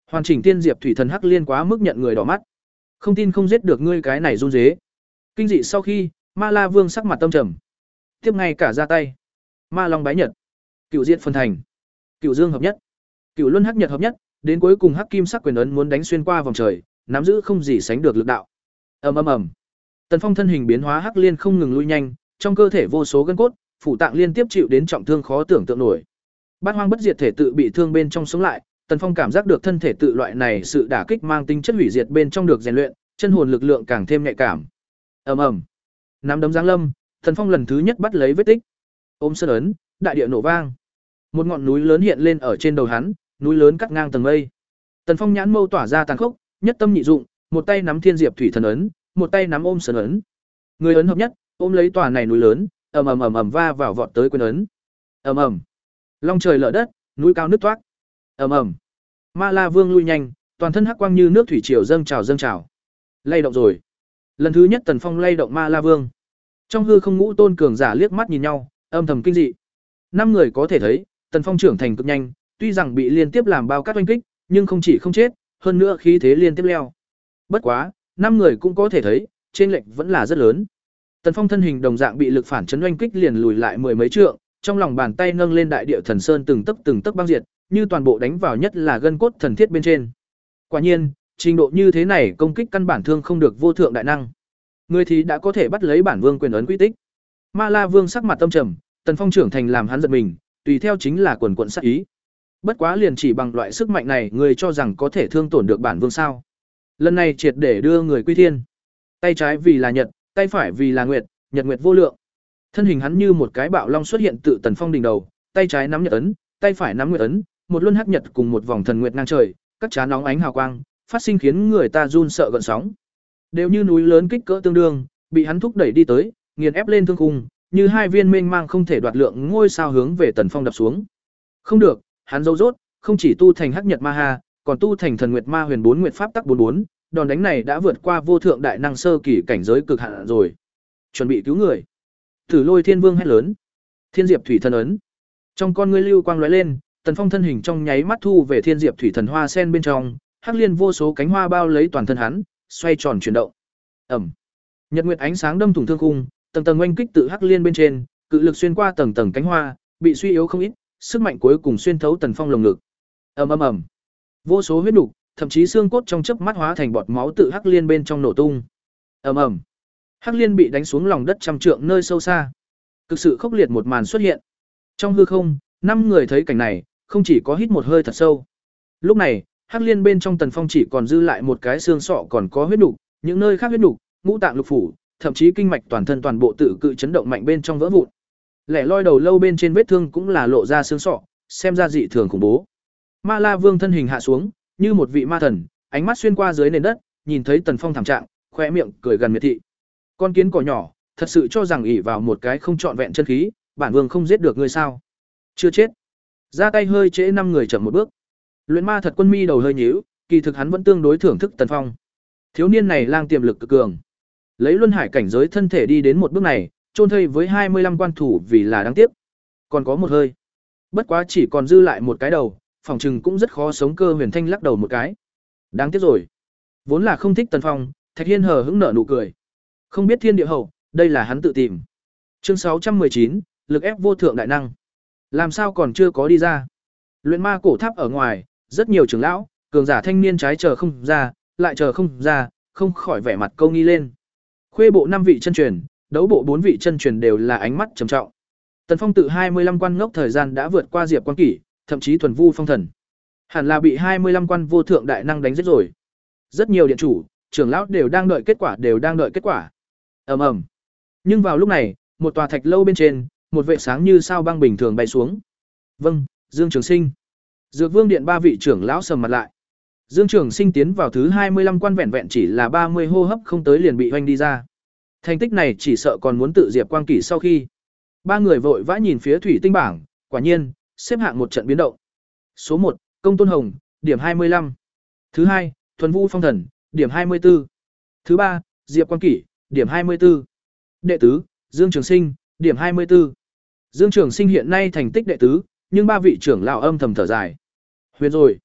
Hoàn chỉnh tiên diệp thủy thần hắc liên quá mức nhận người đỏ mắt. Không tin không giết được ngươi cái này run rế. Kinh dị sau khi, Ma La Vương sắc mặt tâm trầm. Tiếp ngay cả ra tay. Ma Long bái nhật, Cựu Diện phân thành, Cựu Dương hợp nhất, Cựu Luân hắc nhật hợp nhất, đến cuối cùng hắc kim sắc quyền ấn muốn đánh xuyên qua vòng trời, nắm giữ không gì sánh được lực đạo. Ầm ầm ầm. Tần Phong thân hình biến hóa hắc liên không ngừng lui nhanh, trong cơ thể vô số gân cốt, phủ tạng liên tiếp chịu đến trọng thương khó tưởng tượng nổi. Bát Hoang bất diệt thể tự bị thương bên trong sống lại, Tần Phong cảm giác được thân thể tự loại này sự đả kích mang tính chất hủy diệt bên trong được rèn luyện, chân hồn lực lượng càng thêm nhạy cảm. Ầm ầm. Nắm đấm giáng lâm, Tần Phong lần thứ nhất bắt lấy vết tích. Ôm sơn ấn, đại địa nổ vang. Một ngọn núi lớn hiện lên ở trên đầu hắn, núi lớn cắt ngang tầng mây. Tần Phong nhãn mâu tỏa ra tàn khốc, nhất tâm nhị dụng, một tay nắm thiên diệp thủy thần ấn, một tay nắm ôm sơn ấn. Người ấn hợp nhất, ôm lấy tòa này núi lớn, ầm ầm ầm ầm va vào vọt tới quyền ấn. Ầm ầm. Long trời lở đất, núi cao nứt toác. Ầm ầm. Ma La Vương lui nhanh, toàn thân hắc quang như nước thủy triều dâng trào dâng trào. Lay động rồi. Lần thứ nhất Tần Phong lay động Ma La Vương. Trong hư không ngũ tôn cường giả liếc mắt nhìn nhau, âm thầm kinh dị. Năm người có thể thấy, Tần Phong trưởng thành cực nhanh, tuy rằng bị liên tiếp làm bao cát oanh kích, nhưng không chỉ không chết, hơn nữa khí thế liên tiếp leo. Bất quá, năm người cũng có thể thấy, trên lệch vẫn là rất lớn. Tần Phong thân hình đồng dạng bị lực phản chấn oanh kích liền lùi lại mười mấy trượng, trong lòng bàn tay nâng lên đại địa thần sơn từng tấc từng tấc băng diệt, như toàn bộ đánh vào nhất là gân cốt thần thiết bên trên. Quả nhiên, trình độ như thế này công kích căn bản thương không được vô thượng đại năng. Người thì đã có thể bắt lấy bản vương quyền ấn quy tích. Ma La Vương sắc mặt tâm trầm, Tần Phong trưởng thành làm hắn giật mình, tùy theo chính là quần quần sát ý. Bất quá liền chỉ bằng loại sức mạnh này, người cho rằng có thể thương tổn được bản vương sao? Lần này triệt để đưa người quy thiên. Tay trái vì là nhật, tay phải vì là nguyệt, nhật nguyệt vô lượng. Thân hình hắn như một cái bạo long xuất hiện tự Tần Phong đỉnh đầu, tay trái nắm nhật ấn, tay phải nắm nguyệt ấn, một luân hắc nhật cùng một vòng thần nguyệt ngang trời, các chán nóng ánh hào quang, phát sinh khiến người ta run sợ gợn sóng. Đều như núi lớn kích cỡ tương đương, bị hắn thúc đẩy đi tới, nghiền ép lên thương khung, như hai viên mênh mang không thể đoạt lượng ngôi sao hướng về Tần Phong đập xuống. Không được, hắn dâu rốt, không chỉ tu thành hắc nhật ma ha, còn tu thành thần nguyệt ma huyền bốn nguyệt pháp tắc bốn bốn, đòn đánh này đã vượt qua vô thượng đại năng sơ kỳ cảnh giới cực hạn rồi. Chuẩn bị cứu người. Tử Lôi Thiên Vương hét lớn. Thiên Diệp Thủy Thần ấn. Trong con ngươi lưu quang lóe lên, Tần Phong thân hình trong nháy mắt thu về Thiên Diệp Thủy Thần hoa sen bên trong, hắc liên vô số cánh hoa bao lấy toàn thân hắn, xoay tròn chuyển động. Ầm. Nhật nguyệt ánh sáng đâm thủng thương khung, tầng tầng oanh kích tự hắc liên bên trên, cự lực xuyên qua tầng tầng cánh hoa, bị suy yếu không ít, sức mạnh cuối cùng xuyên thấu Tần Phong lồng ngực. Ầm ầm ầm. Vô số huyết nục, thậm chí xương cốt trong chớp mắt hóa thành bọt máu tự hắc liên bên trong nổ tung. Ầm ầm. Hắc liên bị đánh xuống lòng đất trăm trượng nơi sâu xa. Cực sự khốc liệt một màn xuất hiện. Trong hư không, năm người thấy cảnh này, không chỉ có hít một hơi thật sâu. Lúc này, hắc liên bên trong Tần Phong chỉ còn dư lại một cái xương sọ còn có huyết nục, những nơi khác huyết nục, ngũ tạng lục phủ, thậm chí kinh mạch toàn thân toàn bộ tự cự chấn động mạnh bên trong vỡ vụn. Lẻ loi đầu lâu bên trên vết thương cũng là lộ ra xương sọ, xem ra dị thường khủng bố. Ma La Vương thân hình hạ xuống, như một vị ma thần, ánh mắt xuyên qua dưới nền đất, nhìn thấy Tần Phong thảm trạng, khóe miệng cười gần miệt thị. Con kiến cỏ nhỏ, thật sự cho rằng ỷ vào một cái không trọn vẹn chân khí, bản vương không giết được ngươi sao? Chưa chết. Ra tay hơi trễ năm người chậm một bước. Luyện Ma Thật Quân mi đầu hơi nhíu, kỳ thực hắn vẫn tương đối thưởng thức Tần Phong. Thiếu niên này lang tiềm lực cực cường. Lấy luân hải cảnh giới thân thể đi đến một bước này, chôn thây với hai mươi lăm quan thủ vì là đáng tiếc. Còn có một hơi. Bất quá chỉ còn dư lại một cái đầu, phòng trừng cũng rất khó sống. Cơ Huyền Thanh lắc đầu một cái. Đáng tiếc rồi. Vốn là không thích Tần Phong, Thạch Hiên hờ hững nở nụ cười. Không biết thiên địa hậu, đây là hắn tự tìm. Chương sáu trăm mười chín, lực ép vô thượng đại năng. Làm sao còn chưa có đi ra? Luyện Ma cổ tháp ở ngoài, rất nhiều trưởng lão, cường giả thanh niên trái chờ không ra, lại chờ không ra, không khỏi vẻ mặt câu nghi lên. Khuê bộ năm vị chân truyền, đấu bộ bốn vị chân truyền đều là ánh mắt trầm trọng. Tần Phong tự hai mươi lăm quan ngốc thời gian đã vượt qua Diệp Quan Kỷ, thậm chí thuần vu phong thần. Hẳn là bị hai mươi lăm quan vô thượng đại năng đánh giết rồi. Rất nhiều điện chủ, trưởng lão đều đang đợi kết quả, đều đang đợi kết quả. Ầm ầm. Nhưng vào lúc này, một tòa thạch lâu bên trên, một vệ sáng như sao băng bình thường bay xuống. Vâng, Dương Trường Sinh. Dược Vương điện ba vị trưởng lão sầm mặt lại. Dương Trường Sinh tiến vào thứ hai mươi lăm quan vẹn vẹn chỉ là ba mươi hô hấp không tới liền bị hoành đi ra. Thành tích này chỉ sợ còn muốn tự Diệp Quang Kỷ sau khi. Ba người vội vã nhìn phía thủy tinh bảng, quả nhiên, xếp hạng một trận biến động. Số một, Công Tôn Hồng, điểm hai mươi lăm. Thứ hai, Thuần Vu Phong Thần, điểm hai mươi tư. Thứ ba, Diệp Quang Kỷ, điểm hai mươi tư. Đệ tứ, Dương Trường Sinh, điểm hai mươi tư. Dương Trường Sinh hiện nay thành tích đệ tứ, nhưng ba vị trưởng lão âm thầm thở dài. Huyền rồi.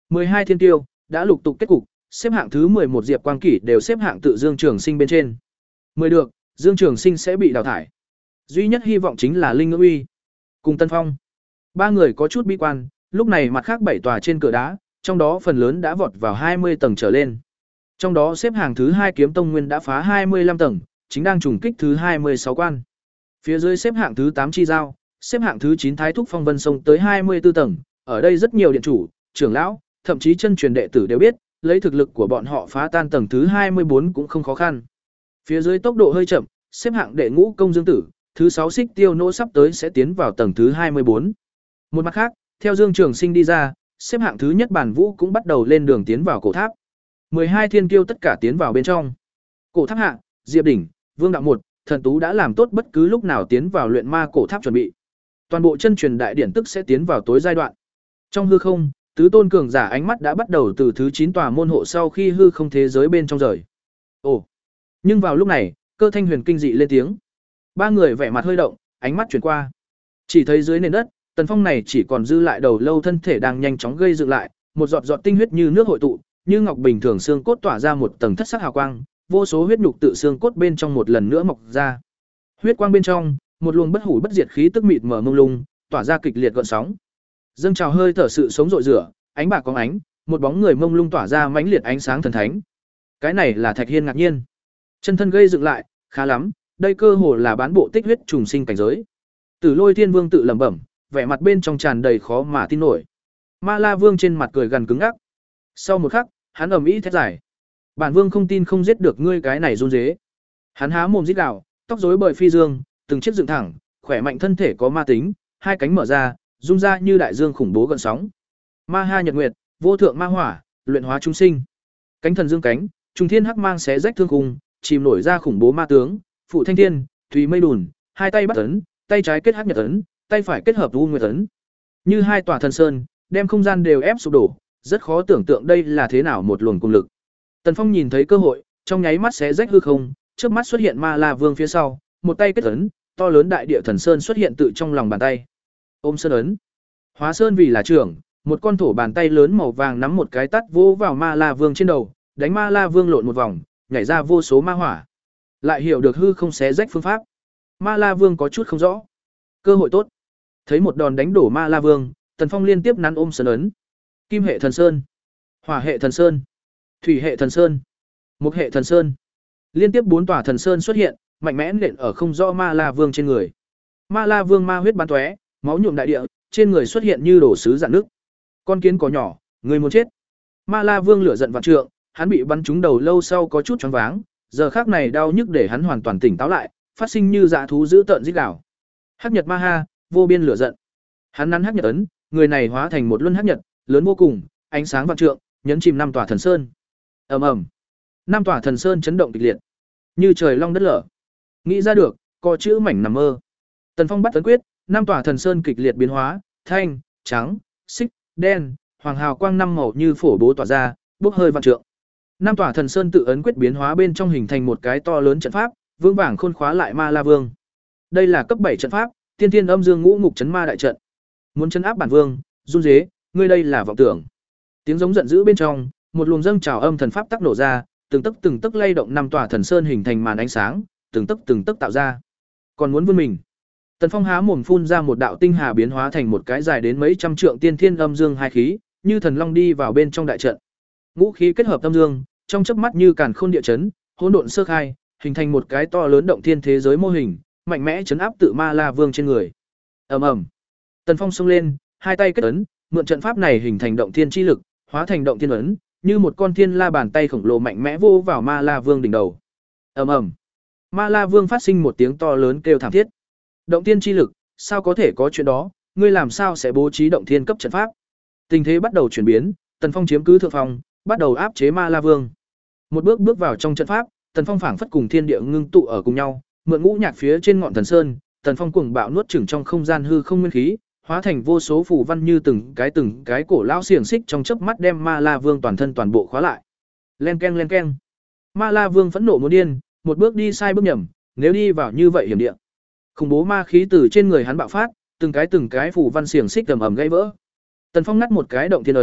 mười hai thiên tiêu đã lục tục kết cục, xếp hạng thứ mười một Diệp Quang Kỷ đều xếp hạng tự Dương Trường Sinh bên trên. mười được, Dương Trường Sinh sẽ bị đào thải. Duy nhất hy vọng chính là Linh Ngưỡng Uy cùng Tân Phong. Ba người có chút bi quan, lúc này mặt khác bảy tòa trên cửa đá, trong đó phần lớn đã vọt vào hai mươi tầng trở lên. Trong đó xếp hạng thứ hai Kiếm Tông Nguyên đã phá hai mươi lăm tầng, chính đang trùng kích thứ hai mươi sáu quan. Phía dưới xếp hạng thứ tám Chi Giao, xếp hạng thứ chín Thái Thúc Phong Vân sông tới hai mươi tư tầng, ở đây rất nhiều điện chủ, trưởng lão, thậm chí chân truyền đệ tử đều biết, lấy thực lực của bọn họ phá tan tầng thứ hai mươi bốn cũng không khó khăn. Phía dưới tốc độ hơi chậm, xếp hạng đệ ngũ Công Dương Tử, thứ sáu Xích Tiêu Nỗ sắp tới sẽ tiến vào tầng thứ hai mươi bốn. Một mặt khác, theo Dương Trường Sinh đi ra, xếp hạng thứ nhất Bản Vũ cũng bắt đầu lên đường tiến vào cổ tháp. mười hai thiên kiêu tất cả tiến vào bên trong. Cổ tháp hạ, Diệp Đỉnh, Vương Đạo một, Thần Tú đã làm tốt bất cứ lúc nào tiến vào luyện ma cổ tháp chuẩn bị. Toàn bộ chân truyền đại điển tức sẽ tiến vào tối giai đoạn. Trong hư không, tứ tôn cường giả ánh mắt đã bắt đầu từ thứ chín tòa môn hộ sau khi hư không thế giới bên trong rời. Ồ. Nhưng vào lúc này, Cơ Thanh Huyền kinh dị lên tiếng. Ba người vẻ mặt hơi động, ánh mắt chuyển qua. Chỉ thấy dưới nền đất, Tần Phong này chỉ còn dư lại đầu lâu thân thể đang nhanh chóng gây dựng lại, một giọt giọt tinh huyết như nước hội tụ, như ngọc bình thường xương cốt tỏa ra một tầng thất sắc hào quang, vô số huyết nhục tự xương cốt bên trong một lần nữa mọc ra. Huyết quang bên trong, một luồng bất hủ bất diệt khí tức mịt mờ mông lung, tỏa ra kịch liệt gợn sóng. Dâng trào hơi thở sự sống rọi rửa, ánh bạc có ánh, một bóng người mông lung tỏa ra mãnh liệt ánh sáng thần thánh. Cái này là Thạch Hiên ngạc nhiên. Chân thân gây dựng lại, khá lắm, đây cơ hồ là bán bộ tích huyết trùng sinh cảnh giới. Tử Lôi Thiên Vương tự lẩm bẩm, vẻ mặt bên trong tràn đầy khó mà tin nổi. Ma La Vương trên mặt cười gần cứng ngắc. Sau một khắc, hắn ầm ĩ thét giải. Bản vương không tin không giết được ngươi cái này run rế. Hắn há mồm rít gào, tóc rối bời phi dương, từng chiếc dựng thẳng, khỏe mạnh thân thể có ma tính, hai cánh mở ra, rung ra như đại dương khủng bố gần sóng. Ma ha nhật nguyệt, vô thượng ma hỏa, luyện hóa chúng sinh. Cánh thần dương cánh, trùng thiên hắc mang xé rách thương khung, chìm nổi ra khủng bố ma tướng, phụ thanh thiên, thùy mây đùn, hai tay bắt ấn, tay trái kết hắc nhật ấn, tay phải kết hợp u nguyệt ấn. Như hai tòa thần sơn, đem không gian đều ép sụp đổ, rất khó tưởng tượng đây là thế nào một luồng cung lực. Tần Phong nhìn thấy cơ hội, trong nháy mắt xé rách hư không, trước mắt xuất hiện Ma La Vương phía sau, một tay kết ấn, to lớn đại địa thần sơn xuất hiện tự trong lòng bàn tay. Ôm sơn ấn, hóa sơn vì là trưởng, một con thổ bàn tay lớn màu vàng nắm một cái tát vỗ vào Ma La Vương trên đầu, đánh Ma La Vương lộn một vòng, nhảy ra vô số ma hỏa. Lại hiểu được hư không xé rách phương pháp. Ma La Vương có chút không rõ. Cơ hội tốt. Thấy một đòn đánh đổ Ma La Vương, Tần Phong liên tiếp nắn ôm sơn ấn. Kim hệ thần sơn, hỏa hệ thần sơn, thủy hệ thần sơn, mục hệ thần sơn. Liên tiếp bốn tòa thần sơn xuất hiện, mạnh mẽ nện ở không rõ Ma La Vương trên người. Ma La Vương ma huyết bắn tóe, máu nhuộm đại địa, trên người xuất hiện như đổ sứ rạn nước. Con kiến cỏ nhỏ, người muốn chết. Ma La Vương lửa giận vạn trượng, hắn bị bắn trúng đầu lâu sau có chút choáng váng, giờ khắc này đau nhức để hắn hoàn toàn tỉnh táo lại, phát sinh như dã thú dữ tợn rít gào. Hắc Nhật Ma Ha, vô biên lửa giận. Hắn nắn Hắc Nhật ấn, người này hóa thành một luân hắc nhật, lớn vô cùng, ánh sáng vạn trượng, nhấn chìm năm tòa thần sơn. Ầm ầm. Năm tòa thần sơn chấn động kịch liệt, như trời long đất lở. Nghĩ ra được, có chữ mảnh nằm mơ. Tần Phong bắt tấn quyết, năm tòa thần sơn kịch liệt biến hóa, thanh, trắng, xích, đen, hoàng hào quang năm màu như phổ bố tỏa ra, bốc hơi vạn trượng. Năm tòa thần sơn tự ấn quyết biến hóa bên trong hình thành một cái to lớn trận pháp, vững vàng khôn khóa lại Ma La Vương. Đây là cấp bảy trận pháp, Tiên Thiên Âm Dương Ngũ Ngục Chấn Ma đại trận. Muốn chấn áp bản vương, run rế, ngươi đây là vọng tưởng. Tiếng giống giận dữ bên trong, một luồng dâng trào âm thần pháp tác nổ ra, từng tấc từng tấc lay động năm tòa thần sơn hình thành màn ánh sáng, từng tấc từng tấc tạo ra. Còn muốn vươn mình. Tần Phong há mồm phun ra một đạo tinh hà biến hóa thành một cái dài đến mấy trăm trượng tiên thiên âm dương hai khí, như thần long đi vào bên trong đại trận. Ngũ khí kết hợp âm dương, trong chớp mắt như càn khôn địa chấn, hỗn độn sơ khai, hình thành một cái to lớn động thiên thế giới mô hình, mạnh mẽ chấn áp tự Ma La Vương trên người. Ầm ầm. Tần Phong xông lên, hai tay kết ấn, mượn trận pháp này hình thành động thiên chi lực, hóa thành động thiên ấn, như một con thiên la bàn tay khổng lồ mạnh mẽ vô vào Ma La Vương đỉnh đầu. Ầm ầm. Ma La Vương phát sinh một tiếng to lớn kêu thảm thiết. Động thiên chi lực, sao có thể có chuyện đó, ngươi làm sao sẽ bố trí động thiên cấp trận pháp? Tình thế bắt đầu chuyển biến, Tần Phong chiếm cứ thượng phong, bắt đầu áp chế Ma La Vương. Một bước bước vào trong trận pháp, Tần Phong phảng phất cùng thiên địa ngưng tụ ở cùng nhau, mượn ngũ nhạc phía trên ngọn thần sơn, Tần Phong cuồng bạo nuốt chửng trong không gian hư không nguyên khí, hóa thành vô số phù văn như từng cái từng cái cổ lão xiềng xích trong chớp mắt đem Ma La Vương toàn thân toàn bộ khóa lại. Len keng len keng. Ma La Vương phẫn nộ muốn điên, một bước đi sai bước nhầm, nếu đi vào như vậy hiểm địa. Khủng bố ma khí từ trên người hắn bạo phát, từng cái từng cái phù văn xiềng xích ầm ầm gãy vỡ. Tần Phong ngắt một cái động thiên ấn,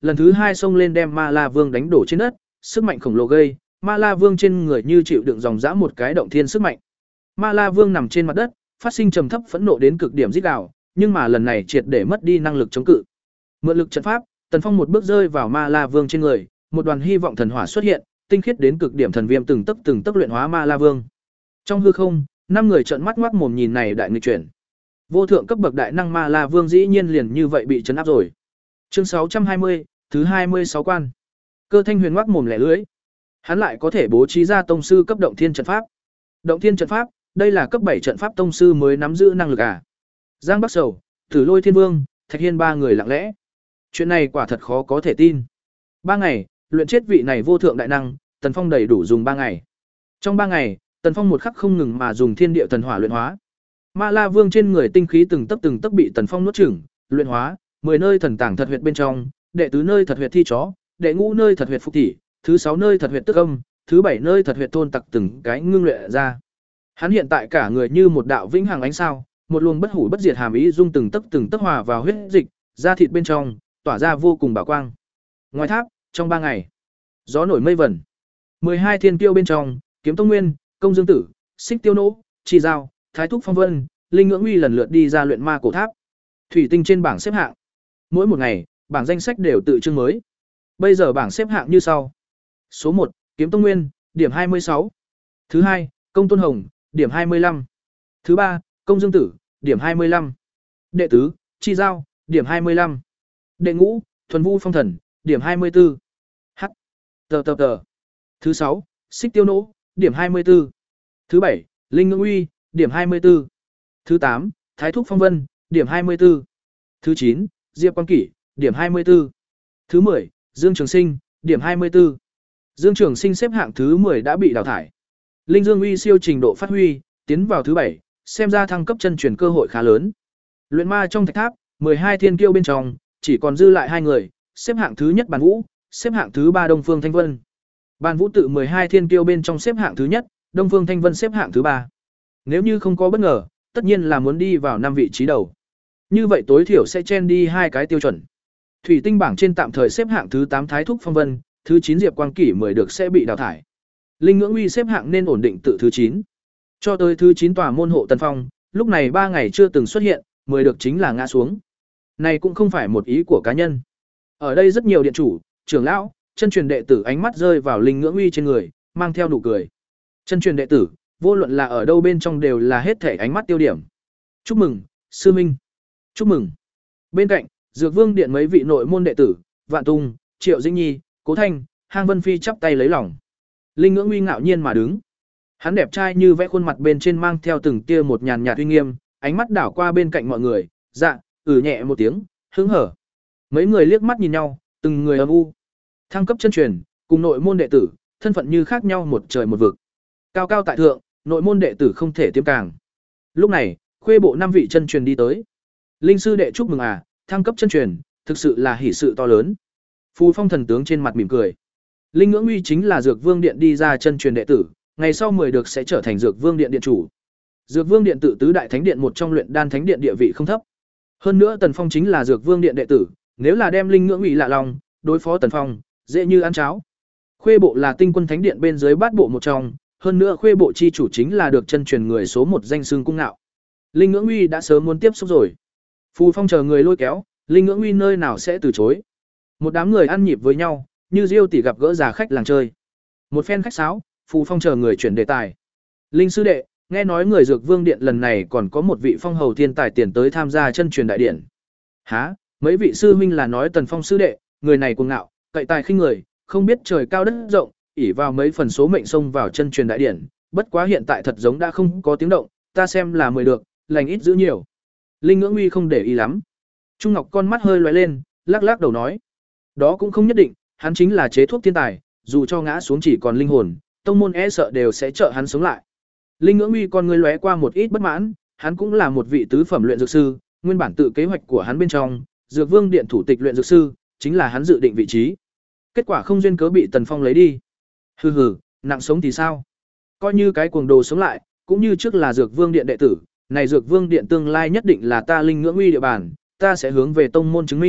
lần thứ hai xông lên đem Ma La Vương đánh đổ trên đất, sức mạnh khổng lồ gây, Ma La Vương trên người như chịu đựng dòng dã một cái động thiên sức mạnh. Ma La Vương nằm trên mặt đất, phát sinh trầm thấp phẫn nộ đến cực điểm rít gào, nhưng mà lần này triệt để mất đi năng lực chống cự. Mượn lực trận pháp, Tần Phong một bước rơi vào Ma La Vương trên người, một đoàn hy vọng thần hỏa xuất hiện, tinh khiết đến cực điểm thần viêm từng tấc từng tấc luyện hóa Ma La Vương. Trong hư không, năm người trợn mắt ngoác mồm nhìn này đại nghịch chuyển. Vô thượng cấp bậc đại năng Ma La Vương dĩ nhiên liền như vậy bị trấn áp rồi. Chương sáu trăm hai mươi, thứ hai mươi sáu quan. Cơ Thanh Huyền ngoác mồm lẻ lưỡi. Hắn lại có thể bố trí ra tông sư cấp động thiên trận pháp. Động thiên trận pháp, đây là cấp bảy trận pháp tông sư mới nắm giữ năng lực à? Giang Bắc Sầu, Tử Lôi Thiên Vương, Thạch Hiên ba người lặng lẽ. Chuyện này quả thật khó có thể tin. Ba ngày, luyện chết vị này vô thượng đại năng, Tần Phong đầy đủ dùng ba ngày. Trong ba ngày, Tần Phong một khắc không ngừng mà dùng thiên địa thần hỏa luyện hóa. Ma La Vương trên người tinh khí từng tấc từng tấc bị Tần Phong nuốt chửng, luyện hóa, mười nơi thần tàng thật huyệt bên trong, đệ tứ nơi thật huyệt thi chó, đệ ngũ nơi thật huyệt phục thị, thứ sáu nơi thật huyệt tức âm, thứ bảy nơi thật huyệt thôn tặc từng cái ngưng luyện ra. Hắn hiện tại cả người như một đạo vĩnh hằng ánh sao, một luồng bất hủ bất diệt hàm ý dung từng tấc từng tấc hòa vào huyết dịch, da thịt bên trong, tỏa ra vô cùng bảo quang. Ngoài tháp, trong ba ngày, gió nổi mây vẩn. mười hai thiên kiêu bên trong, Kiếm Tông Nguyên, Công Dương Tử, Xích Tiêu Nỗ, Chi Giao, Thái Thúc Phong Vân, Linh Ngưỡng Uy lần lượt đi ra luyện ma cổ tháp. Thủy tinh trên bảng xếp hạng. Mỗi một ngày, bảng danh sách đều tự chương mới. Bây giờ bảng xếp hạng như sau. Số một, Kiếm Tông Nguyên, điểm hai mươi sáu. Thứ hai, Công Tôn Hồng, điểm hai mươi lăm. Thứ ba, Công Dương Tử, điểm hai mươi lăm. Đệ tứ, Chi Giao, điểm hai mươi lăm. Đệ ngũ, Thuần Vu Phong Thần, điểm hai mươi tư. H. Tờ tờ tờ. Thứ sáu, Xích Tiêu Nỗ, điểm hai mươi tư. Thứ bảy, Linh Ngưỡng Uy, điểm hai mươi tư. Thứ tám, Thái Thúc Phong Vân, điểm hai mươi tư. Thứ chín, Diệp Quang Kỷ, điểm hai mươi tư. Thứ mười, Dương Trường Sinh, điểm hai mươi tư. Dương Trường Sinh xếp hạng thứ mười đã bị đào thải. Linh Dương Uy siêu trình độ phát huy, tiến vào thứ bảy, xem ra thăng cấp chân truyền cơ hội khá lớn. Luyện ma trong thạch tháp, mười hai thiên kiêu bên trong, chỉ còn dư lại hai người, xếp hạng thứ nhất Bàn Vũ, xếp hạng thứ ba Đông Phương Thanh Vân. Bàn Vũ tự mười hai thiên kiêu bên trong xếp hạng thứ nhất, Đông Phương Thanh Vân xếp hạng thứ ba. Nếu như không có bất ngờ, tất nhiên là muốn đi vào năm vị trí đầu. Như vậy tối thiểu sẽ chen đi hai cái tiêu chuẩn. Thủy tinh bảng trên tạm thời xếp hạng thứ tám Thái Thúc Phong Vân, thứ chín Diệp Quang Kỷ mười được sẽ bị đào thải. Linh Ngưỡng Uy xếp hạng nên ổn định tự thứ chín. Cho tới thứ chín tòa môn hộ Tần Phong, lúc này ba ngày chưa từng xuất hiện, mười được chính là ngã xuống. Này cũng không phải một ý của cá nhân. Ở đây rất nhiều điện chủ, trưởng lão, chân truyền đệ tử ánh mắt rơi vào Linh Ngưỡng Uy trên người, mang theo nụ cười. Chân truyền đệ tử, vô luận là ở đâu bên trong đều là hết thể ánh mắt tiêu điểm. Chúc mừng, sư minh. Chúc mừng. Bên cạnh, Dược Vương điện mấy vị nội môn đệ tử, Vạn Tung, Triệu Dĩnh Nhi, Cố Thanh, Hang Vân Phi chắp tay lấy lòng. Linh Ngưỡng Uy ngạo nhiên mà đứng. Hắn đẹp trai như vẽ, khuôn mặt bên trên mang theo từng tia một nhàn nhạt uy nghiêm, ánh mắt đảo qua bên cạnh mọi người, dạ, ử nhẹ một tiếng, hứng hở. Mấy người liếc mắt nhìn nhau, từng người âm u. Thăng cấp chân truyền, cùng nội môn đệ tử, thân phận như khác nhau một trời một vực. Cao cao tại thượng, nội môn đệ tử không thể tiêm càng. Lúc này, khuê bộ năm vị chân truyền đi tới. Linh sư đệ chúc mừng à, thăng cấp chân truyền, thực sự là hỷ sự to lớn. Phù Phong thần tướng trên mặt mỉm cười. Linh Ngưỡng Uy chính là Dược Vương điện đi ra chân truyền đệ tử, ngày sau mười được sẽ trở thành Dược Vương điện điện chủ. Dược Vương điện tự tứ đại thánh điện một trong luyện đan thánh điện địa vị không thấp. Hơn nữa Tần Phong chính là Dược Vương điện đệ tử, nếu là đem Linh Ngưỡng Uy lạ lòng, đối phó Tần Phong, dễ như ăn cháo. Khuê bộ là tinh quân thánh điện bên dưới bát bộ một trong, hơn nữa khuê bộ chi chủ chính là được chân truyền người số một danh xưng cung ngạo. Linh Ngưỡng Uy đã sớm muốn tiếp xúc rồi. Phù Phong chờ người lôi kéo, Linh Ngưỡng Uy nơi nào sẽ từ chối. Một đám người ăn nhịp với nhau, như Diêu tỷ gặp gỡ già khách làng chơi. Một phen khách sáo, Phù Phong chờ người chuyển đề tài. Linh sư đệ, nghe nói người Dược Vương điện lần này còn có một vị phong hầu thiên tài tiền tới tham gia chân truyền đại điển. Hả? Mấy vị sư huynh là nói Tần Phong sư đệ, người này cuồng ngạo, cậy tài khinh người, không biết trời cao đất rộng, ỷ vào mấy phần số mệnh xông vào chân truyền đại điển, bất quá hiện tại thật giống đã không có tiếng động, ta xem là mười được, lành ít giữ nhiều. Linh Ngưỡng Uy không để ý lắm. Trung Ngọc con mắt hơi lóe lên, lắc lắc đầu nói, đó cũng không nhất định, hắn chính là chế thuốc thiên tài, dù cho ngã xuống chỉ còn linh hồn, tông môn e sợ đều sẽ trợ hắn sống lại. Linh Ngưỡng Uy con ngươi lóe qua một ít bất mãn, hắn cũng là một vị tứ phẩm luyện dược sư, nguyên bản tự kế hoạch của hắn bên trong, Dược Vương điện thủ tịch luyện dược sư, chính là hắn dự định vị trí. Kết quả không duyên cớ bị Tần Phong lấy đi. Hừ hừ, nặng sống thì sao? Coi như cái cuồng đồ sống lại, cũng như trước là Dược Vương điện đệ tử, này Dược Vương điện tương lai nhất định là ta Linh Ngưỡng Uy địa bàn, ta sẽ hướng về tông môn chứng minh,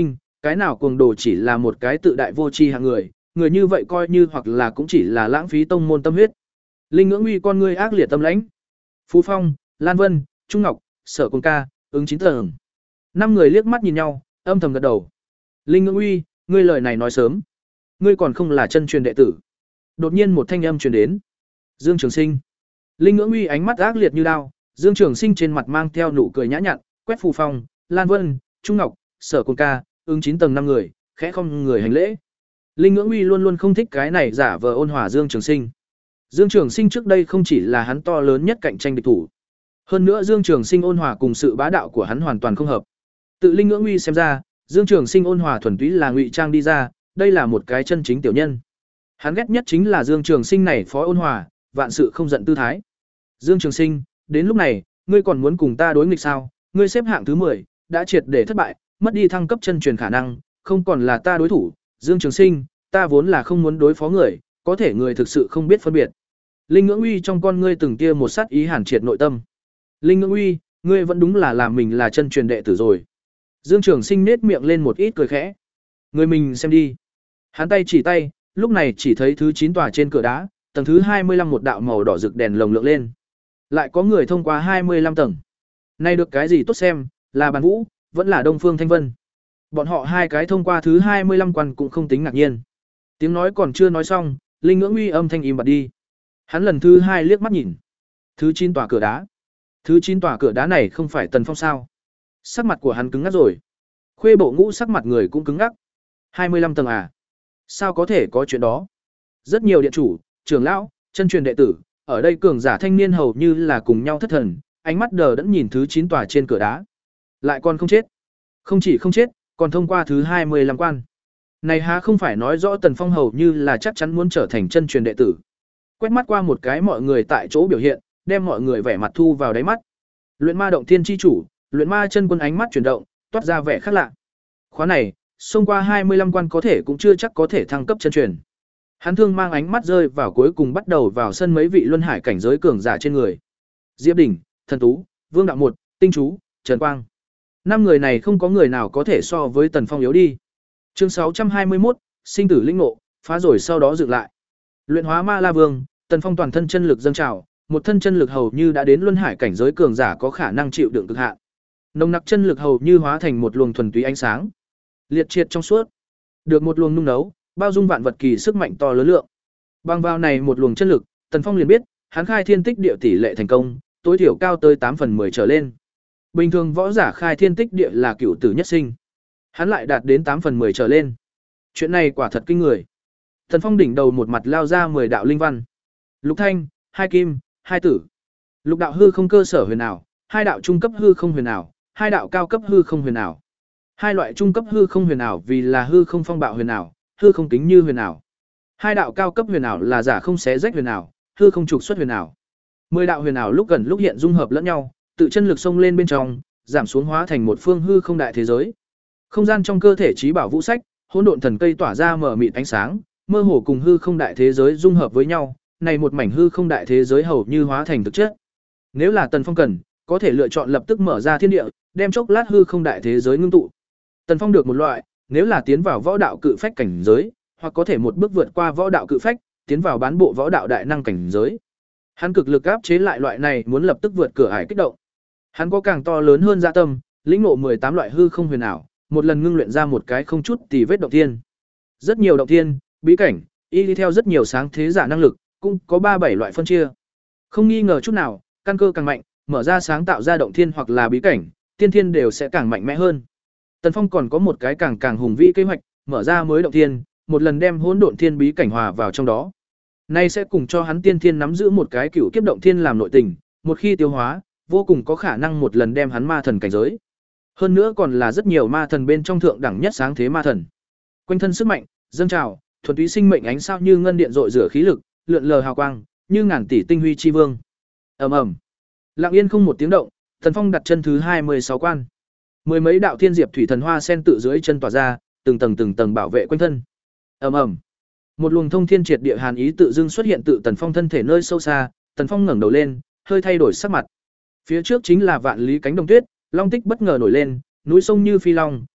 Cái nào cuồng đồ chỉ là một cái tự đại vô tri hạng người, người như vậy coi như hoặc là cũng chỉ là lãng phí tông môn tâm huyết. Linh Ngưỡng Uy con ngươi ác liệt tâm lãnh. Phú Phong, Lan Vân, Trung Ngọc, Sở Côn Ca, ứng chín tầng. Năm người liếc mắt nhìn nhau, âm thầm gật đầu. Linh Ngưỡng Uy, ngươi lời này nói sớm. Ngươi còn không là chân truyền đệ tử. Đột nhiên một thanh âm truyền đến. Dương Trường Sinh. Linh Ngưỡng Uy ánh mắt ác liệt như đao, Dương Trường Sinh trên mặt mang theo nụ cười nhã nhặn, quét Phù Phong, Lan Vân, Trung Ngọc, Sở Côn Ca, ứng chín tầng năm người, khẽ không người hành lễ. Linh Ngưỡng Uy luôn luôn không thích cái này giả vờ ôn hòa Dương Trường Sinh. Dương Trường Sinh trước đây không chỉ là hắn to lớn nhất cạnh tranh địch thủ. Hơn nữa Dương Trường Sinh ôn hòa cùng sự bá đạo của hắn hoàn toàn không hợp. Tự Linh Ngưỡng Uy xem ra, Dương Trường Sinh ôn hòa thuần túy là ngụy trang đi ra, đây là một cái chân chính tiểu nhân. Hắn ghét nhất chính là Dương Trường Sinh này phó ôn hòa, vạn sự không giận tư thái. Dương Trường Sinh, đến lúc này, ngươi còn muốn cùng ta đối nghịch sao? Ngươi xếp hạng thứ mười, đã triệt để thất bại, mất đi thăng cấp chân truyền khả năng, không còn là ta đối thủ. Dương Trường Sinh, ta vốn là không muốn đối phó người, có thể người thực sự không biết phân biệt. Linh Ngưỡng Uy trong con ngươi từng tia một sát ý hàn triệt nội tâm. Linh Ngưỡng Uy, ngươi vẫn đúng là làm mình là chân truyền đệ tử rồi. Dương Trường Sinh nết miệng lên một ít cười khẽ. Người mình xem đi. Hắn tay chỉ tay, lúc này chỉ thấy thứ chín tòa trên cửa đá, tầng thứ hai mươi lăm một đạo màu đỏ rực đèn lồng lượn lên. Lại có người thông qua hai mươi lăm tầng. Nay được cái gì tốt xem, là Bàn Vũ, vẫn là Đông Phương Thanh Vân. Bọn họ hai cái thông qua thứ hai mươi lăm quan cũng không tính ngạc nhiên. Tiếng nói còn chưa nói xong, Linh Ngưỡng Uy âm thanh im bặt đi. Hắn lần thứ hai liếc mắt nhìn. Thứ chín tòa cửa đá. Thứ chín tòa cửa đá này không phải Tần Phong sao? Sắc mặt của hắn cứng ngắc rồi. Khuê Bộ Ngũ sắc mặt người cũng cứng ngắc. hai mươi lăm tầng à? Sao có thể có chuyện đó? Rất nhiều điện chủ, trưởng lão, chân truyền đệ tử, ở đây cường giả thanh niên hầu như là cùng nhau thất thần, ánh mắt đờ đẫn nhìn thứ chín tòa trên cửa đá. Lại còn không chết. Không chỉ không chết, còn thông qua thứ hai mươi lăm quan. Này há không phải nói rõ Tần Phong hầu như là chắc chắn muốn trở thành chân truyền đệ tử. Quét mắt qua một cái mọi người tại chỗ biểu hiện, đem mọi người vẻ mặt thu vào đáy mắt. Luyện Ma động thiên chi chủ, Luyện Ma chân quân ánh mắt chuyển động, toát ra vẻ khác lạ. Khóa này, xông qua hai mươi lăm quan có thể cũng chưa chắc có thể thăng cấp chân truyền. Hắn thương mang ánh mắt rơi vào cuối cùng bắt đầu vào sân mấy vị luân hải cảnh giới cường giả trên người. Diệp Đỉnh, Thần Tú, Vương Đạo Một, Tinh Chú, Trần Quang. Năm người này không có người nào có thể so với Tần Phong yếu đi. Chương sáu trăm hai mươi mốt, sinh tử linh ngộ, phá rồi sau đó dựng lại. Luyện hóa Ma La Vương, Tần Phong toàn thân chân lực dâng trào, một thân chân lực hầu như đã đến luân hải cảnh giới cường giả có khả năng chịu đựng cực hạn. Nồng nặc chân lực hầu như hóa thành một luồng thuần túy ánh sáng, liệt triệt trong suốt, được một luồng nung nấu, bao dung vạn vật kỳ sức mạnh to lớn lượng. Bằng vào này một luồng chân lực, Tần Phong liền biết, hắn khai thiên tích địa tỷ lệ thành công, tối thiểu cao tới tám phần mười trở lên. Bình thường võ giả khai thiên tích địa là cửu tử nhất sinh, hắn lại đạt đến tám phần mười trở lên. Chuyện này quả thật kinh người. Tần Phong đỉnh đầu một mặt lao ra mười đạo linh văn. Lục thanh, hai kim, hai tử. Lục đạo hư không cơ sở huyền ảo, hai đạo trung cấp hư không huyền ảo, hai đạo cao cấp hư không huyền ảo. Hai loại trung cấp hư không huyền ảo vì là hư không phong bạo huyền ảo, hư không kính như huyền ảo. Hai đạo cao cấp huyền ảo là giả không xé rách huyền ảo, hư không trục xuất huyền ảo. Mười đạo huyền ảo lúc gần lúc hiện dung hợp lẫn nhau, tự chân lực xông lên bên trong, giảm xuống hóa thành một phương hư không đại thế giới. Không gian trong cơ thể trí bảo vũ sách, hỗn độn thần cây tỏa ra mở mịt ánh sáng, mơ hồ cùng hư không đại thế giới dung hợp với nhau, này một mảnh hư không đại thế giới hầu như hóa thành thực chất. Nếu là Tần Phong cần, có thể lựa chọn lập tức mở ra thiên địa, đem chốc lát hư không đại thế giới ngưng tụ. Tần Phong được một loại, nếu là tiến vào võ đạo cự phách cảnh giới, hoặc có thể một bước vượt qua võ đạo cự phách, tiến vào bán bộ võ đạo đại năng cảnh giới. Hắn cực lực áp chế lại loại này muốn lập tức vượt cửa ải kích động. Hắn có càng to lớn hơn dạ tâm, lĩnh ngộ mười tám loại hư không huyền ảo, một lần ngưng luyện ra một cái không chút tì vết động thiên. Rất nhiều động thiên, bí cảnh, y đi theo rất nhiều sáng thế giả năng lực, cũng có ba bảy loại phân chia. Không nghi ngờ chút nào, căn cơ càng mạnh, mở ra sáng tạo ra động thiên hoặc là bí cảnh, tiên thiên đều sẽ càng mạnh mẽ hơn. Tần Phong còn có một cái càng càng hùng vĩ kế hoạch, mở ra mới động thiên, một lần đem hỗn độn thiên bí cảnh hòa vào trong đó. Nay sẽ cùng cho hắn tiên thiên nắm giữ một cái cửu kiếp động thiên làm nội tình, một khi tiêu hóa, vô cùng có khả năng một lần đem hắn ma thần cảnh giới. Hơn nữa còn là rất nhiều ma thần bên trong thượng đẳng nhất sáng thế ma thần. Quanh thân sức mạnh, dâng trào, thuần túy sinh mệnh ánh sao như ngân điện rọi rửa khí lực, lượn lờ hào quang, như ngàn tỷ tinh huy chi vương. Ầm ầm. Lặng yên không một tiếng động, Tần Phong đặt chân thứ hai mươi sáu quan. Mười mấy đạo thiên diệp thủy thần hoa sen tự dưới chân tỏa ra, từng tầng từng tầng bảo vệ quanh thân. Ầm ầm. Một luồng thông thiên triệt địa hàn ý tự dưng xuất hiện tự Tần Phong thân thể nơi sâu xa, Tần Phong ngẩng đầu lên, hơi thay đổi sắc mặt. Phía trước chính là vạn lý cánh đồng tuyết, long tích bất ngờ nổi lên, núi sông như phi long,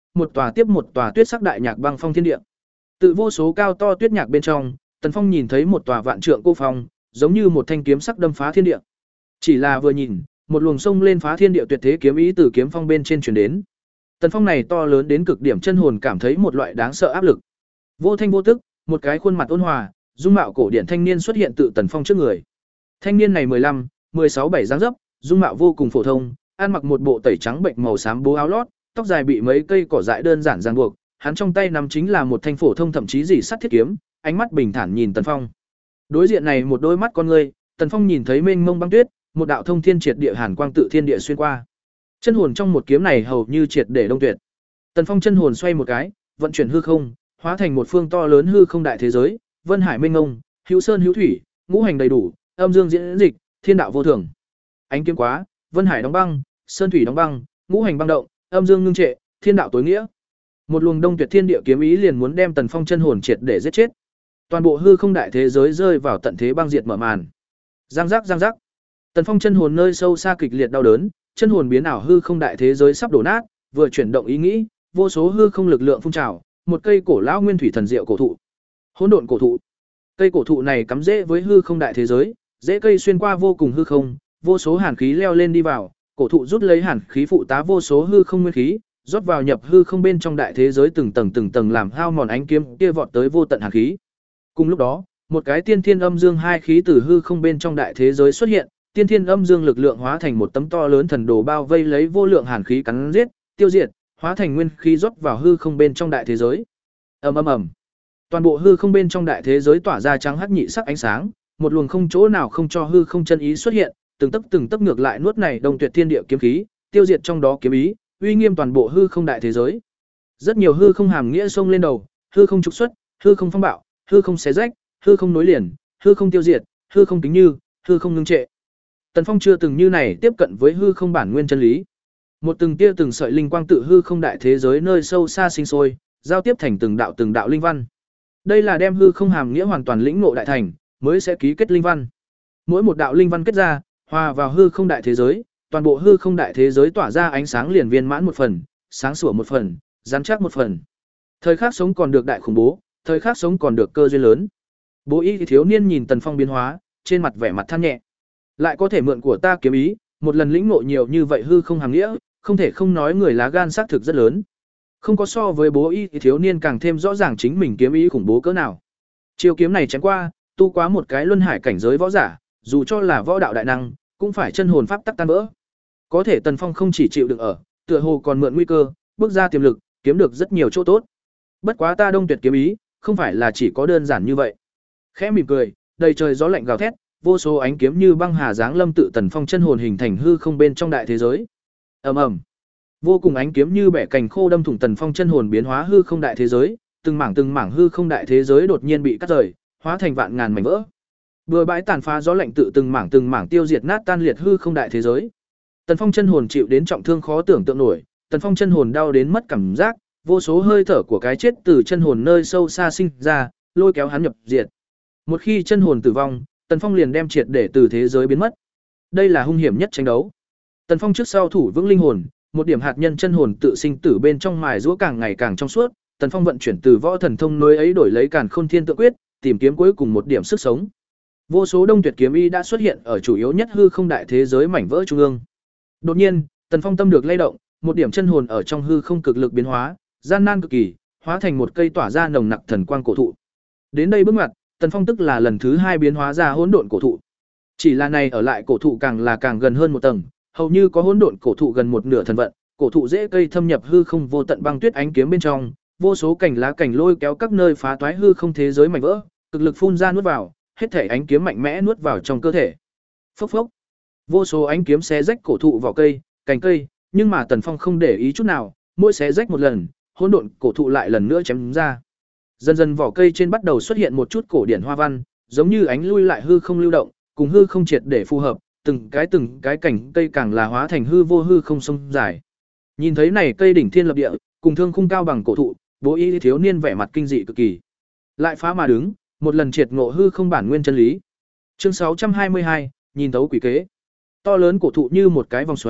một tòa tiếp một tòa tuyết sắc đại nhạc băng phong thiên địa. Tự vô số cao to tuyết nhạc bên trong, Tần Phong nhìn thấy một tòa vạn trượng cô phong, giống như một thanh kiếm sắc đâm phá thiên địa. Chỉ là vừa nhìn, một luồng sông lên phá thiên địa tuyệt thế kiếm ý từ kiếm phong bên trên truyền đến. Tần Phong này to lớn đến cực điểm chân hồn cảm thấy một loại đáng sợ áp lực. Vô thanh vô tức, một cái khuôn mặt ôn hòa, dung mạo cổ điển thanh niên xuất hiện tự Tần Phong trước người. Thanh niên này mười lăm, mười sáu bảy dáng dấp, dung mạo vô cùng phổ thông, ăn mặc một bộ tẩy trắng bệnh màu xám bố áo lót, tóc dài bị mấy cây cỏ dại đơn giản ràng buộc, hắn trong tay nắm chính là một thanh phổ thông thậm chí rỉ sắt thiết kiếm, ánh mắt bình thản nhìn Tần Phong. Đối diện này một đôi mắt con người, Tần Phong nhìn thấy mênh mông băng tuyết, một đạo thông thiên triệt địa hàn quang tự thiên địa xuyên qua. Chân hồn trong một kiếm này hầu như triệt để đông tuyệt. Tần Phong chân hồn xoay một cái, vận chuyển hư không, hóa thành một phương to lớn hư không đại thế giới, vân hải mênh mông, hữu sơn hữu thủy, ngũ hành đầy đủ, âm dương diễn dịch, thiên đạo vô thường. Ánh kiếm quá, vân hải đóng băng, sơn thủy đóng băng, ngũ hành băng động, âm dương ngưng trệ, thiên đạo tối nghĩa. Một luồng đông tuyệt thiên địa kiếm ý liền muốn đem Tần Phong chân hồn triệt để giết chết. Toàn bộ hư không đại thế giới rơi vào tận thế băng diệt mở màn. Giang giác giang giác. Tần Phong chân hồn nơi sâu xa kịch liệt đau đớn, chân hồn biến ảo hư không đại thế giới sắp đổ nát, vừa chuyển động ý nghĩ, vô số hư không lực lượng phun trào, một cây cổ lão nguyên thủy thần diệu cổ thụ. Hỗn độn cổ thụ. Cây cổ thụ này cắm rễ với hư không đại thế giới, rễ cây xuyên qua vô cùng hư không, vô số hàn khí leo lên đi vào, cổ thụ rút lấy hàn khí phụ tá vô số hư không nguyên khí, rót vào nhập hư không bên trong đại thế giới từng tầng từng tầng làm hao mòn ánh kiếm kia vọt tới vô tận hàn khí. Cùng lúc đó, một cái tiên thiên âm dương hai khí từ hư không bên trong đại thế giới xuất hiện, tiên thiên âm dương lực lượng hóa thành một tấm to lớn thần đồ bao vây lấy vô lượng hàn khí cắn giết, tiêu diệt, hóa thành nguyên khí rót vào hư không bên trong đại thế giới. Ầm ầm ầm. Toàn bộ hư không bên trong đại thế giới tỏa ra trắng hắc nhị sắc ánh sáng, một luồng không chỗ nào không cho hư không chân ý xuất hiện, từng tấc từng tấc ngược lại nuốt này đông tuyệt thiên địa kiếm khí, tiêu diệt trong đó kiếm ý, uy nghiêm toàn bộ hư không đại thế giới. Rất nhiều hư không hàm nghĩa xông lên đầu, hư không trục xuất, hư không phong bạo, hư không xé rách, hư không nối liền, hư không tiêu diệt, hư không kính như, hư không ngưng trệ. Tần Phong chưa từng như này tiếp cận với hư không bản nguyên chân lý. Một từng tia từng sợi linh quang tự hư không đại thế giới nơi sâu xa sinh sôi, giao tiếp thành từng đạo từng đạo linh văn. Đây là đem hư không hàm nghĩa hoàn toàn lĩnh ngộ đại thành, mới sẽ ký kết linh văn. Mỗi một đạo linh văn kết ra, hòa vào hư không đại thế giới, toàn bộ hư không đại thế giới tỏa ra ánh sáng liền viên mãn một phần, sáng sủa một phần, rắn chắc một phần. Thời khắc sống còn được đại khủng bố, thời khắc sống còn được cơ duyên lớn. Bố Y thiếu niên nhìn Tần Phong biến hóa, trên mặt vẻ mặt than nhẹ. Lại có thể mượn của ta kiếm ý, một lần lĩnh ngộ nhiều như vậy hư không hàm nghĩa, không thể không nói người lá gan xác thực rất lớn. Không có so với Bố Y thiếu niên càng thêm rõ ràng chính mình kiếm ý khủng bố cỡ nào. Chiêu kiếm này chém qua, tu quá một cái luân hải cảnh giới võ giả, dù cho là võ đạo đại năng, cũng phải chân hồn pháp tắc tan vỡ. Có thể Tần Phong không chỉ chịu đựng ở, tựa hồ còn mượn nguy cơ, bước ra tiềm lực, kiếm được rất nhiều chỗ tốt. Bất quá ta đông tuyệt kiếm ý, không phải là chỉ có đơn giản như vậy. Khẽ mỉm cười, đầy trời gió lạnh gào thét, vô số ánh kiếm như băng hà giáng lâm tự Tần Phong chân hồn hình thành hư không bên trong đại thế giới. Ầm ầm. Vô cùng ánh kiếm như bẻ cành khô đâm thủng Tần Phong chân hồn biến hóa hư không đại thế giới, từng mảng từng mảng hư không đại thế giới đột nhiên bị cắt rời, hóa thành vạn ngàn mảnh vỡ. Bừa bãi tàn phá gió lạnh tự từng mảng từng mảng tiêu diệt nát tan liệt hư không đại thế giới. Tần Phong chân hồn chịu đến trọng thương khó tưởng tượng nổi, Tần Phong chân hồn đau đến mất cảm giác, vô số hơi thở của cái chết từ chân hồn nơi sâu xa sinh ra, lôi kéo hắn nhập diệt. Một khi chân hồn tử vong, Tần Phong liền đem triệt để từ thế giới biến mất. Đây là hung hiểm nhất tranh đấu. Tần Phong trước sau thủ vững linh hồn, một điểm hạt nhân chân hồn tự sinh tử bên trong mài giũa càng ngày càng trong suốt, Tần Phong vận chuyển từ võ thần thông nối ấy đổi lấy Càn Khôn Thiên Tượng Quyết, tìm kiếm cuối cùng một điểm sức sống. Vô số đông tuyệt kiếm ý đã xuất hiện ở chủ yếu nhất hư không đại thế giới mảnh vỡ trung ương. Đột nhiên, Tần Phong tâm được lay động, một điểm chân hồn ở trong hư không cực lực biến hóa, gian nan cực kỳ, hóa thành một cây tỏa ra nồng nặc thần quang cổ thụ. Đến đây bước ngoặt, Tần Phong tức là lần thứ hai biến hóa ra hỗn độn cổ thụ. Chỉ là này ở lại cổ thụ càng là càng gần hơn một tầng, hầu như có hỗn độn cổ thụ gần một nửa thần vận, cổ thụ dễ cây thâm nhập hư không vô tận băng tuyết ánh kiếm bên trong, vô số cành lá cành lôi kéo các nơi phá toái hư không thế giới mảnh vỡ, cực lực phun ra nuốt vào, hết thể ánh kiếm mạnh mẽ nuốt vào trong cơ thể. Phốc phốc. Vô số ánh kiếm xé rách cổ thụ vỏ cây, cành cây, nhưng mà Tần Phong không để ý chút nào, mỗi xé rách một lần, hỗn độn cổ thụ lại lần nữa chém ra. Dần dần vỏ cây trên bắt đầu xuất hiện một chút cổ điển hoa văn, giống như ánh lui lại hư không lưu động, cùng hư không triệt để phù hợp, từng cái từng cái cành cây càng là hóa thành hư vô hư không sông dài. Nhìn thấy này cây đỉnh thiên lập địa, cùng thương khung cao bằng cổ thụ, Bố Y thiếu niên vẻ mặt kinh dị cực kỳ. Lại phá mà đứng, một lần triệt ngộ hư không bản nguyên chân lý. Chương sáu trăm hai mươi hai, nhìn thấu quỷ kế. To lớn cổ thụ như một cái vòng xoáy,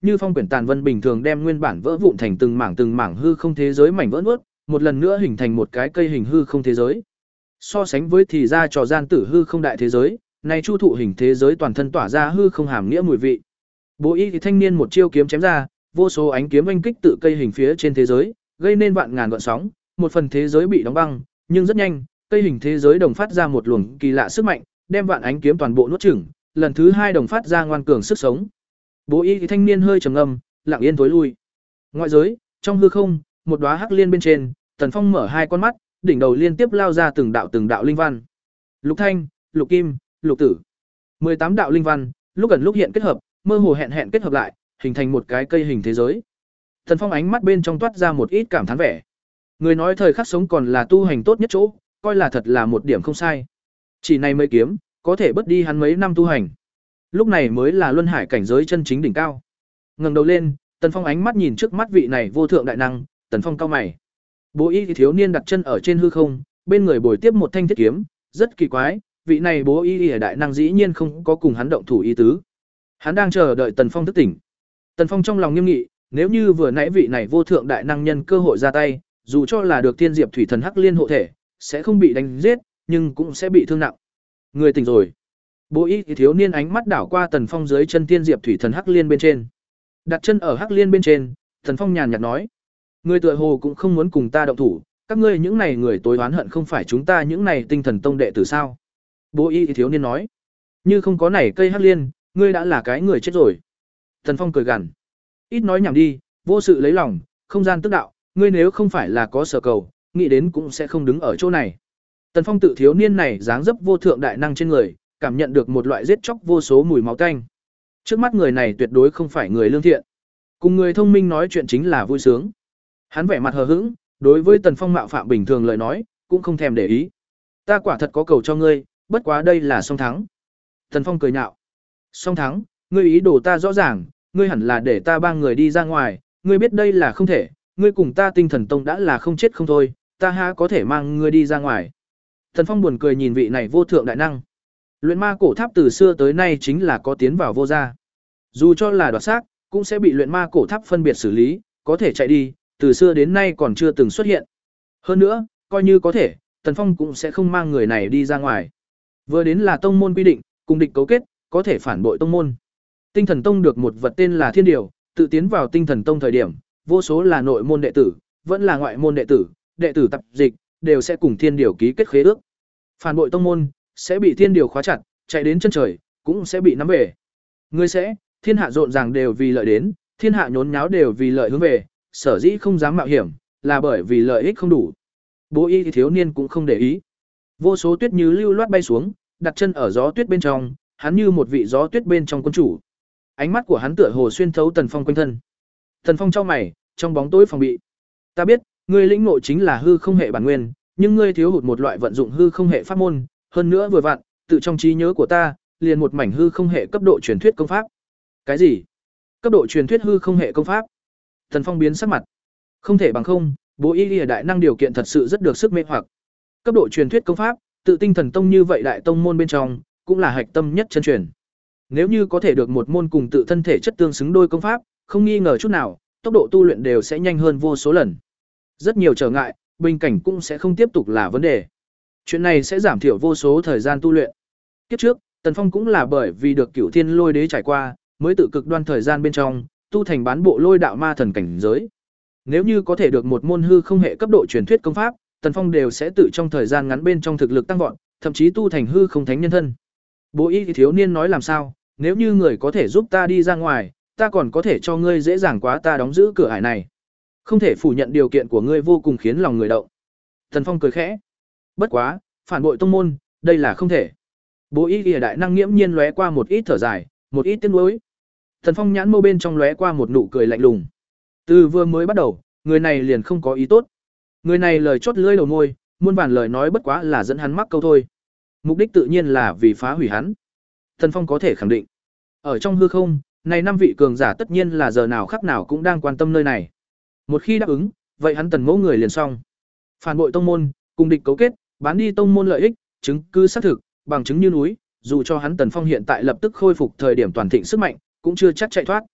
như phong quyển tàn vân bình thường đem nguyên bản vỡ vụn thành từng mảng từng mảng hư không thế giới mảnh vỡ nuốt, một lần nữa hình thành một cái cây hình hư không thế giới. So sánh với thì ra trò gian tử hư không đại thế giới, này chu thụ hình thế giới toàn thân tỏa ra hư không hàm nghĩa mùi vị. Bố y thì thanh niên một chiêu kiếm chém ra, vô số ánh kiếm oanh kích tự cây hình phía trên thế giới, gây nên vạn ngàn gợn sóng, một phần thế giới bị đóng băng, nhưng rất nhanh, cây hình thế giới đồng phát ra một luồng kỳ lạ sức mạnh, đem vạn ánh kiếm toàn bộ nuốt chửng, lần thứ hai đồng phát ra ngoan cường sức sống. Bố y thì thanh niên hơi trầm ngâm, lặng yên tối lui. Ngoại giới, trong hư không, một đóa hắc liên bên trên, Tần Phong mở hai con mắt, đỉnh đầu liên tiếp lao ra từng đạo từng đạo linh văn. Lục thanh, lục kim, lục tử. mười tám đạo linh văn, lúc gần lúc hiện kết hợp, mơ hồ hẹn hẹn kết hợp lại, hình thành một cái cây hình thế giới. Tần Phong ánh mắt bên trong toát ra một ít cảm thán vẻ. Người nói thời khắc sống còn là tu hành tốt nhất chỗ, coi là thật là một điểm không sai. Chỉ này mấy kiếm, có thể bớt đi hắn mấy năm tu hành. Lúc này mới là luân hải cảnh giới chân chính đỉnh cao. Ngẩng đầu lên, Tần Phong ánh mắt nhìn trước mắt vị này vô thượng đại năng, Tần Phong cau mày. Bố y thì thiếu niên đặt chân ở trên hư không, bên người bồi tiếp một thanh thiết kiếm, rất kỳ quái, vị này bố y ở đại năng dĩ nhiên không có cùng hắn động thủ ý tứ. Hắn đang chờ đợi Tần Phong thức tỉnh. Tần Phong trong lòng nghiêm nghị, nếu như vừa nãy vị này vô thượng đại năng nhân cơ hội ra tay, dù cho là được Thiên Diệp Thủy Thần Hắc Liên hộ thể, sẽ không bị đánh giết, nhưng cũng sẽ bị thương nặng. Người tỉnh rồi. Bố y thì thiếu niên ánh mắt đảo qua Tần Phong dưới chân Thiên Diệp Thủy Thần Hắc Liên bên trên. Đặt chân ở Hắc Liên bên trên, Tần Phong nhàn nhạt nói: "Người tựa hồ cũng không muốn cùng ta động thủ, các ngươi những này người tối oán hận không phải chúng ta những này Tinh Thần Tông đệ tử sao?" Bố y thì thiếu niên nói: "Như không có nảy cây Hắc Liên, ngươi đã là cái người chết rồi." Tần Phong cười gằn: "Ít nói nhảm đi, vô sự lấy lòng, không gian tức đạo, ngươi nếu không phải là có sở cầu, nghĩ đến cũng sẽ không đứng ở chỗ này." Tần Phong tự thiếu niên này dáng dấp vô thượng đại năng trên người, cảm nhận được một loại giết chóc vô số mùi máu tanh. Trước mắt người này tuyệt đối không phải người lương thiện. Cùng người thông minh nói chuyện chính là vui sướng. Hắn vẻ mặt hờ hững, đối với Tần Phong mạo phạm bình thường lời nói, cũng không thèm để ý. "Ta quả thật có cầu cho ngươi, bất quá đây là song thắng." Tần Phong cười nhạo. "Song thắng, ngươi ý đồ ta rõ ràng, ngươi hẳn là để ta ba người đi ra ngoài, ngươi biết đây là không thể, ngươi cùng ta Tinh Thần Tông đã là không chết không thôi, ta há có thể mang ngươi đi ra ngoài." Tần Phong buồn cười nhìn vị này vô thượng đại năng. Luyện ma cổ tháp từ xưa tới nay chính là có tiến vào vô ra. Dù cho là đoạt xác, cũng sẽ bị luyện ma cổ tháp phân biệt xử lý, có thể chạy đi, từ xưa đến nay còn chưa từng xuất hiện. Hơn nữa, coi như có thể, Tần Phong cũng sẽ không mang người này đi ra ngoài. Vừa đến là tông môn quy định, cùng địch cấu kết, có thể phản bội tông môn. Tinh Thần Tông được một vật tên là Thiên Điều, tự tiến vào Tinh Thần Tông thời điểm, vô số là nội môn đệ tử, vẫn là ngoại môn đệ tử, đệ tử tập dịch, đều sẽ cùng Thiên Điều ký kết khế ước. Phản bội tông môn sẽ bị Thiên Điều khóa chặt, chạy đến chân trời cũng sẽ bị nắm về. Ngươi sẽ, thiên hạ rộn ràng đều vì lợi đến, thiên hạ nhốn nháo đều vì lợi hướng về, sở dĩ không dám mạo hiểm, là bởi vì lợi ích không đủ. Bố y thiếu niên cũng không để ý. Vô số tuyết như lưu loát bay xuống, đặt chân ở gió tuyết bên trong, hắn như một vị gió tuyết bên trong quân chủ. Ánh mắt của hắn tựa hồ xuyên thấu Tần Phong quanh thân. Tần Phong chau mày, trong bóng tối phòng bị. "Ta biết, ngươi lĩnh ngộ chính là hư không hệ bản nguyên, nhưng ngươi thiếu hụt một loại vận dụng hư không hệ pháp môn, hơn nữa vừa vặn, tự trong trí nhớ của ta, liền một mảnh hư không hệ cấp độ truyền thuyết công pháp." "Cái gì? Cấp độ truyền thuyết hư không hệ công pháp?" Tần Phong biến sắc mặt. Không thể bằng không, bố y lìa đại năng điều kiện thật sự rất được sức mê hoặc. Cấp độ truyền thuyết công pháp, tự Tinh Thần Tông như vậy đại tông môn bên trong, cũng là hạch tâm nhất chân truyền. Nếu như có thể được một môn cùng tự thân thể chất tương xứng đôi công pháp, không nghi ngờ chút nào, tốc độ tu luyện đều sẽ nhanh hơn vô số lần. Rất nhiều trở ngại, bình cảnh cũng sẽ không tiếp tục là vấn đề. Chuyện này sẽ giảm thiểu vô số thời gian tu luyện. Kiếp trước, Tần Phong cũng là bởi vì được Cửu Thiên Lôi Đế trải qua, mới tự cực đoan thời gian bên trong, tu thành bán bộ lôi đạo ma thần cảnh giới. Nếu như có thể được một môn hư không hệ cấp độ truyền thuyết công pháp, Tần Phong đều sẽ tự trong thời gian ngắn bên trong thực lực tăng vọt, thậm chí tu thành hư không thánh nhân thân. Bố y thì thiếu niên nói làm sao, nếu như người có thể giúp ta đi ra ngoài, ta còn có thể cho ngươi dễ dàng quá ta đóng giữ cửa ải này. Không thể phủ nhận điều kiện của ngươi vô cùng khiến lòng người động. Tần Phong cười khẽ. Bất quá, phản bội tông môn, đây là không thể. Bố y lìa đại năng nghiễm nhiên lóe qua một ít thở dài, một ít tiếc nuối. Tần Phong nhãn mâu bên trong lóe qua một nụ cười lạnh lùng. Từ vừa mới bắt đầu, người này liền không có ý tốt. Người này lời chót lưỡi đầu môi, muôn vàn lời nói bất quá là dẫn hắn mắc câu thôi. Mục đích tự nhiên là vì phá hủy hắn. Tần Phong có thể khẳng định, ở trong hư không, này năm vị cường giả tất nhiên là giờ nào khắc nào cũng đang quan tâm nơi này. Một khi đáp ứng, vậy hắn Tần Mẫu người liền xong. Phản bội tông môn, cùng địch cấu kết, bán đi tông môn lợi ích, chứng cứ xác thực, bằng chứng như núi, dù cho hắn Tần Phong hiện tại lập tức khôi phục thời điểm toàn thịnh sức mạnh, cũng chưa chắc chạy thoát.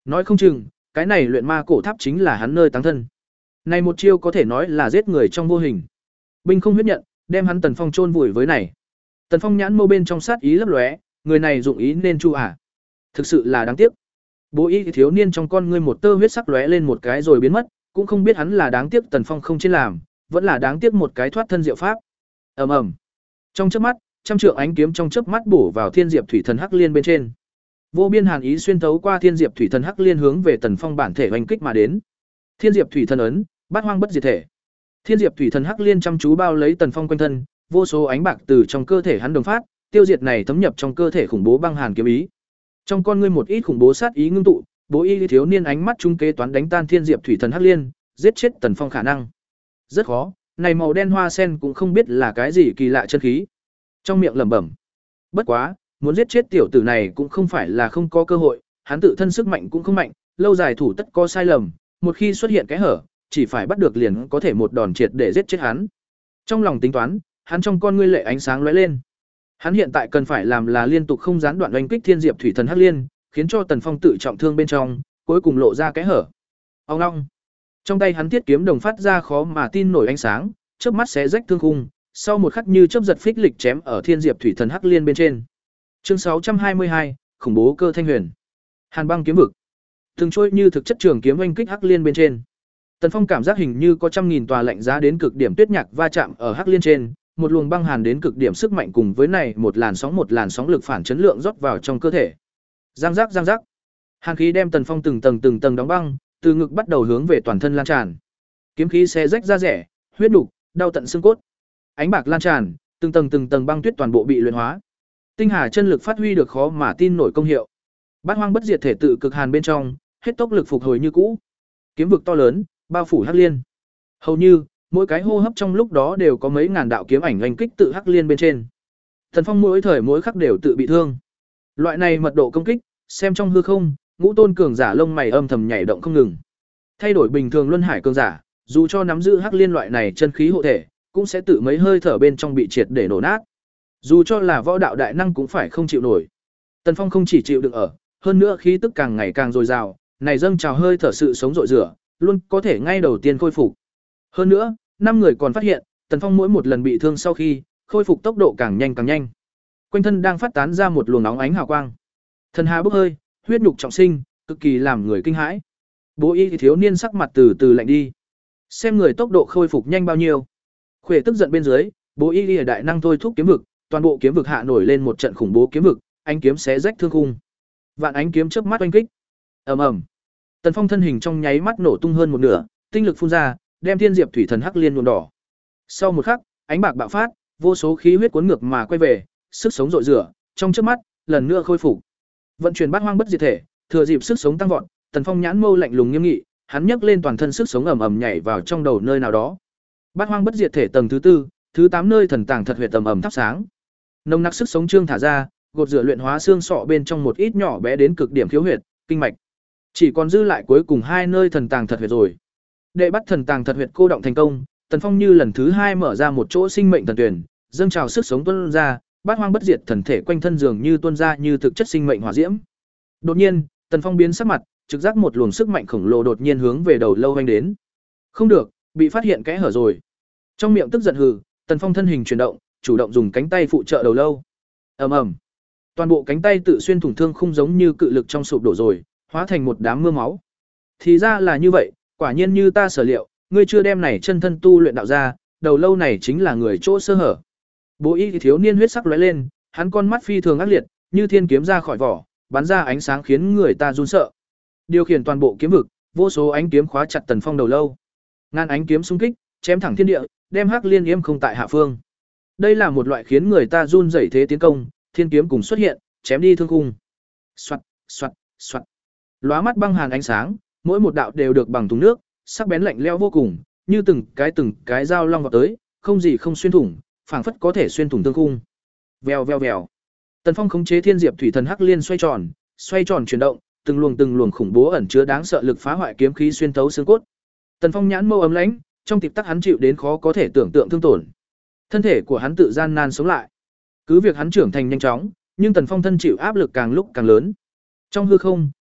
Nói không chừng, cái này luyện ma cổ tháp chính là hắn nơi táng thân. Này một chiêu có thể nói là giết người trong vô hình. Binh không huyết nhận, đem hắn Tần Phong chôn vùi với này. Tần Phong nhãn mâu bên trong sát ý lấp lóe, người này dụng ý nên chu à? Thực sự là đáng tiếc. Bố y thiếu niên trong con ngươi một tơ huyết sắc lóe lên một cái rồi biến mất, cũng không biết hắn là đáng tiếc Tần Phong không trên làm, vẫn là đáng tiếc một cái thoát thân diệu pháp. Ầm ầm. Trong chớp mắt, trăm trượng ánh kiếm trong chớp mắt bổ vào Thiên Diệp Thủy Thần Hắc Liên bên trên. Vô biên hàn ý xuyên thấu qua Thiên Diệp Thủy Thần Hắc Liên hướng về Tần Phong bản thể oanh kích mà đến. Thiên Diệp Thủy Thần ấn, bát hoang bất diệt thể. Thiên Diệp Thủy Thần Hắc Liên chăm chú bao lấy Tần Phong quanh thân, vô số ánh bạc từ trong cơ thể hắn đồng phát, tiêu diệt này thấm nhập trong cơ thể khủng bố băng hàn kiếm ý. Trong con ngươi một ít khủng bố sát ý ngưng tụ, Bố Y thiếu niên ánh mắt trung kế toán đánh tan Thiên Diệp Thủy Thần Hắc Liên, giết chết Tần Phong khả năng rất khó. Này màu đen hoa sen cũng không biết là cái gì kỳ lạ chân khí. Trong miệng lẩm bẩm, bất quá, muốn giết chết tiểu tử này cũng không phải là không có cơ hội, hắn tự thân sức mạnh cũng không mạnh, lâu dài thủ tất có sai lầm, một khi xuất hiện cái hở, chỉ phải bắt được liền có thể một đòn triệt để giết chết hắn. Trong lòng tính toán, hắn trong con ngươi lệ ánh sáng lóe lên. Hắn hiện tại cần phải làm là liên tục không gián đoạn oanh kích Thiên Diệp Thủy Thần Hắc Liên, khiến cho Tần Phong tự trọng thương bên trong, cuối cùng lộ ra cái hở. Ong ong. Trong tay hắn thiết kiếm đồng phát ra khó mà tin nổi ánh sáng, chớp mắt xé rách thương khung, sau một khắc như chớp giật phích lịch chém ở Thiên Diệp Thủy Thần Hắc Liên bên trên. Chương sáu trăm hai mươi hai, khủng bố cơ thanh huyền. Hàn băng kiếm vực. Từng trôi như thực chất trường kiếm oanh kích Hắc Liên bên trên. Tần Phong cảm giác hình như có trăm nghìn tòa lạnh giá đến cực điểm tuyết nhạc va chạm ở Hắc Liên trên, một luồng băng hàn đến cực điểm sức mạnh cùng với này một làn sóng một làn sóng lực phản chấn lượng rót vào trong cơ thể. Giang giác giang giác. Hàn khí đem Tần Phong từng tầng từng tầng đóng băng, từ ngực bắt đầu hướng về toàn thân lan tràn. Kiếm khí xé rách da rẻ, huyết nục, đau tận xương cốt. Ánh bạc lan tràn, từng tầng từng tầng băng tuyết toàn bộ bị luyện hóa. Tinh hà chân lực phát huy được khó mà tin nổi công hiệu. Bát hoang bất diệt thể tự cực hàn bên trong, hết tốc lực phục hồi như cũ. Kiếm vực to lớn, bao phủ Hắc Liên. Hầu như mỗi cái hô hấp trong lúc đó đều có mấy ngàn đạo kiếm ảnh oanh kích tự Hắc Liên bên trên. Tần Phong mỗi thời mỗi khắc đều tự bị thương. Loại này mật độ công kích, xem trong hư không, ngũ tôn cường giả lông mày âm thầm nhảy động không ngừng. Thay đổi bình thường luân hải cường giả, dù cho nắm giữ Hắc Liên loại này chân khí hộ thể, cũng sẽ tự mấy hơi thở bên trong bị triệt để nổ nát. Dù cho là võ đạo đại năng cũng phải không chịu nổi. Tần Phong không chỉ chịu đựng ở, hơn nữa khí tức càng ngày càng dồi dào, này dâng trào hơi thở sự sống rọi rửa, luôn có thể ngay đầu tiên khôi phục. Hơn nữa, năm người còn phát hiện, Tần Phong mỗi một lần bị thương sau khi, khôi phục tốc độ càng nhanh càng nhanh. Quanh thân đang phát tán ra một luồng nóng ánh hào quang. Thần hà bốc hơi, huyết nhục trọng sinh, cực kỳ làm người kinh hãi. Bố Y thì thiếu niên sắc mặt từ từ lạnh đi. Xem người tốc độ khôi phục nhanh bao nhiêu. Khuyển tức giận bên dưới, Bố Y Lìa đại năng thôi thúc kiếm vực, toàn bộ kiếm vực hạ nổi lên một trận khủng bố kiếm vực, ánh kiếm xé rách thương khung. Vạn ánh kiếm chớp mắt oanh kích. Ầm ầm. Tần Phong thân hình trong nháy mắt nổ tung hơn một nửa, tinh lực phun ra, đem Thiên Diệp Thủy Thần Hắc Liên nhuộm đỏ. Sau một khắc, ánh bạc bạo phát, vô số khí huyết cuốn ngược mà quay về, sức sống rọi rửa, trong chớp mắt, lần nữa khôi phục. Vận chuyển bát hoang bất diệt thể, thừa dịp sức sống tăng vọt, Tần Phong nhãn mâu lạnh lùng nghiêm nghị, hắn nhấc lên toàn thân sức sống ầm ầm nhảy vào trong đầu nơi nào đó. Bát hoang bất diệt thể tầng thứ tư, thứ tám nơi thần tàng thật huyệt tầm ầm thắp sáng. Nồng nặc sức sống trương thả ra, gột rửa luyện hóa xương sọ bên trong một ít nhỏ bé đến cực điểm khiếu huyệt, kinh mạch. Chỉ còn dư lại cuối cùng hai nơi thần tàng thật huyệt rồi. Đệ bắt thần tàng thật huyệt cô động thành công, Tần Phong như lần thứ hai mở ra một chỗ sinh mệnh thần tuyển, dâng trào sức sống tuôn ra, bát hoang bất diệt thần thể quanh thân dường như tuôn ra như thực chất sinh mệnh hỏa diễm. Đột nhiên, Tần Phong biến sắc mặt, trực giác một luồng sức mạnh khổng lồ đột nhiên hướng về đầu lâu anh đến. Không được, bị phát hiện kẽ hở rồi. Trong miệng tức giận hừ, Tần Phong thân hình chuyển động, chủ động dùng cánh tay phụ trợ đầu lâu. Ầm ầm. Toàn bộ cánh tay tự xuyên thủng thương không giống như cự lực trong sụp đổ rồi, hóa thành một đám mưa máu. Thì ra là như vậy, quả nhiên như ta sở liệu, ngươi chưa đem này chân thân tu luyện đạo ra, đầu lâu này chính là người chỗ sơ hở. Bố Y thiếu niên huyết sắc lóe lên, hắn con mắt phi thường ác liệt, như thiên kiếm ra khỏi vỏ, bắn ra ánh sáng khiến người ta run sợ. Điều khiển toàn bộ kiếm vực, vô số ánh kiếm khóa chặt Tần Phong đầu lâu. Ngàn ánh kiếm xung kích, chém thẳng thiên địa, đem Hắc Liên yếm không tại hạ phương. Đây là một loại khiến người ta run rẩy thế tiến công, thiên kiếm cùng xuất hiện, chém đi thương khung. Soạt, soạt, soạt. Lóa mắt băng hàn ánh sáng, mỗi một đạo đều được bằng thùng nước, sắc bén lạnh lẽo vô cùng, như từng cái từng cái dao long vọt tới, không gì không xuyên thủng, phảng phất có thể xuyên thủng thương khung. Vèo vèo vèo. Tần Phong khống chế Thiên Diệp Thủy Thần Hắc Liên xoay tròn, xoay tròn chuyển động, từng luồng từng luồng khủng bố ẩn chứa đáng sợ lực phá hoại kiếm khí xuyên thấu xương cốt. Tần Phong nhãn mâu ấm lãnh, trong tịp tắc hắn chịu đến khó có thể tưởng tượng thương tổn. Thân thể của hắn tự gian nan sống lại. Cứ việc hắn trưởng thành nhanh chóng, nhưng Tần Phong thân chịu áp lực càng lúc càng lớn. Trong hư không,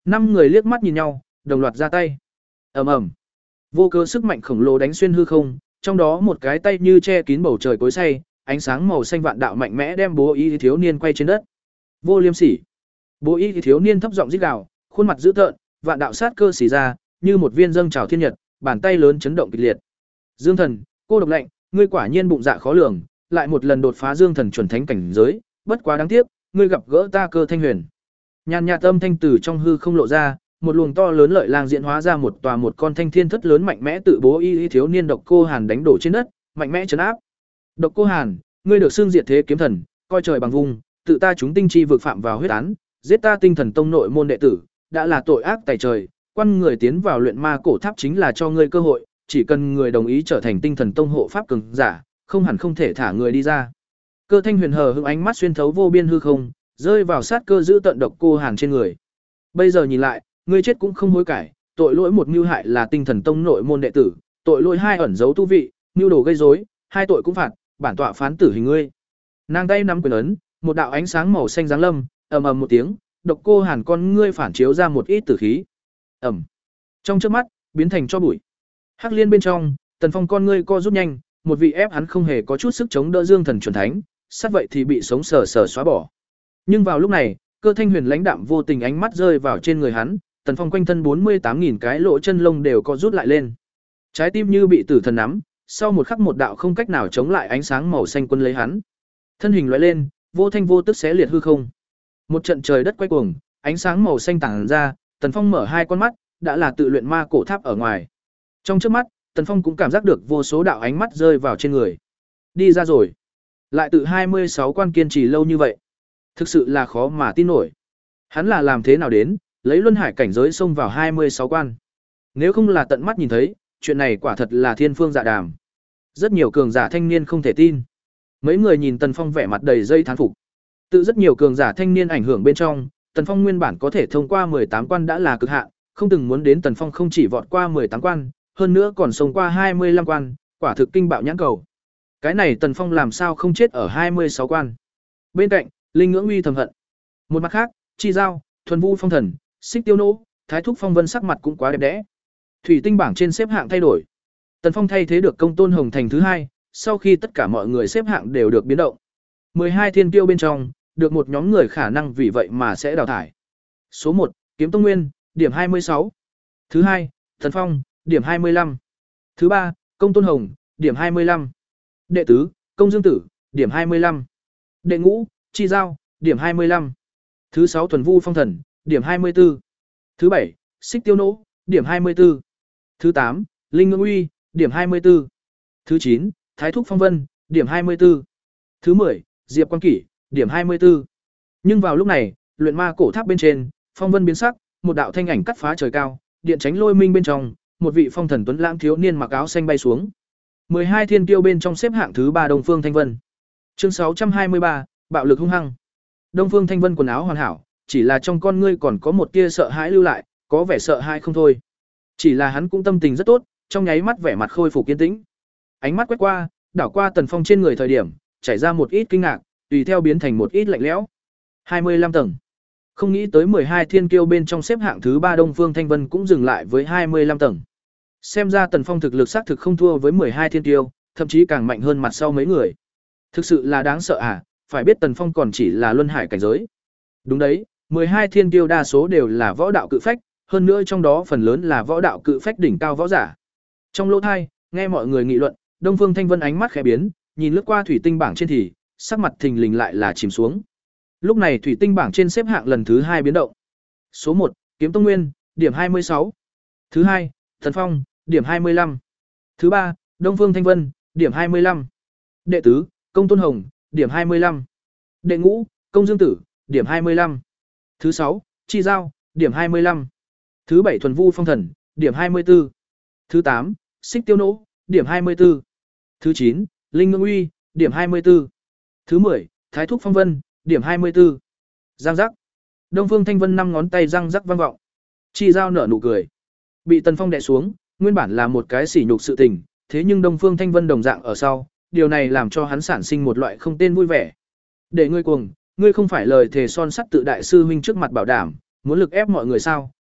Năm người liếc mắt nhìn nhau, đồng loạt ra tay. Ầm ầm. Vô cơ sức mạnh khổng lồ đánh xuyên hư không, trong đó một cái tay như che kín bầu trời cối xay, ánh sáng màu xanh vạn đạo mạnh mẽ đem Bố Y thiếu niên quay trên đất. Vô Liêm Sỉ. Bố Y thiếu niên thấp giọng rít gào, khuôn mặt dữ tợn, vạn đạo sát cơ xỉ ra, như một viên dâng trào thiên nhật, bàn tay lớn chấn động kịch liệt. Dương Thần, cô độc lạnh, ngươi quả nhiên bụng dạ khó lường, lại một lần đột phá Dương Thần chuẩn thánh cảnh giới, bất quá đáng tiếc, ngươi gặp gỡ ta Cơ Thanh Huyền. Nhàn nhạt âm thanh từ trong hư không lộ ra, một luồng to lớn lợi lang diễn hóa ra một tòa một con thanh thiên thất lớn mạnh mẽ tự Bố Y thiếu niên Độc Cô Hàn đánh đổ trên đất, mạnh mẽ trấn áp. Độc Cô Hàn, ngươi được xưng diệt thế kiếm thần, coi trời bằng vùng, tự ta chúng tinh chi vực phạm vào huyết án, giết ta Tinh Thần Tông nội môn đệ tử, đã là tội ác tày trời, quan người tiến vào luyện ma cổ tháp chính là cho ngươi cơ hội, chỉ cần người đồng ý trở thành Tinh Thần Tông hộ pháp cường giả, không hẳn không thể thả người đi ra. Cơ Thanh Huyền hờ hững ánh mắt xuyên thấu vô biên hư không, rơi vào sát cơ giữ tận Độc Cô Hàn trên người. Bây giờ nhìn lại, ngươi chết cũng không hối cải, tội lỗi một mưu hại là Tinh Thần Tông nội môn đệ tử, tội lỗi hai ẩn giấu tu vị, mưu đồ gây rối, hai tội cũng phạt, bản tọa phán tử hình ngươi. Nàng tay nắm quyền ấn, một đạo ánh sáng màu xanh giáng lâm, ầm ầm một tiếng, Độc Cô Hàn con ngươi phản chiếu ra một ít tử khí. Ầm. Trong chớp mắt, biến thành tro bụi. Hắc Liên bên trong, Tần Phong con ngươi co rút nhanh, một vị ép hắn không hề có chút sức chống đỡ Dương Thần chuẩn thánh, sát vậy thì bị sống sờ sờ xóa bỏ. Nhưng vào lúc này, Cơ Thanh Huyền lãnh đạm vô tình ánh mắt rơi vào trên người hắn, Tần Phong quanh thân bốn mươi tám nghìn cái lỗ chân lông đều co rút lại lên. Trái tim như bị tử thần nắm, sau một khắc một đạo không cách nào chống lại ánh sáng màu xanh quân lấy hắn. Thân hình lóe lên, vô thanh vô tức xé liệt hư không. Một trận trời đất quay cuồng, ánh sáng màu xanh tản ra, Tần Phong mở hai con mắt, đã là tự luyện ma cổ tháp ở ngoài. Trong trước mắt, Tần Phong cũng cảm giác được vô số đạo ánh mắt rơi vào trên người. Đi ra rồi. Lại tự hai mươi sáu quan kiên trì lâu như vậy. Thực sự là khó mà tin nổi. Hắn là làm thế nào đến, lấy luân hải cảnh giới xông vào hai mươi sáu quan. Nếu không là tận mắt nhìn thấy, chuyện này quả thật là thiên phương dạ đàm. Rất nhiều cường giả thanh niên không thể tin. Mấy người nhìn Tần Phong vẻ mặt đầy dây thán phục. Tự rất nhiều cường giả thanh niên ảnh hưởng bên trong, Tần Phong nguyên bản có thể thông qua mười tám quan đã là cực hạn, không từng muốn đến Tần Phong không chỉ vọt qua mười tám quan, hơn nữa còn xông qua hai mươi lăm quan, quả thực kinh bạo nhãn cầu. Cái này Tần Phong làm sao không chết ở hai mươi sáu quan. Bên cạnh, Linh Ngưỡng Uy thầm hận. Một mặt khác, Chi Giao, Thuần Vu Phong Thần, Xích Tiêu Nỗ, Thái Thúc Phong Vân sắc mặt cũng quá đẹp đẽ. Thủy tinh bảng trên xếp hạng thay đổi. Tần Phong thay thế được Công Tôn Hồng thành thứ hai, sau khi tất cả mọi người xếp hạng đều được biến động. mười hai thiên kiêu bên trong, được một nhóm người khả năng vì vậy mà sẽ đào thải. Số một, Kiếm Tông Nguyên, điểm hai mươi sáu. Thứ hai, Tần Phong, điểm hai mươi lăm. Thứ ba, Công Tôn Hồng, điểm hai mươi lăm. Đệ tứ, Công Dương Tử, điểm hai mươi lăm. Đệ ngũ, Chi Giao, điểm hai mươi lăm. Thứ sáu, Thuần Vu Phong Thần, điểm hai mươi tư. Thứ bảy, Xích Tiêu Nỗ, điểm hai mươi tư. Thứ tám, Linh Ngưỡng Uy, điểm hai mươi tư. Thứ chín, Thái Thúc Phong Vân, điểm hai mươi tư. Thứ mười, Diệp Quan Kỷ, điểm hai mươi tư. Nhưng vào lúc này, luyện ma cổ tháp bên trên, phong vân biến sắc, một đạo thanh ảnh cắt phá trời cao, điện tránh lôi minh bên trong, một vị phong thần tuấn lãng thiếu niên mặc áo xanh bay xuống. mười hai thiên kiêu bên trong xếp hạng thứ ba Đông Phương Thanh Vân. Chương sáu trăm hai mươi ba, bạo lực hung hăng. Đông Phương Thanh Vân quần áo hoàn hảo, chỉ là trong con ngươi còn có một tia sợ hãi lưu lại, có vẻ sợ hãi không thôi. Chỉ là hắn cũng tâm tình rất tốt, trong nháy mắt vẻ mặt khôi phục kiên tĩnh. Ánh mắt quét qua, đảo qua Tần Phong trên người thời điểm, chảy ra một ít kinh ngạc, tùy theo biến thành một ít lạnh lẽo. hai mươi lăm tầng. Không nghĩ tới mười hai thiên kiêu bên trong xếp hạng thứ ba Đông Phương Thanh Vân cũng dừng lại với hai mươi lăm tầng. Xem ra Tần Phong thực lực xác thực không thua với mười hai thiên kiêu, thậm chí càng mạnh hơn mặt sau mấy người. Thực sự là đáng sợ à, phải biết Tần Phong còn chỉ là luân hải cảnh giới. Đúng đấy, mười hai thiên kiêu đa số đều là võ đạo cự phách, hơn nữa trong đó phần lớn là võ đạo cự phách đỉnh cao võ giả. Trong lỗ thai, nghe mọi người nghị luận, Đông Phương Thanh Vân ánh mắt khẽ biến, nhìn lướt qua thủy tinh bảng trên thì, sắc mặt thình lình lại là chìm xuống. Lúc này thủy tinh bảng trên xếp hạng lần thứ hai biến động. Số một, Kiếm Tông Nguyên, điểm hai mươi sáu. Thứ hai, Thần Phong, điểm hai mươi lăm. Thứ ba, Đông Phương Thanh Vân, điểm hai mươi lăm. Đệ tứ, Công Tôn Hồng, điểm hai mươi lăm. Đệ ngũ, Công Dương Tử, điểm hai mươi lăm. Thứ sáu, Chi Giao, điểm hai mươi lăm. Thứ bảy, Thuần Vu Phong Thần, điểm hai mươi tư. Thứ tám, Xích Tiêu Nỗ, điểm hai mươi tư. Thứ chín, Linh Ngưỡng Uy, điểm hai mươi tư. Thứ mười, Thái Thúc Phong Vân, điểm hai mươi tư. Giang giác. Đông Phương Thanh Vân năm ngón tay răng rắc vang vọng. Chi Giao nở nụ cười. Bị Tần Phong đè xuống, nguyên bản là một cái sỉ nhục sự tình, thế nhưng Đông Phương Thanh Vân đồng dạng ở sau, điều này làm cho hắn sản sinh một loại không tên vui vẻ. Để ngươi cuồng, ngươi không phải lời thề son sắt tự đại sư huynh trước mặt bảo đảm, muốn lực ép mọi người sao?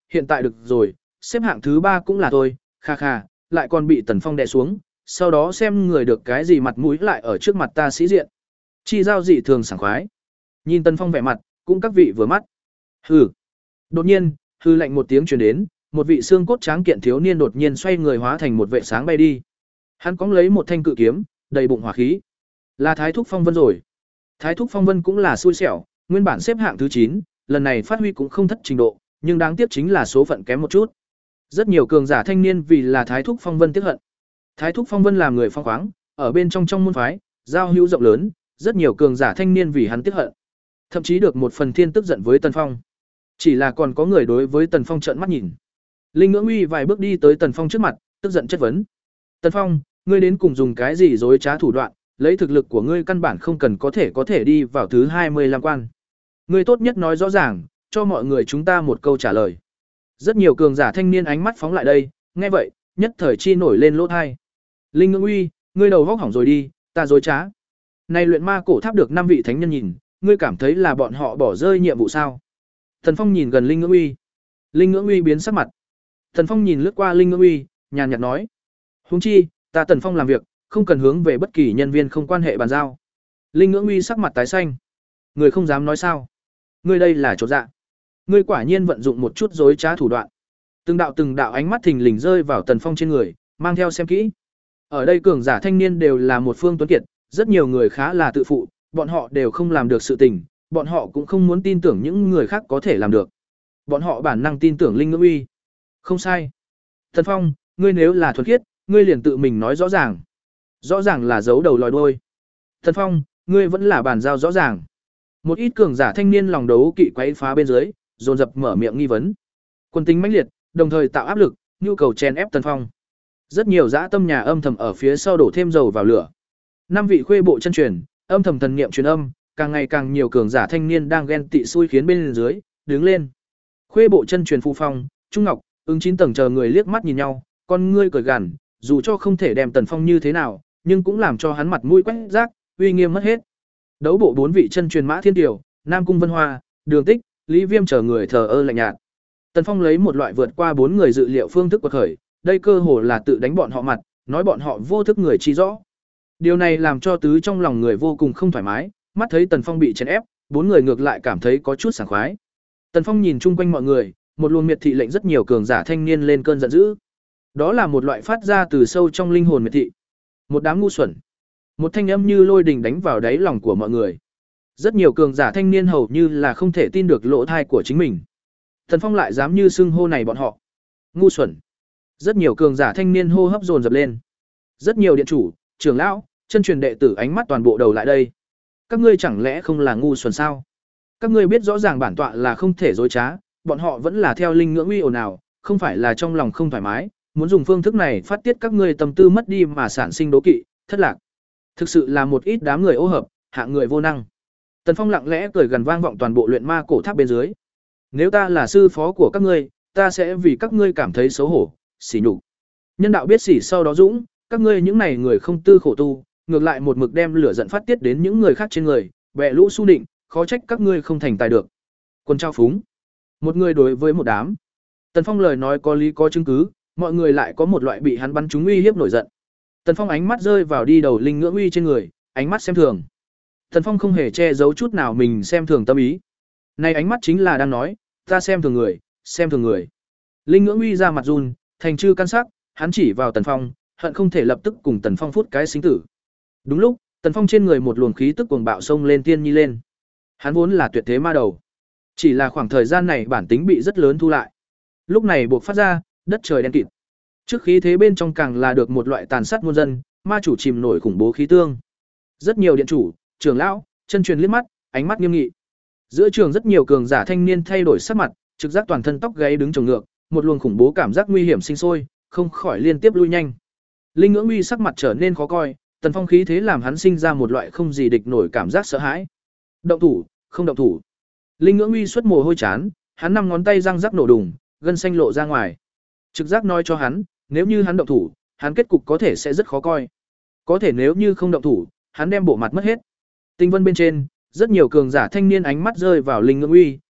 hiện tại được rồi, xếp hạng thứ ba cũng là tôi, kha kha, lại còn bị Tần Phong đè xuống, sau đó xem người được cái gì mặt mũi lại ở trước mặt ta sĩ diện. Chi giao dị thường sảng khoái. Nhìn Tần Phong vẻ mặt, cũng các vị vừa mắt. Hừ. Đột nhiên, hư lạnh một tiếng truyền đến, một vị xương cốt tráng kiện thiếu niên đột nhiên xoay người hóa thành một vệ sáng bay đi. Hắn cóng lấy một thanh cự kiếm, đầy bụng hỏa khí. Là Thái thúc Phong Vân rồi. Thái thúc Phong Vân cũng là xui xẻo, nguyên bản xếp hạng thứ chín, lần này phát huy cũng không thất trình độ, nhưng đáng tiếc chính là số phận kém một chút. Rất nhiều cường giả thanh niên vì là Thái thúc Phong Vân tiếc hận. Thái thúc Phong Vân làm người phong khoáng, ở bên trong trong môn phái, giao hữu rộng lớn, rất nhiều cường giả thanh niên vì hắn tiếc hận. Thậm chí được một phần thiên tức giận với Tần Phong. Chỉ là còn có người đối với Tần Phong trợn mắt nhìn. Linh Ngưỡng Uy vài bước đi tới Tần Phong trước mặt, tức giận chất vấn. Tần Phong, ngươi đến cùng dùng cái gì dối trá thủ đoạn, lấy thực lực của ngươi căn bản không cần có thể có thể đi vào thứ hai mươi lăm quan. Ngươi tốt nhất nói rõ ràng, cho mọi người chúng ta một câu trả lời. Rất nhiều cường giả thanh niên ánh mắt phóng lại đây, nghe vậy, nhất thời chi nổi lên lỗ tai. Linh Ngưỡng Uy, ngươi đầu góc hỏng rồi đi, ta dối trá. Này luyện ma cổ tháp được năm vị thánh nhân nhìn, ngươi cảm thấy là bọn họ bỏ rơi nhiệm vụ sao? Tần Phong nhìn gần Linh Ngưỡng Uy. Linh Ngưỡng Uy biến sắc mặt. Tần Phong nhìn lướt qua Linh Ngưỡng Uy, nhàn nhạt nói: "Huống chi, ta Tần Phong làm việc, không cần hướng về bất kỳ nhân viên không quan hệ bàn giao." Linh Ngưỡng Uy sắc mặt tái xanh. Người không dám nói sao? Ngươi đây là chột dạ. Ngươi quả nhiên vận dụng một chút dối trá thủ đoạn. Từng đạo từng đạo ánh mắt thình lình rơi vào Tần Phong trên người, mang theo xem kỹ. Ở đây cường giả thanh niên đều là một phương tuấn kiệt, rất nhiều người khá là tự phụ, bọn họ đều không làm được sự tình, bọn họ cũng không muốn tin tưởng những người khác có thể làm được. Bọn họ bản năng tin tưởng Linh Ngưỡng Uy. Không sai. Tần Phong, ngươi nếu là thuần khiết, ngươi liền tự mình nói rõ ràng. Rõ ràng là giấu đầu lòi đuôi. Tần Phong, ngươi vẫn là bàn giao rõ ràng. Một ít cường giả thanh niên lòng đấu kỵ quấy phá bên dưới, dồn dập mở miệng nghi vấn. Quân tính mãnh liệt, đồng thời tạo áp lực, nhu cầu chèn ép Tần Phong. Rất nhiều dã tâm nhà âm thầm ở phía sau đổ thêm dầu vào lửa. Năm vị khuê bộ chân truyền, âm thầm thần niệm truyền âm, càng ngày càng nhiều cường giả thanh niên đang ghen tị xui khiến bên dưới đứng lên. Khuê bộ chân truyền Phu Phong, Trung Ngọc, ứng chín tầng chờ người liếc mắt nhìn nhau, con ngươi cười gằn, dù cho không thể đem Tần Phong như thế nào, nhưng cũng làm cho hắn mặt mũi quét rác, uy nghiêm mất hết. Đấu bộ bốn vị chân truyền Mã Thiên Tiểu, Nam Cung Vân Hoa, Đường Tích, Lý Viêm chờ người thờ ơ lạnh nhạt. Tần Phong lấy một loại vượt qua bốn người dự liệu phương thức quật khởi, đây cơ hồ là tự đánh bọn họ mặt, nói bọn họ vô thức người chi rõ. Điều này làm cho tứ trong lòng người vô cùng không thoải mái, mắt thấy Tần Phong bị chèn ép, bốn người ngược lại cảm thấy có chút sảng khoái. Tần Phong nhìn chung quanh mọi người, một luồng miệt thị lệnh rất nhiều cường giả thanh niên lên cơn giận dữ. Đó là một loại phát ra từ sâu trong linh hồn miệt thị. Một đám ngu xuẩn. Một thanh âm như lôi đình đánh vào đáy lòng của mọi người. Rất nhiều cường giả thanh niên hầu như là không thể tin được lỗ thai của chính mình. Tần Phong lại dám như xưng hô này bọn họ. Ngu xuẩn. Rất nhiều cường giả thanh niên hô hấp dồn dập lên. Rất nhiều điện chủ, trưởng lão, chân truyền đệ tử ánh mắt toàn bộ đầu lại đây. Các ngươi chẳng lẽ không là ngu xuẩn sao? Các ngươi biết rõ ràng bản tọa là không thể dối trá, bọn họ vẫn là theo Linh Ngưỡng Uy ồn ào, không phải là trong lòng không thoải mái, muốn dùng phương thức này phát tiết các ngươi tâm tư mất đi mà sản sinh đố kỵ, thất lạc. Thực sự là một ít đám người ô hợp, hạng người vô năng. Tần Phong lặng lẽ cười gần vang vọng toàn bộ luyện ma cổ tháp bên dưới. Nếu ta là sư phó của các ngươi, ta sẽ vì các ngươi cảm thấy xấu hổ, sỉ nhục. Nhân đạo biết sỉ sau đó dũng, các ngươi những này người không tư khổ tu, ngược lại một mực đem lửa giận phát tiết đến những người khác trên người, bè lũ su định, khó trách các ngươi không thành tài được. Quân trao phúng. Một người đối với một đám. Tần Phong lời nói có lý có chứng cứ, mọi người lại có một loại bị hắn bắn trúng uy hiếp nổi giận. Tần Phong ánh mắt rơi vào đi đầu Linh Ngưỡng Uy trên người, ánh mắt xem thường. Tần Phong không hề che giấu chút nào mình xem thường tâm ý. Này ánh mắt chính là đang nói, ta xem thường người, xem thường người. Linh Ngưỡng Uy ra mặt run, thành chư căn sắc, hắn chỉ vào Tần Phong, hận không thể lập tức cùng Tần Phong phút cái sinh tử. Đúng lúc, Tần Phong trên người một luồng khí tức cuồng bạo xông lên tiên nhi lên. Hắn vốn là tuyệt thế ma đầu, chỉ là khoảng thời gian này bản tính bị rất lớn thu lại. Lúc này buộc phát ra, đất trời đen kịt. Trước khí thế bên trong càng là được một loại tàn sát muôn dân, ma chủ chìm nổi khủng bố khí tương. Rất nhiều điện chủ, trưởng lão, chân truyền liếc mắt, ánh mắt nghiêm nghị. Giữa trường rất nhiều cường giả thanh niên thay đổi sắc mặt, trực giác toàn thân tóc gáy đứng trồng ngược, một luồng khủng bố cảm giác nguy hiểm sinh sôi, không khỏi liên tiếp lui nhanh. Linh Ngưỡng Uy sắc mặt trở nên khó coi, Tần Phong khí thế làm hắn sinh ra một loại không gì địch nổi cảm giác sợ hãi. Động thủ, không động thủ. Linh Ngưỡng Uy xuất mồ hôi chán, hắn năm ngón tay răng rắc nổ đùng, gân xanh lộ ra ngoài. Trực giác nói cho hắn, nếu như hắn động thủ, hắn kết cục có thể sẽ rất khó coi. Có thể nếu như không động thủ, hắn đem bộ mặt mất hết. Tinh vân bên trên, rất nhiều cường giả thanh niên ánh mắt rơi vào Linh Ngưỡng Uy,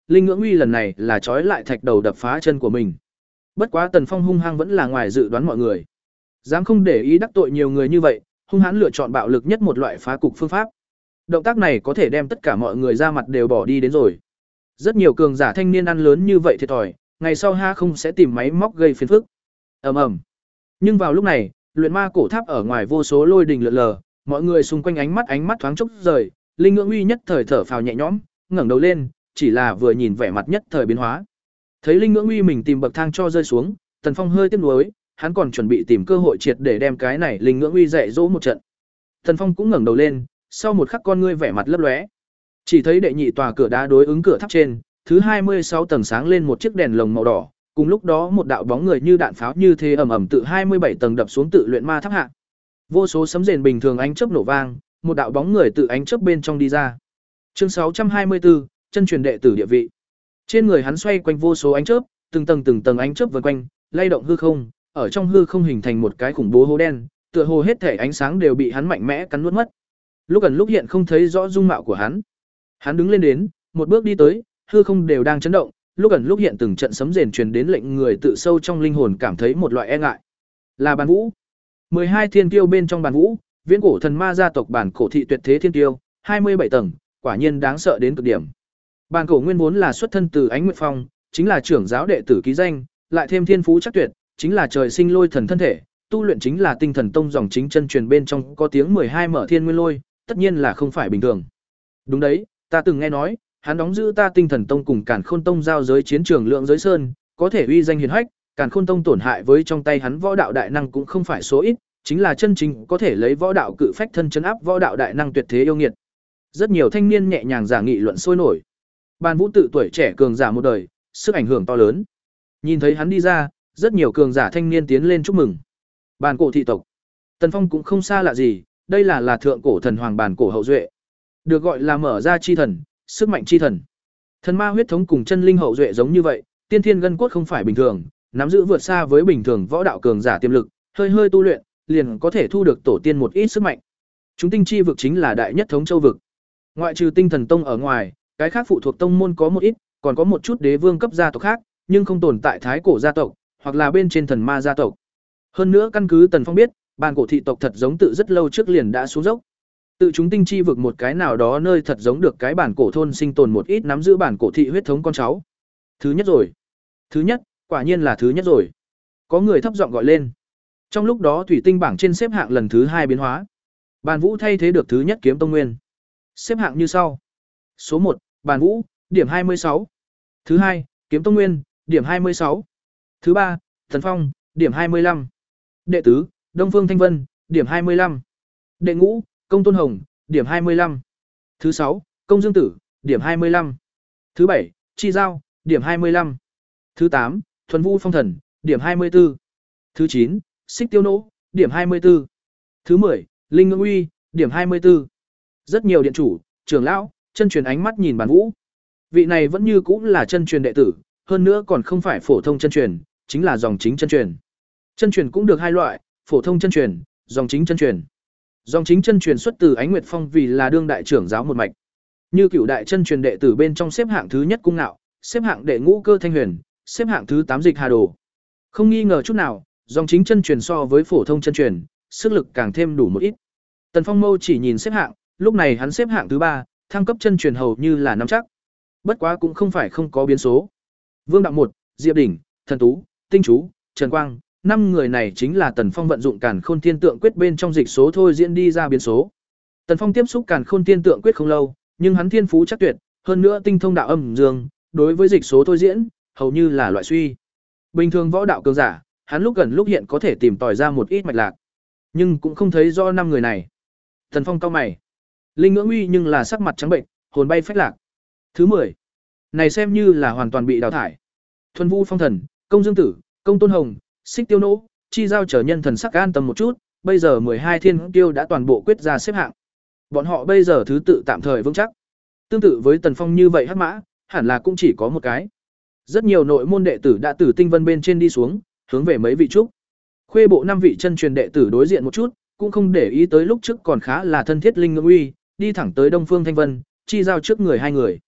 Linh Ngưỡng Uy lần này là trói lại thạch đầu đập phá chân của mình. Bất quá Tần Phong hung hăng vẫn là ngoài dự đoán mọi người. Dám không để ý đắc tội nhiều người như vậy, hung hãn lựa chọn bạo lực nhất một loại phá cục phương pháp. Động tác này có thể đem tất cả mọi người ra mặt đều bỏ đi đến rồi. Rất nhiều cường giả thanh niên ăn lớn như vậy thiệt thòi, ngày sau ha không sẽ tìm máy móc gây phiền phức. Ầm ầm. Nhưng vào lúc này, luyện ma cổ tháp ở ngoài vô số lôi đình lượn lờ, mọi người xung quanh ánh mắt ánh mắt thoáng chốc rời, Linh Ngưỡng Uy nhất thời thở phào nhẹ nhõm, ngẩng đầu lên, chỉ là vừa nhìn vẻ mặt nhất thời biến hóa. Thấy Linh Ngưỡng Uy mình tìm bậc thang cho rơi xuống, Tần Phong hơi tiếc nuối, hắn còn chuẩn bị tìm cơ hội triệt để đem cái này Linh Ngưỡng Uy dạy dỗ một trận. Tần Phong cũng ngẩng đầu lên, sau một khắc con ngươi vẻ mặt lấp lóe. Chỉ thấy đệ nhị tòa cửa đá đối ứng cửa tháp trên, thứ hai mươi sáu tầng sáng lên một chiếc đèn lồng màu đỏ, cùng lúc đó một đạo bóng người như đạn pháo như thế ầm ầm từ hai mươi bảy tầng đập xuống tự luyện ma tháp hạ. Vô số sấm rền bình thường ánh chớp nổ vang, một đạo bóng người tự ánh chớp bên trong đi ra. Chương sáu trăm hai mươi tư, chân truyền đệ tử địa vị. Trên người hắn xoay quanh vô số ánh chớp, từng tầng từng tầng ánh chớp vần quanh, lay động hư không, ở trong hư không hình thành một cái khủng bố hố đen, tựa hồ hết thể ánh sáng đều bị hắn mạnh mẽ cắn nuốt mất. Lúc gần lúc hiện không thấy rõ dung mạo của hắn. Hắn đứng lên đến, một bước đi tới, hư không đều đang chấn động, lúc gần lúc hiện từng trận sấm rền truyền đến lệnh người tự sâu trong linh hồn cảm thấy một loại e ngại. Là Bàn Vũ. mười hai thiên kiêu bên trong Bàn Vũ, viễn cổ thần ma gia tộc bản cổ thị tuyệt thế thiên kiêu, hai mươi bảy tầng, quả nhiên đáng sợ đến cực điểm. Bàn cổ nguyên vốn là xuất thân từ Ánh Nguyệt Phong, chính là trưởng giáo đệ tử ký danh, lại thêm thiên phú chắc tuyệt, chính là trời sinh lôi thần thân thể, tu luyện chính là Tinh Thần Tông dòng chính chân truyền bên trong có tiếng mười hai mở thiên nguyên lôi, tất nhiên là không phải bình thường. Đúng đấy, ta từng nghe nói, hắn đóng giữ ta Tinh Thần Tông cùng Càn Khôn Tông giao giới chiến trường lượng giới sơn, có thể uy danh hiển hách, Càn Khôn Tông tổn hại với trong tay hắn võ đạo đại năng cũng không phải số ít, chính là chân chính có thể lấy võ đạo cự phách thân trấn áp võ đạo đại năng tuyệt thế yêu nghiệt. Rất nhiều thanh niên nhẹ nhàng giả nghị luận sôi nổi. Bàn Vũ tự tuổi trẻ cường giả một đời, sức ảnh hưởng to lớn. Nhìn thấy hắn đi ra, rất nhiều cường giả thanh niên tiến lên chúc mừng. Bàn cổ thị tộc. Tần Phong cũng không xa lạ gì, đây là là thượng cổ thần hoàng bàn cổ hậu duệ. Được gọi là mở ra chi thần, sức mạnh chi thần. Thần ma huyết thống cùng chân linh hậu duệ giống như vậy, tiên thiên gân cốt không phải bình thường, nắm giữ vượt xa với bình thường võ đạo cường giả tiềm lực, hơi hơi tu luyện, liền có thể thu được tổ tiên một ít sức mạnh. Chúng tinh chi vực chính là đại nhất thống châu vực. Ngoại trừ Tinh Thần Tông ở ngoài, cái khác phụ thuộc tông môn có một ít, còn có một chút đế vương cấp gia tộc khác, nhưng không tồn tại thái cổ gia tộc, hoặc là bên trên thần ma gia tộc. Hơn nữa căn cứ Tần Phong biết, bàn cổ thị tộc thật giống tự rất lâu trước liền đã xuống dốc. Tự chúng tinh chi vực một cái nào đó nơi thật giống được cái bản cổ thôn sinh tồn một ít nắm giữ bản cổ thị huyết thống con cháu. Thứ nhất rồi. Thứ nhất, quả nhiên là thứ nhất rồi. Có người thấp giọng gọi lên. Trong lúc đó thủy tinh bảng trên xếp hạng lần thứ hai biến hóa. Bàn Vũ thay thế được thứ nhất Kiếm Tông Nguyên. Xếp hạng như sau. Số một, Bàn Vũ, điểm hai mươi sáu. Thứ hai, Kiếm Tông Nguyên, điểm hai mươi sáu. Thứ ba, Thần Phong, điểm hai mươi lăm. Đệ tứ, Đông Phương Thanh Vân, điểm hai mươi lăm. Đệ ngũ, Công Tôn Hồng, điểm hai mươi lăm. Thứ sáu, Công Dương Tử, điểm hai mươi lăm. Thứ bảy, Chi Giao, điểm hai mươi lăm. Thứ tám, Thuần Vu Phong Thần, điểm hai mươi tư. Thứ chín, Xích Tiêu Nỗ, điểm hai mươi tư. Thứ mười, Linh Ngưỡng Uy, điểm hai mươi tư. Rất nhiều điện chủ, trưởng lão, chân truyền ánh mắt nhìn Bàn Vũ. Vị này vẫn như cũng là chân truyền đệ tử, hơn nữa còn không phải phổ thông chân truyền, chính là dòng chính chân truyền. Chân truyền cũng được hai loại, phổ thông chân truyền, dòng chính chân truyền. Dòng chính chân truyền xuất từ Ánh Nguyệt Phong vì là đương đại trưởng giáo một mạch. Như cửu đại chân truyền đệ tử bên trong xếp hạng thứ nhất Cung Nạo, xếp hạng đệ ngũ Cơ Thanh Huyền, xếp hạng thứ tám Dịch Hà Đồ. Không nghi ngờ chút nào, dòng chính chân truyền so với phổ thông chân truyền, sức lực càng thêm đủ một ít. Tần Phong Mâu chỉ nhìn xếp hạng, lúc này hắn xếp hạng thứ ba, thăng cấp chân truyền hầu như là nắm chắc. Bất quá cũng không phải không có biến số. Vương Đạo một, Diệp Đỉnh, Thần Tú, Tinh Chú, Trần Quang, năm người này chính là Tần Phong vận dụng Càn Khôn Thiên Tượng Quyết bên trong dịch số thôi diễn đi ra biến số. Tần Phong tiếp xúc Càn Khôn Thiên Tượng Quyết không lâu, nhưng hắn thiên phú chắc tuyệt, hơn nữa tinh thông đạo âm dương, đối với dịch số thôi diễn, hầu như là loại suy. Bình thường võ đạo cường giả, hắn lúc gần lúc hiện có thể tìm tòi ra một ít mạch lạc, nhưng cũng không thấy do năm người này. Tần Phong cau mày. Linh Ngưỡng Uy nhưng là sắc mặt trắng bệnh, hồn bay phách lạc. Thứ mười, này xem như là hoàn toàn bị đào thải. Thuần Vu Phong Thần, Công Dương Tử, Công Tôn Hồng, Xích Tiêu Nỗ, Chi Giao trở nhân thần sắc an tâm một chút, bây giờ mười hai thiên kiêu đã toàn bộ quyết ra xếp hạng. Bọn họ bây giờ thứ tự tạm thời vững chắc. Tương tự với Tần Phong như vậy hắc mã, hẳn là cũng chỉ có một cái. Rất nhiều nội môn đệ tử đã từ tinh vân bên trên đi xuống, hướng về mấy vị trúc. Khuê bộ năm vị chân truyền đệ tử đối diện một chút, cũng không để ý tới lúc trước còn khá là thân thiết Linh Ngưỡng Uy, đi thẳng tới Đông Phương Thanh Vân, Chi Giao trước người hai người.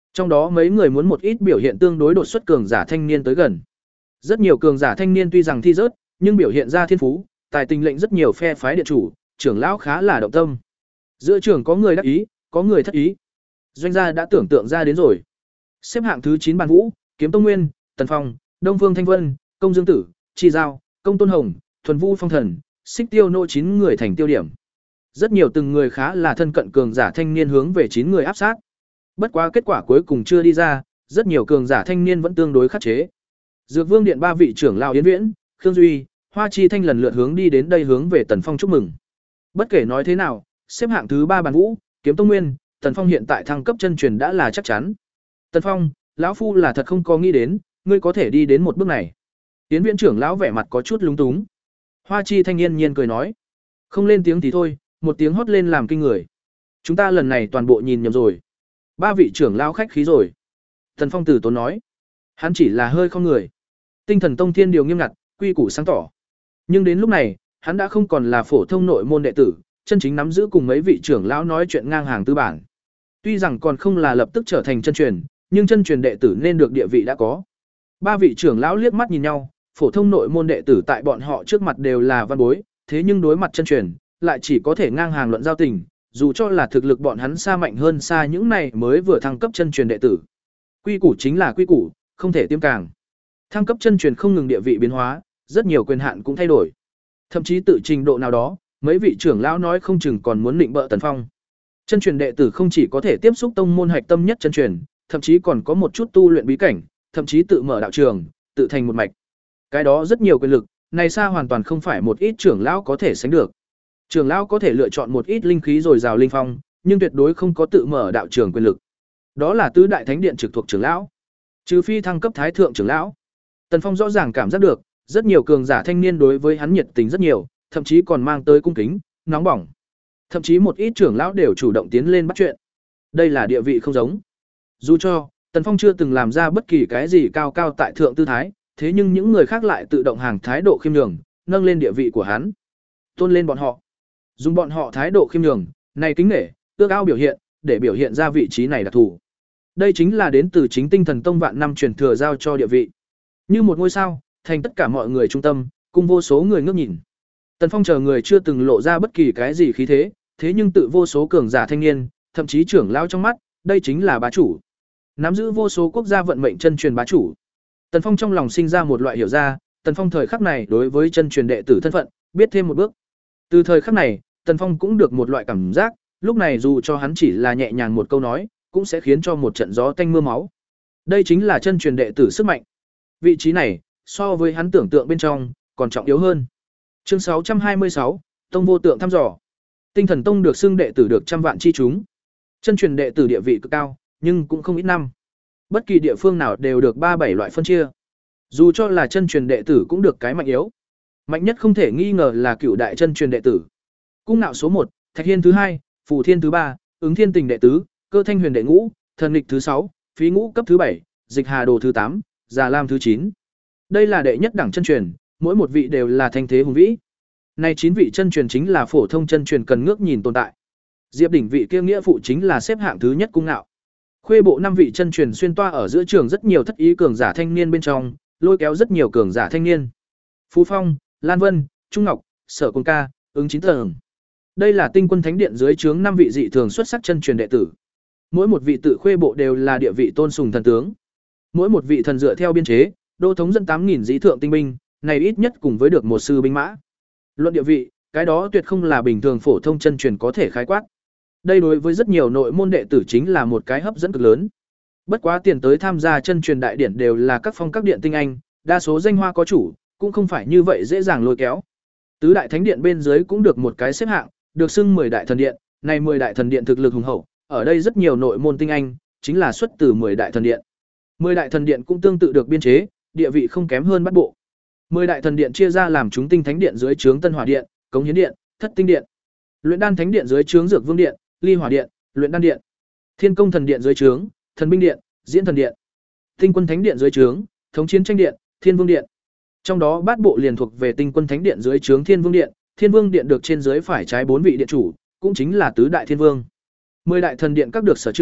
Trong đó mấy người muốn một ít biểu hiện tương đối đột xuất cường giả thanh niên tới gần. Rất nhiều cường giả thanh niên tuy rằng thi rớt, nhưng biểu hiện ra thiên phú, tài tình lệnh rất nhiều phe phái điện chủ, trưởng lão khá là động tâm. Giữa trường có người đắc ý, có người thất ý. Doanh gia đã tưởng tượng ra đến rồi. Xếp hạng thứ chín Bàn Vũ, Kiếm Tông Nguyên, Tần Phong, Đông Phương Thanh Vân, Công Dương Tử, Chi Giao, Công Tôn Hồng, Thuần Vu Phong Thần, Xích Tiêu Nô chín người thành tiêu điểm. Rất nhiều từng người khá là thân cận cường giả thanh niên hướng về chín người áp sát. Bất quá kết quả cuối cùng chưa đi ra, rất nhiều cường giả thanh niên vẫn tương đối khắc chế. Dược Vương Điện ba vị trưởng lão Yến Viễn, Khương Duy, Hoa Chi Thanh lần lượt hướng đi đến đây hướng về Tần Phong chúc mừng. Bất kể nói thế nào, xếp hạng thứ ba Bàn Vũ, Kiếm Tông Nguyên, Tần Phong hiện tại thăng cấp chân truyền đã là chắc chắn. Tần Phong, lão phu là thật không có nghĩ đến, ngươi có thể đi đến một bước này. Yến Viễn trưởng lão vẻ mặt có chút lúng túng. Hoa Chi Thanh yên nhiên cười nói, không lên tiếng thì thôi, một tiếng hót lên làm kinh người. Chúng ta lần này toàn bộ nhìn nhầm rồi. Ba vị trưởng lão khách khí rồi. Tần Phong từ tốn nói, hắn chỉ là hơi không người. Tinh Thần Tông thiên điều nghiêm ngặt, quy củ sáng tỏ. Nhưng đến lúc này, hắn đã không còn là phổ thông nội môn đệ tử, chân chính nắm giữ cùng mấy vị trưởng lão nói chuyện ngang hàng tư bản. Tuy rằng còn không là lập tức trở thành chân truyền, nhưng chân truyền đệ tử nên được địa vị đã có. Ba vị trưởng lão liếc mắt nhìn nhau, phổ thông nội môn đệ tử tại bọn họ trước mặt đều là văn bối, thế nhưng đối mặt chân truyền, lại chỉ có thể ngang hàng luận giao tình, dù cho là thực lực bọn hắn xa mạnh hơn xa những này mới vừa thăng cấp chân truyền đệ tử. Quy củ chính là quy củ, không thể tiêm càng. Thăng cấp chân truyền không ngừng địa vị biến hóa, rất nhiều quyền hạn cũng thay đổi. Thậm chí tự trình độ nào đó, mấy vị trưởng lão nói không chừng còn muốn định bợ Tần Phong. Chân truyền đệ tử không chỉ có thể tiếp xúc tông môn hạch tâm nhất chân truyền, thậm chí còn có một chút tu luyện bí cảnh, thậm chí tự mở đạo trường, tự thành một mạch. Cái đó rất nhiều quyền lực, này xa hoàn toàn không phải một ít trưởng lão có thể sánh được. Trưởng lão có thể lựa chọn một ít linh khí dồi dào linh phong, nhưng tuyệt đối không có tự mở đạo trường quyền lực. Đó là tứ đại thánh điện trực thuộc trưởng lão, trừ phi thăng cấp thái thượng trưởng lão. Tần Phong rõ ràng cảm giác được, rất nhiều cường giả thanh niên đối với hắn nhiệt tình rất nhiều, thậm chí còn mang tới cung kính, nóng bỏng. Thậm chí một ít trưởng lão đều chủ động tiến lên bắt chuyện. Đây là địa vị không giống. Dù cho Tần Phong chưa từng làm ra bất kỳ cái gì cao cao tại thượng tư thái, thế nhưng những người khác lại tự động hàng thái độ khiêm nhường, nâng lên địa vị của hắn, tôn lên bọn họ. Dùng bọn họ thái độ khiêm nhường, này kính nể, ước ao biểu hiện, để biểu hiện ra vị trí này đặc thù. Đây chính là đến từ chính Tinh Thần Tông vạn năm truyền thừa giao cho địa vị. Như một ngôi sao, thành tất cả mọi người trung tâm, cùng vô số người ngước nhìn. Tần Phong chờ người chưa từng lộ ra bất kỳ cái gì khí thế, thế nhưng tự vô số cường giả thanh niên, thậm chí trưởng lão trong mắt, đây chính là bá chủ. Nắm giữ vô số quốc gia vận mệnh chân truyền bá chủ. Tần Phong trong lòng sinh ra một loại hiểu ra, Tần Phong thời khắc này đối với chân truyền đệ tử thân phận, biết thêm một bước. Từ thời khắc này, Tần Phong cũng được một loại cảm giác, lúc này dù cho hắn chỉ là nhẹ nhàng một câu nói, cũng sẽ khiến cho một trận gió tanh mưa máu. Đây chính là chân truyền đệ tử sức mạnh. Vị trí này, so với hắn tưởng tượng bên trong, còn trọng yếu hơn. Chương sáu trăm hai mươi sáu, Tông vô tượng thăm dò. Tinh Thần Tông được xưng đệ tử được trăm vạn chi chúng. Chân truyền đệ tử địa vị cực cao, nhưng cũng không ít năm. Bất kỳ địa phương nào đều được ba bảy loại phân chia. Dù cho là chân truyền đệ tử cũng được cái mạnh yếu. Mạnh nhất không thể nghi ngờ là cựu đại chân truyền đệ tử. Cung Nạo số một, Thạch Hiên thứ hai, Phù Thiên thứ ba, Ứng Thiên Tình đệ tứ, Cơ Thanh Huyền đệ ngũ, Thần Nghịch thứ sáu, Phí Ngũ cấp thứ bảy, Dịch Hà Đồ thứ tám, Già Lam thứ chín. Đây là đệ nhất đẳng chân truyền, mỗi một vị đều là thanh thế hùng vĩ. Nay chín vị chân truyền chính là phổ thông chân truyền cần ngước nhìn tồn tại. Diệp đỉnh vị kia nghĩa phụ chính là xếp hạng thứ nhất Cung Nạo. Khuê bộ năm vị chân truyền xuyên toa ở giữa trường rất nhiều thất ý cường giả thanh niên bên trong, lôi kéo rất nhiều cường giả thanh niên. Phú Phong, Lan Vân, Trung Ngọc, Sở Côn Ca, Ứng Chín Tầng. Đây là Tinh Quân Thánh Điện dưới trướng năm vị dị thường xuất sắc chân truyền đệ tử. Mỗi một vị tự khuê bộ đều là địa vị tôn sùng thần tướng. Mỗi một vị thần dựa theo biên chế, đô thống dẫn tám nghìn dĩ thượng tinh binh, này ít nhất cùng với được một sư binh mã. Luận địa vị, cái đó tuyệt không là bình thường phổ thông chân truyền có thể khái quát. Đây đối với rất nhiều nội môn đệ tử chính là một cái hấp dẫn cực lớn. Bất quá tiền tới tham gia chân truyền đại điển đều là các phong các điện tinh anh, đa số danh hoa có chủ, cũng không phải như vậy dễ dàng lôi kéo. Tứ đại thánh điện bên dưới cũng được một cái xếp hạng, được xưng mười đại thần điện, này mười đại thần điện thực lực hùng hậu, ở đây rất nhiều nội môn tinh anh, chính là xuất từ mười đại thần điện. mười đại thần điện cũng tương tự được biên chế, địa vị không kém hơn bát bộ. mười đại thần điện chia ra làm chúng tinh thánh điện dưới trướng Tân Hỏa điện, Cống Hiến điện, Thất Tinh điện. Luyện đan thánh điện dưới trướng Dược Vương điện, Ly Hỏa điện, Luyện đan điện. Thiên công thần điện dưới trướng, Thần binh điện, Diễn thần điện. Tinh quân thánh điện dưới trướng, Thống chiến tranh điện, Thiên vương điện. Trong đó bát bộ liền thuộc về Tinh quân thánh điện dưới trướng Thiên vương điện, Thiên vương điện được trên dưới phải trái bốn vị điện chủ, cũng chính là tứ đại thiên vương. Mười đại thần điện các được sở trưởng,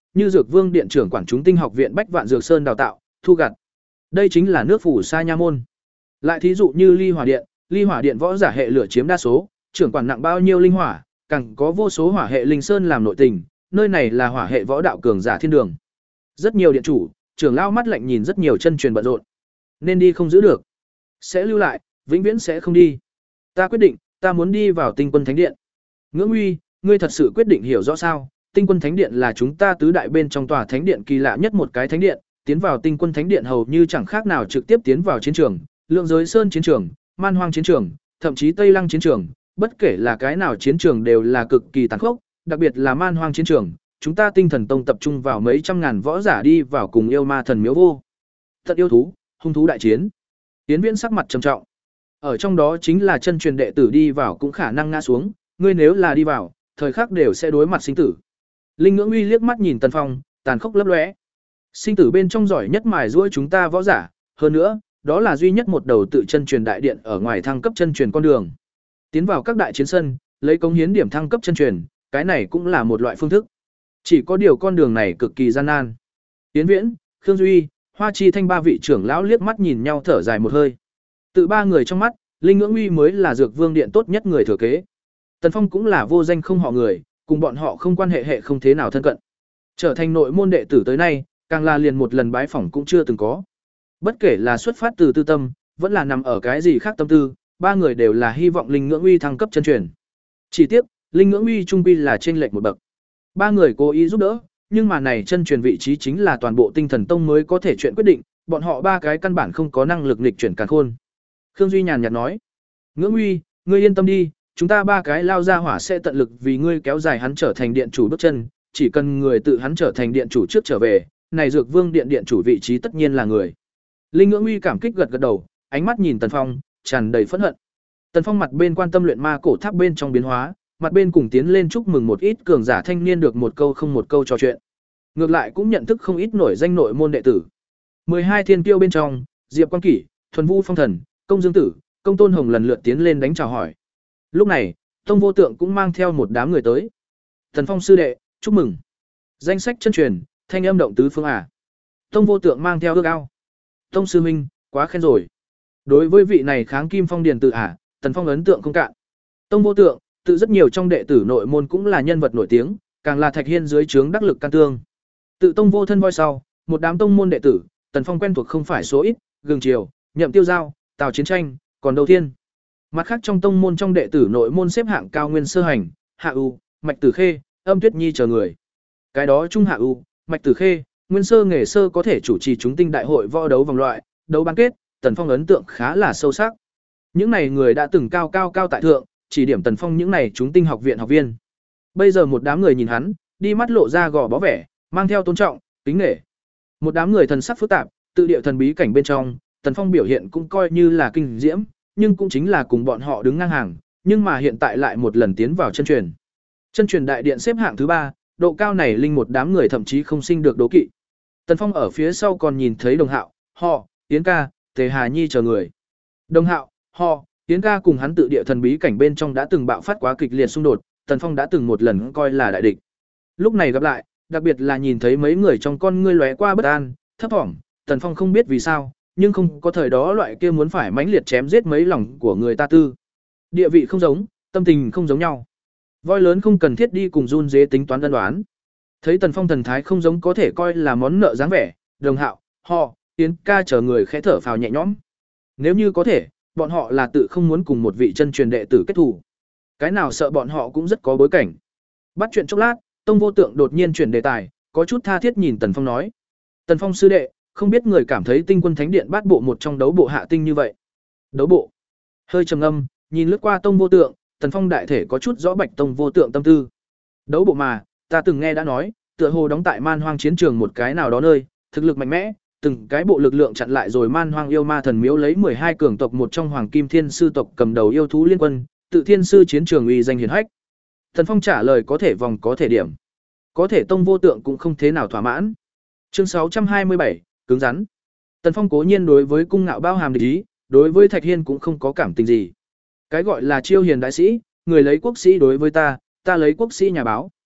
như Dược Vương điện trưởng quản chúng tinh học viện Bách Vạn Dược Sơn đào tạo, thu gặt. Đây chính là nước phủ sa nha môn. Lại thí dụ như Ly Hỏa điện, Ly Hỏa điện võ giả hệ lửa chiếm đa số, trưởng quản nặng bao nhiêu linh hỏa, càng có vô số hỏa hệ linh sơn làm nội tình, nơi này là hỏa hệ võ đạo cường giả thiên đường. Rất nhiều điện chủ, trưởng lão mắt lạnh nhìn rất nhiều chân truyền bận rộn. Nên đi không giữ được, sẽ lưu lại, vĩnh viễn sẽ không đi. Ta quyết định, ta muốn đi vào Tinh Quân Thánh điện. Ngưỡng Uy, ngươi thật sự quyết định hiểu rõ sao? Tinh Quân Thánh điện là chúng ta tứ đại bên trong tòa thánh điện kỳ lạ nhất một cái thánh điện, tiến vào Tinh Quân Thánh điện hầu như chẳng khác nào trực tiếp tiến vào chiến trường, Lượng Giới Sơn chiến trường, Man Hoang chiến trường, thậm chí Tây Lăng chiến trường, bất kể là cái nào chiến trường đều là cực kỳ tàn khốc, đặc biệt là Man Hoang chiến trường, chúng ta Tinh Thần Tông tập trung vào mấy trăm ngàn võ giả đi vào cùng yêu ma thần miếu vô tận yêu thú, hung thú đại chiến. Tiến Viễn sắc mặt trầm trọng. Ở trong đó chính là chân truyền đệ tử đi vào cũng khả năng ngã xuống, ngươi nếu là đi vào, thời khắc đều sẽ đối mặt sinh tử. Linh Ngưỡng Uy liếc mắt nhìn Tần Phong, tàn khốc lấp lóe. Sinh tử bên trong giỏi nhất mài giũa chúng ta võ giả, hơn nữa, đó là duy nhất một đầu tự chân truyền đại điện ở ngoài thăng cấp chân truyền con đường. Tiến vào các đại chiến sân, lấy cống hiến điểm thăng cấp chân truyền, cái này cũng là một loại phương thức. Chỉ có điều con đường này cực kỳ gian nan. Tiến Viễn, Khương Duy, Hoa Chi Thanh ba vị trưởng lão liếc mắt nhìn nhau thở dài một hơi. Tự ba người trong mắt, Linh Ngưỡng Uy mới là Dược Vương điện tốt nhất người thừa kế. Tần Phong cũng là vô danh không họ người, cùng bọn họ không quan hệ hệ không thế nào thân cận. Trở thành nội môn đệ tử tới nay, càng là liền một lần bái phỏng cũng chưa từng có. Bất kể là xuất phát từ tư tâm, vẫn là nằm ở cái gì khác tâm tư, ba người đều là hy vọng Linh Ngưỡng Uy thăng cấp chân truyền. Chỉ tiếc, Linh Ngưỡng Uy trung quy là trên lệch một bậc. Ba người cố ý giúp đỡ, nhưng mà này chân truyền vị trí chính là toàn bộ Tinh Thần Tông mới có thể chuyện quyết định, bọn họ ba cái căn bản không có năng lực nghịch chuyển càn khôn. Khương Duy nhàn nhạt nói: "Ngưỡng Uy, ngươi yên tâm đi, chúng ta ba cái lao ra hỏa sẽ tận lực vì ngươi kéo dài hắn trở thành điện chủ bước chân, chỉ cần người tự hắn trở thành điện chủ trước trở về, này Dược Vương điện điện chủ vị trí tất nhiên là người." Linh Ngưỡng Uy cảm kích gật gật đầu, ánh mắt nhìn Tần Phong, tràn đầy phẫn hận. Tần Phong mặt bên quan tâm luyện ma cổ tháp bên trong biến hóa, mặt bên cùng tiến lên chúc mừng một ít cường giả thanh niên được một câu không một câu trò chuyện. Ngược lại cũng nhận thức không ít nổi danh nội môn đệ tử. mười hai thiên kiêu bên trong, Diệp Quan Kỷ, Thuần Vu Phong Thần, Công Dương Tử, Công Tôn Hồng lần lượt tiến lên đánh chào hỏi. Lúc này, Tông Vô Tượng cũng mang theo một đám người tới. Tần Phong sư đệ, chúc mừng. Danh sách chân truyền, thanh âm động tứ phương à. Tông Vô Tượng mang theo ước ao. Tông sư huynh, quá khen rồi. Đối với vị này kháng kim phong điền tự ả, Tần Phong ấn tượng không cạn. Tông Vô Tượng, tự rất nhiều trong đệ tử nội môn cũng là nhân vật nổi tiếng, càng là Thạch Hiên dưới trướng đắc lực can tương. Tự Tông Vô thân voi sau, một đám tông môn đệ tử, Tần Phong quen thuộc không phải số ít, Gừng Triều, Nhậm Tiêu Giao, Tào Chiến Tranh, còn Đầu Thiên. Mặt khác trong tông môn trong đệ tử nội môn xếp hạng cao Nguyên Sơ Hành, Hạ U, Mạch Tử Khê, Âm Tuyết Nhi chờ người. Cái đó Trung Hạ U, Mạch Tử Khê, Nguyên Sơ Nghề Sơ có thể chủ trì chúng tinh đại hội võ đấu vòng loại, đấu bán kết, Tần Phong ấn tượng khá là sâu sắc. Những này người đã từng cao cao cao tại thượng, chỉ điểm Tần Phong những này chúng tinh học viện học viên. Bây giờ một đám người nhìn hắn, đi mắt lộ ra gò bó vẻ, mang theo tôn trọng, kính nể. Một đám người thần sắc phức tạp, tự địa thần bí cảnh bên trong, Tần Phong biểu hiện cũng coi như là kinh diễm, nhưng cũng chính là cùng bọn họ đứng ngang hàng, nhưng mà hiện tại lại một lần tiến vào chân truyền. Chân truyền đại điện xếp hạng thứ ba, độ cao này linh một đám người thậm chí không sinh được đố kỵ. Tần Phong ở phía sau còn nhìn thấy Đồng Hạo, Họ, Yến ca, Tề Hà Nhi chờ người. Đồng Hạo, Họ, Yến ca cùng hắn tự địa thần bí cảnh bên trong đã từng bạo phát quá kịch liệt xung đột, Tần Phong đã từng một lần coi là đại địch. Lúc này gặp lại, đặc biệt là nhìn thấy mấy người trong con ngươi lóe qua bất an, thấp thỏm, Tần Phong không biết vì sao, nhưng không có thời đó loại kia muốn phải mãnh liệt chém giết mấy lòng của người ta tư. Địa vị không giống, tâm tình không giống nhau. Voi lớn không cần thiết đi cùng run dế tính toán đơn đoán. Thấy Tần Phong thần thái không giống có thể coi là món nợ dáng vẻ, Đồng Hạo, Họ, Yến ca chờ người khẽ thở phào nhẹ nhõm. Nếu như có thể, bọn họ là tự không muốn cùng một vị chân truyền đệ tử kết thù. Cái nào sợ bọn họ cũng rất có bối cảnh. Bắt chuyện chốc lát, Tông Vô Tượng đột nhiên chuyển đề tài, có chút tha thiết nhìn Tần Phong nói: "Tần Phong sư đệ, không biết người cảm thấy Tinh Quân Thánh Điện bát bộ một trong đấu bộ hạ tinh như vậy?" Đấu bộ? Hơi trầm ngâm, nhìn lướt qua Tông Vô Tượng, Tần Phong đại thể có chút rõ bạch Tông Vô Tượng tâm tư. Đấu bộ mà, ta từng nghe đã nói, tựa hồ đóng tại Man Hoang chiến trường một cái nào đó nơi, thực lực mạnh mẽ, từng cái bộ lực lượng chặn lại rồi Man Hoang yêu ma thần miếu lấy mười hai cường tộc một trong Hoàng Kim Thiên sư tộc cầm đầu yêu thú liên quân, tự thiên sư chiến trường uy danh hiển hách. Tần Phong trả lời có thể vòng có thể điểm. Có thể Tông Vô Tượng cũng không thế nào thỏa mãn. Chương sáu trăm hai mươi bảy, cứng rắn. Tần Phong cố nhiên đối với cung ngạo bao hàm địch ý, đối với Thạch Hiên cũng không có cảm tình gì. Cái gọi là chiêu hiền đại sĩ, người lấy quốc sĩ đối với ta, ta lấy quốc sĩ nhà báo.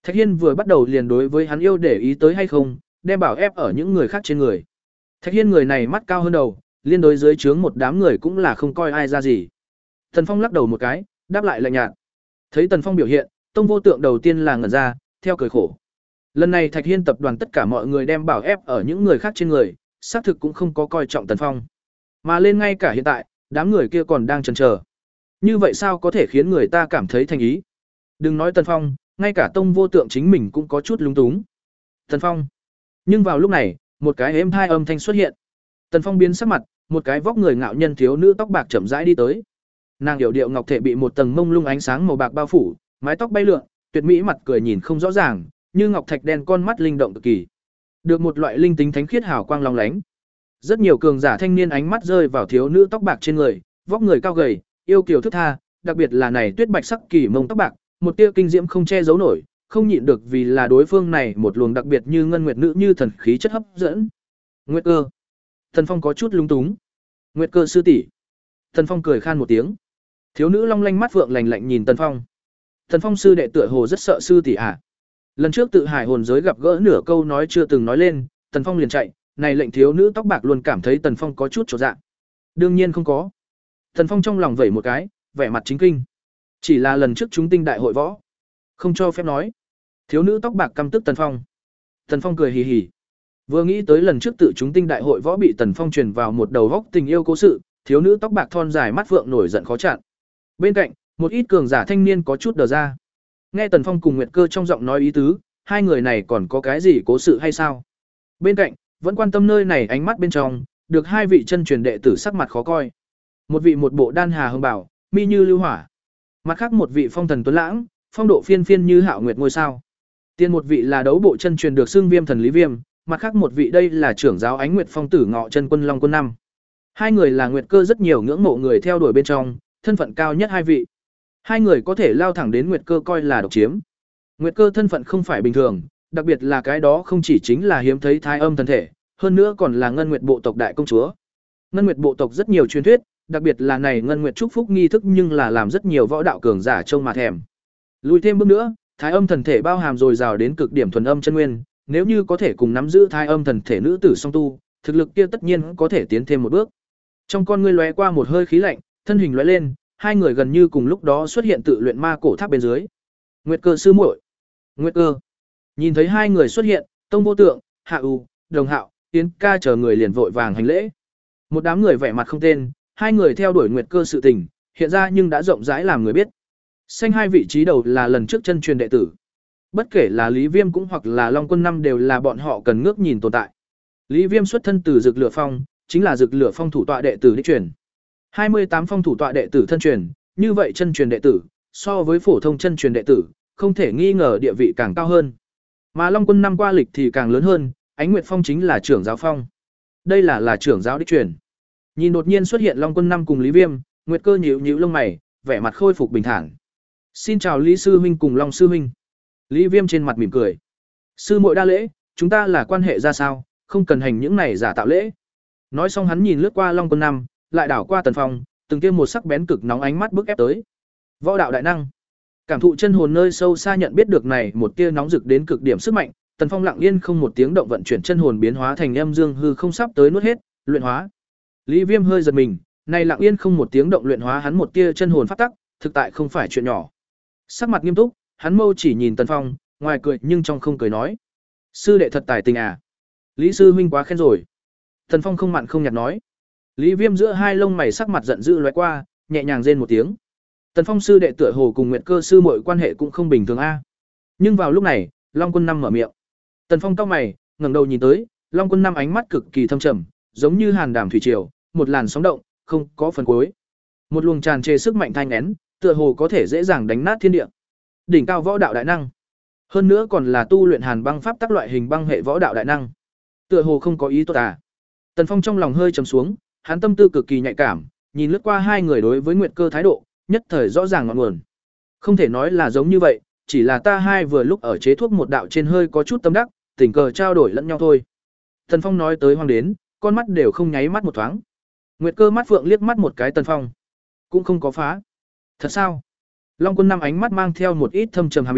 Thạch Hiên vừa bắt đầu liền đối với hắn yêu để ý tới hay không, đem bảo ép ở những người khác trên người. Thạch Hiên người này mắt cao hơn đầu, liên đối dưới trướng một đám người cũng là không coi ai ra gì. Tần Phong lắc đầu một cái, đáp lại lạnh nhạt. Thấy Tần Phong biểu hiện, Tông Vô Tượng đầu tiên là ngẩn ra, theo cười khổ. Lần này Thạch Hiên tập đoàn tất cả mọi người đem bảo ép ở những người khác trên người, xác thực cũng không có coi trọng Tần Phong. Mà lên ngay cả hiện tại, đám người kia còn đang chần chờ. Như vậy sao có thể khiến người ta cảm thấy thành ý? Đừng nói Tần Phong, ngay cả Tông Vô Tượng chính mình cũng có chút lúng túng. Tần Phong. Nhưng vào lúc này, một cái êm hai âm thanh xuất hiện. Tần Phong biến sắc mặt, một cái vóc người ngạo nhân thiếu nữ tóc bạc chậm rãi đi tới. Nàng điệu điệu ngọc thể bị một tầng mông lung ánh sáng màu bạc bao phủ, mái tóc bay lượn, tuyệt mỹ mặt cười nhìn không rõ ràng, như ngọc thạch đen, con mắt linh động cực kỳ. Được một loại linh tính thánh khiết hào quang long lánh. Rất nhiều cường giả thanh niên ánh mắt rơi vào thiếu nữ tóc bạc trên người, vóc người cao gầy, yêu kiều thức tha, đặc biệt là này tuyết bạch sắc kỳ mông tóc bạc, một tia kinh diễm không che giấu nổi, không nhịn được vì là đối phương này một luồng đặc biệt như ngân nguyệt nữ như thần khí chất hấp dẫn. Nguyệt Cơ. Tần Phong có chút lung túng. Nguyệt Cơ sư tỷ. Tần Phong cười khan một tiếng. Thiếu nữ long lanh mắt vượng lạnh lạnh nhìn Tần Phong. Tần Phong sư đệ tựa hồ rất sợ sư tỷ à? Lần trước tự hải hồn giới gặp gỡ nửa câu nói chưa từng nói lên, Tần Phong liền chạy, này lệnh thiếu nữ tóc bạc luôn cảm thấy Tần Phong có chút chột dạ. Đương nhiên không có. Tần Phong trong lòng vẩy một cái, vẻ mặt chính kinh. Chỉ là lần trước chúng tinh đại hội võ, không cho phép nói. Thiếu nữ tóc bạc căm tức Tần Phong. Tần Phong cười hì hì. Vừa nghĩ tới lần trước tự chúng tinh đại hội võ bị Tần Phong truyền vào một đầu góc tình yêu cố sự, thiếu nữ tóc bạc thon dài mắt vượng nổi giận khó chặn. Bên cạnh, một ít cường giả thanh niên có chút đờ ra. Nghe Tần Phong cùng Nguyệt Cơ trong giọng nói ý tứ, hai người này còn có cái gì cố sự hay sao? Bên cạnh, vẫn quan tâm nơi này ánh mắt bên trong, được hai vị chân truyền đệ tử sắc mặt khó coi. Một vị một bộ đan hà hương bảo, mi như lưu hỏa. Mặt khác một vị phong thần tuấn lãng, phong độ phiên phiên như hạo nguyệt ngôi sao. Tiên một vị là đấu bộ chân truyền được xưng Viêm thần Lý Viêm, mặt khác một vị đây là trưởng giáo Ánh Nguyệt Phong tử Ngọ Chân Quân Long Quân năm. Hai người là Nguyệt Cơ rất nhiều ngưỡng mộ người theo đuổi bên trong, thân phận cao nhất hai vị. Hai người có thể lao thẳng đến Nguyệt Cơ coi là độc chiếm. Nguyệt Cơ thân phận không phải bình thường, đặc biệt là cái đó không chỉ chính là hiếm thấy thái âm thần thể, hơn nữa còn là Ngân Nguyệt bộ tộc đại công chúa. Ngân Nguyệt bộ tộc rất nhiều truyền thuyết, đặc biệt là này Ngân Nguyệt chúc phúc nghi thức nhưng là làm rất nhiều võ đạo cường giả trông mà thèm. Lùi thêm bước nữa, thái âm thần thể bao hàm dồi dào đến cực điểm thuần âm chân nguyên, nếu như có thể cùng nắm giữ thái âm thần thể nữ tử song tu, thực lực kia tất nhiên có thể tiến thêm một bước. Trong con ngươi lóe qua một hơi khí lạnh, thân hình lóe lên, hai người gần như cùng lúc đó xuất hiện tự luyện ma cổ tháp bên dưới. Nguyệt Cơ sư muội, Nguyệt Cơ. Nhìn thấy hai người xuất hiện, Tông Vô Tượng, Hạ U, Đồng Hạo, Tiến Ca chờ người liền vội vàng hành lễ. Một đám người vẻ mặt không tên, hai người theo đuổi Nguyệt Cơ sự tình, hiện ra nhưng đã rộng rãi làm người biết. Xanh hai vị trí đầu là lần trước chân truyền đệ tử. Bất kể là Lý Viêm cũng hoặc là Long Quân năm đều là bọn họ cần ngước nhìn tồn tại. Lý Viêm xuất thân từ Dực Lửa Phong, chính là Dực Lửa Phong thủ tọa đệ tử đích truyền. hai mươi tám phong thủ tọa đệ tử thân truyền, như vậy chân truyền đệ tử, so với phổ thông chân truyền đệ tử, không thể nghi ngờ địa vị càng cao hơn. Mà Long Quân năm qua lịch thì càng lớn hơn, Ánh Nguyệt Phong chính là trưởng giáo phong. Đây là là trưởng giáo đích truyền. Nhìn đột nhiên xuất hiện Long Quân năm cùng Lý Viêm, Nguyệt Cơ nhíu nhíu lông mày, vẻ mặt khôi phục bình thản. Xin chào Lý sư huynh cùng Long sư huynh. Lý Viêm trên mặt mỉm cười. Sư muội đa lễ, chúng ta là quan hệ ra sao, không cần hành những này giả tạo lễ. Nói xong hắn nhìn lướt qua Long Quân năm, lại đảo qua Tần Phong, từng kia một sắc bén cực nóng ánh mắt bức ép tới. Võ đạo đại năng. Cảm thụ chân hồn nơi sâu xa nhận biết được này một tia nóng rực đến cực điểm sức mạnh, Tần Phong lặng yên không một tiếng động vận chuyển chân hồn biến hóa thành âm dương hư không sắp tới nuốt hết, luyện hóa. Lý Viêm hơi giật mình, này lặng yên không một tiếng động luyện hóa hắn một tia chân hồn pháp tắc, thực tại không phải chuyện nhỏ. Sắc mặt nghiêm túc, hắn mâu chỉ nhìn Tần Phong, ngoài cười nhưng trong không cười nói: "Sư đệ thật tài tình à? Lý sư huynh quá khen rồi." Tần Phong không mặn không nhạt nói. Lý Viêm giữa hai lông mày sắc mặt giận dữ lóe qua, nhẹ nhàng rên một tiếng. Tần Phong sư đệ tựa hồ cùng Nguyệt Cơ sư muội quan hệ cũng không bình thường a. Nhưng vào lúc này, Long Quân năm mở miệng. Tần Phong cau mày, ngẩng đầu nhìn tới, Long Quân năm ánh mắt cực kỳ thâm trầm, giống như hàn đàm thủy triều, một làn sóng động, không có phần cuối. Một luồng tràn trề sức mạnh thanh nén, tựa hồ có thể dễ dàng đánh nát thiên địa. Đỉnh cao võ đạo đại năng. Hơn nữa còn là tu luyện hàn băng pháp tắc loại hình băng hệ võ đạo đại năng. Tựa hồ không có ý tốt à? Tần Phong trong lòng hơi trầm xuống, hắn tâm tư cực kỳ nhạy cảm, nhìn lướt qua hai người đối với Nguyệt Cơ thái độ, nhất thời rõ ràng ngọn nguồn. Không thể nói là giống như vậy, chỉ là ta hai vừa lúc ở chế thuốc một đạo trên hơi có chút tâm đắc, tình cờ trao đổi lẫn nhau thôi. Tần Phong nói tới hoàng đến, con mắt đều không nháy mắt một thoáng. Nguyệt Cơ mắt phượng liếc mắt một cái Tần Phong, cũng không có phá. Thật sao? Long Quân năm ánh mắt mang theo một ít thâm trầm hàm ý,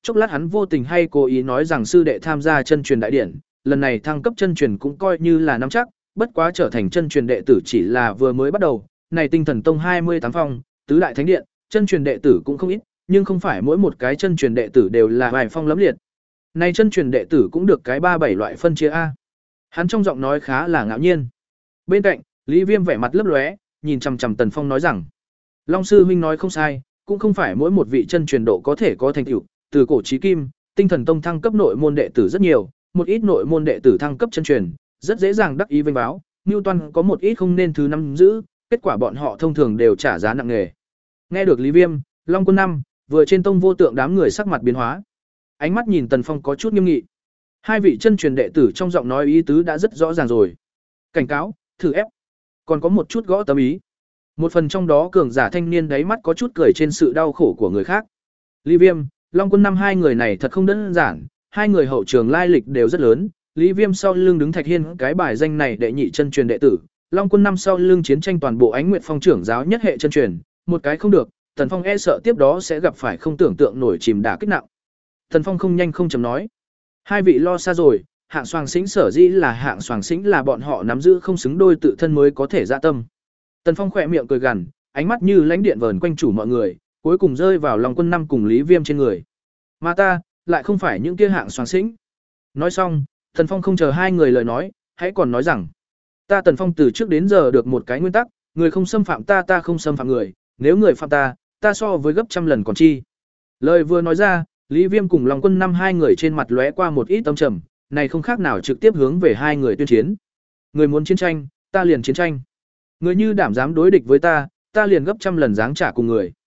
chốc lát hắn vô tình hay cố ý nói rằng sư đệ tham gia chân truyền đại điển, lần này thăng cấp chân truyền cũng coi như là nắm chắc, bất quá trở thành chân truyền đệ tử chỉ là vừa mới bắt đầu, này Tinh Thần Tông hai mươi tám phong, tứ đại thánh điện, chân truyền đệ tử cũng không ít, nhưng không phải mỗi một cái chân truyền đệ tử đều là vài phong lẫm liệt. Này chân truyền đệ tử cũng được cái ba bảy loại phân chia a. Hắn trong giọng nói khá là ngạo nhiên. Bên cạnh, Lý Viêm vẻ mặt lấp lóe, nhìn chằm chằm Tần Phong nói rằng: "Long sư huynh nói không sai, cũng không phải mỗi một vị chân truyền độ có thể có thành tựu, từ cổ chí kim, Tinh Thần Tông thăng cấp nội môn đệ tử rất nhiều, một ít nội môn đệ tử thăng cấp chân truyền, rất dễ dàng đắc ý vênh báo, Newton có một ít không nên thứ năm giữ, kết quả bọn họ thông thường đều trả giá nặng nề." Nghe được Lý Viêm, Long Quân năm, vừa trên tông vô tượng đám người sắc mặt biến hóa. Ánh mắt nhìn Tần Phong có chút nghiêm nghị. Hai vị chân truyền đệ tử trong giọng nói ý tứ đã rất rõ ràng rồi. Cảnh cáo, thử ép, còn có một chút gõ tấm ý. Một phần trong đó cường giả thanh niên đáy mắt có chút cười trên sự đau khổ của người khác. Lý Viêm, Long Quân năm hai người này thật không đơn giản, hai người hậu trường lai lịch đều rất lớn. Lý Viêm sau lưng đứng Thạch Hiên, cái bài danh này đệ nhị chân truyền đệ tử, Long Quân năm sau lưng chiến tranh toàn bộ Ánh Nguyệt Phong trưởng giáo nhất hệ chân truyền, một cái không được, Tần Phong e sợ tiếp đó sẽ gặp phải không tưởng tượng nổi chìm đả kích nặng. Tần Phong không nhanh không chậm nói: "Hai vị lo xa rồi, hạng soàng xính sở dĩ là hạng soàng xính là bọn họ nắm giữ không xứng đôi tự thân mới có thể dạ tâm." Tần Phong khỏe miệng cười gằn, ánh mắt như lãnh điện vờn quanh chủ mọi người, cuối cùng rơi vào Long Quân năm cùng Lý Viêm trên người. "Mà ta, lại không phải những kia hạng soàng xính." Nói xong, Tần Phong không chờ hai người lời nói, hãy còn nói rằng: "Ta Tần Phong từ trước đến giờ được một cái nguyên tắc, người không xâm phạm ta ta không xâm phạm người, nếu người phạm ta, ta so với gấp trăm lần còn chi." Lời vừa nói ra, Lý Viêm cùng Long Quân năm hai người trên mặt lóe qua một ít âm trầm, này không khác nào trực tiếp hướng về hai người tuyên chiến. Người muốn chiến tranh, ta liền chiến tranh. Người như đảm dám đối địch với ta, ta liền gấp trăm lần giáng trả cùng người.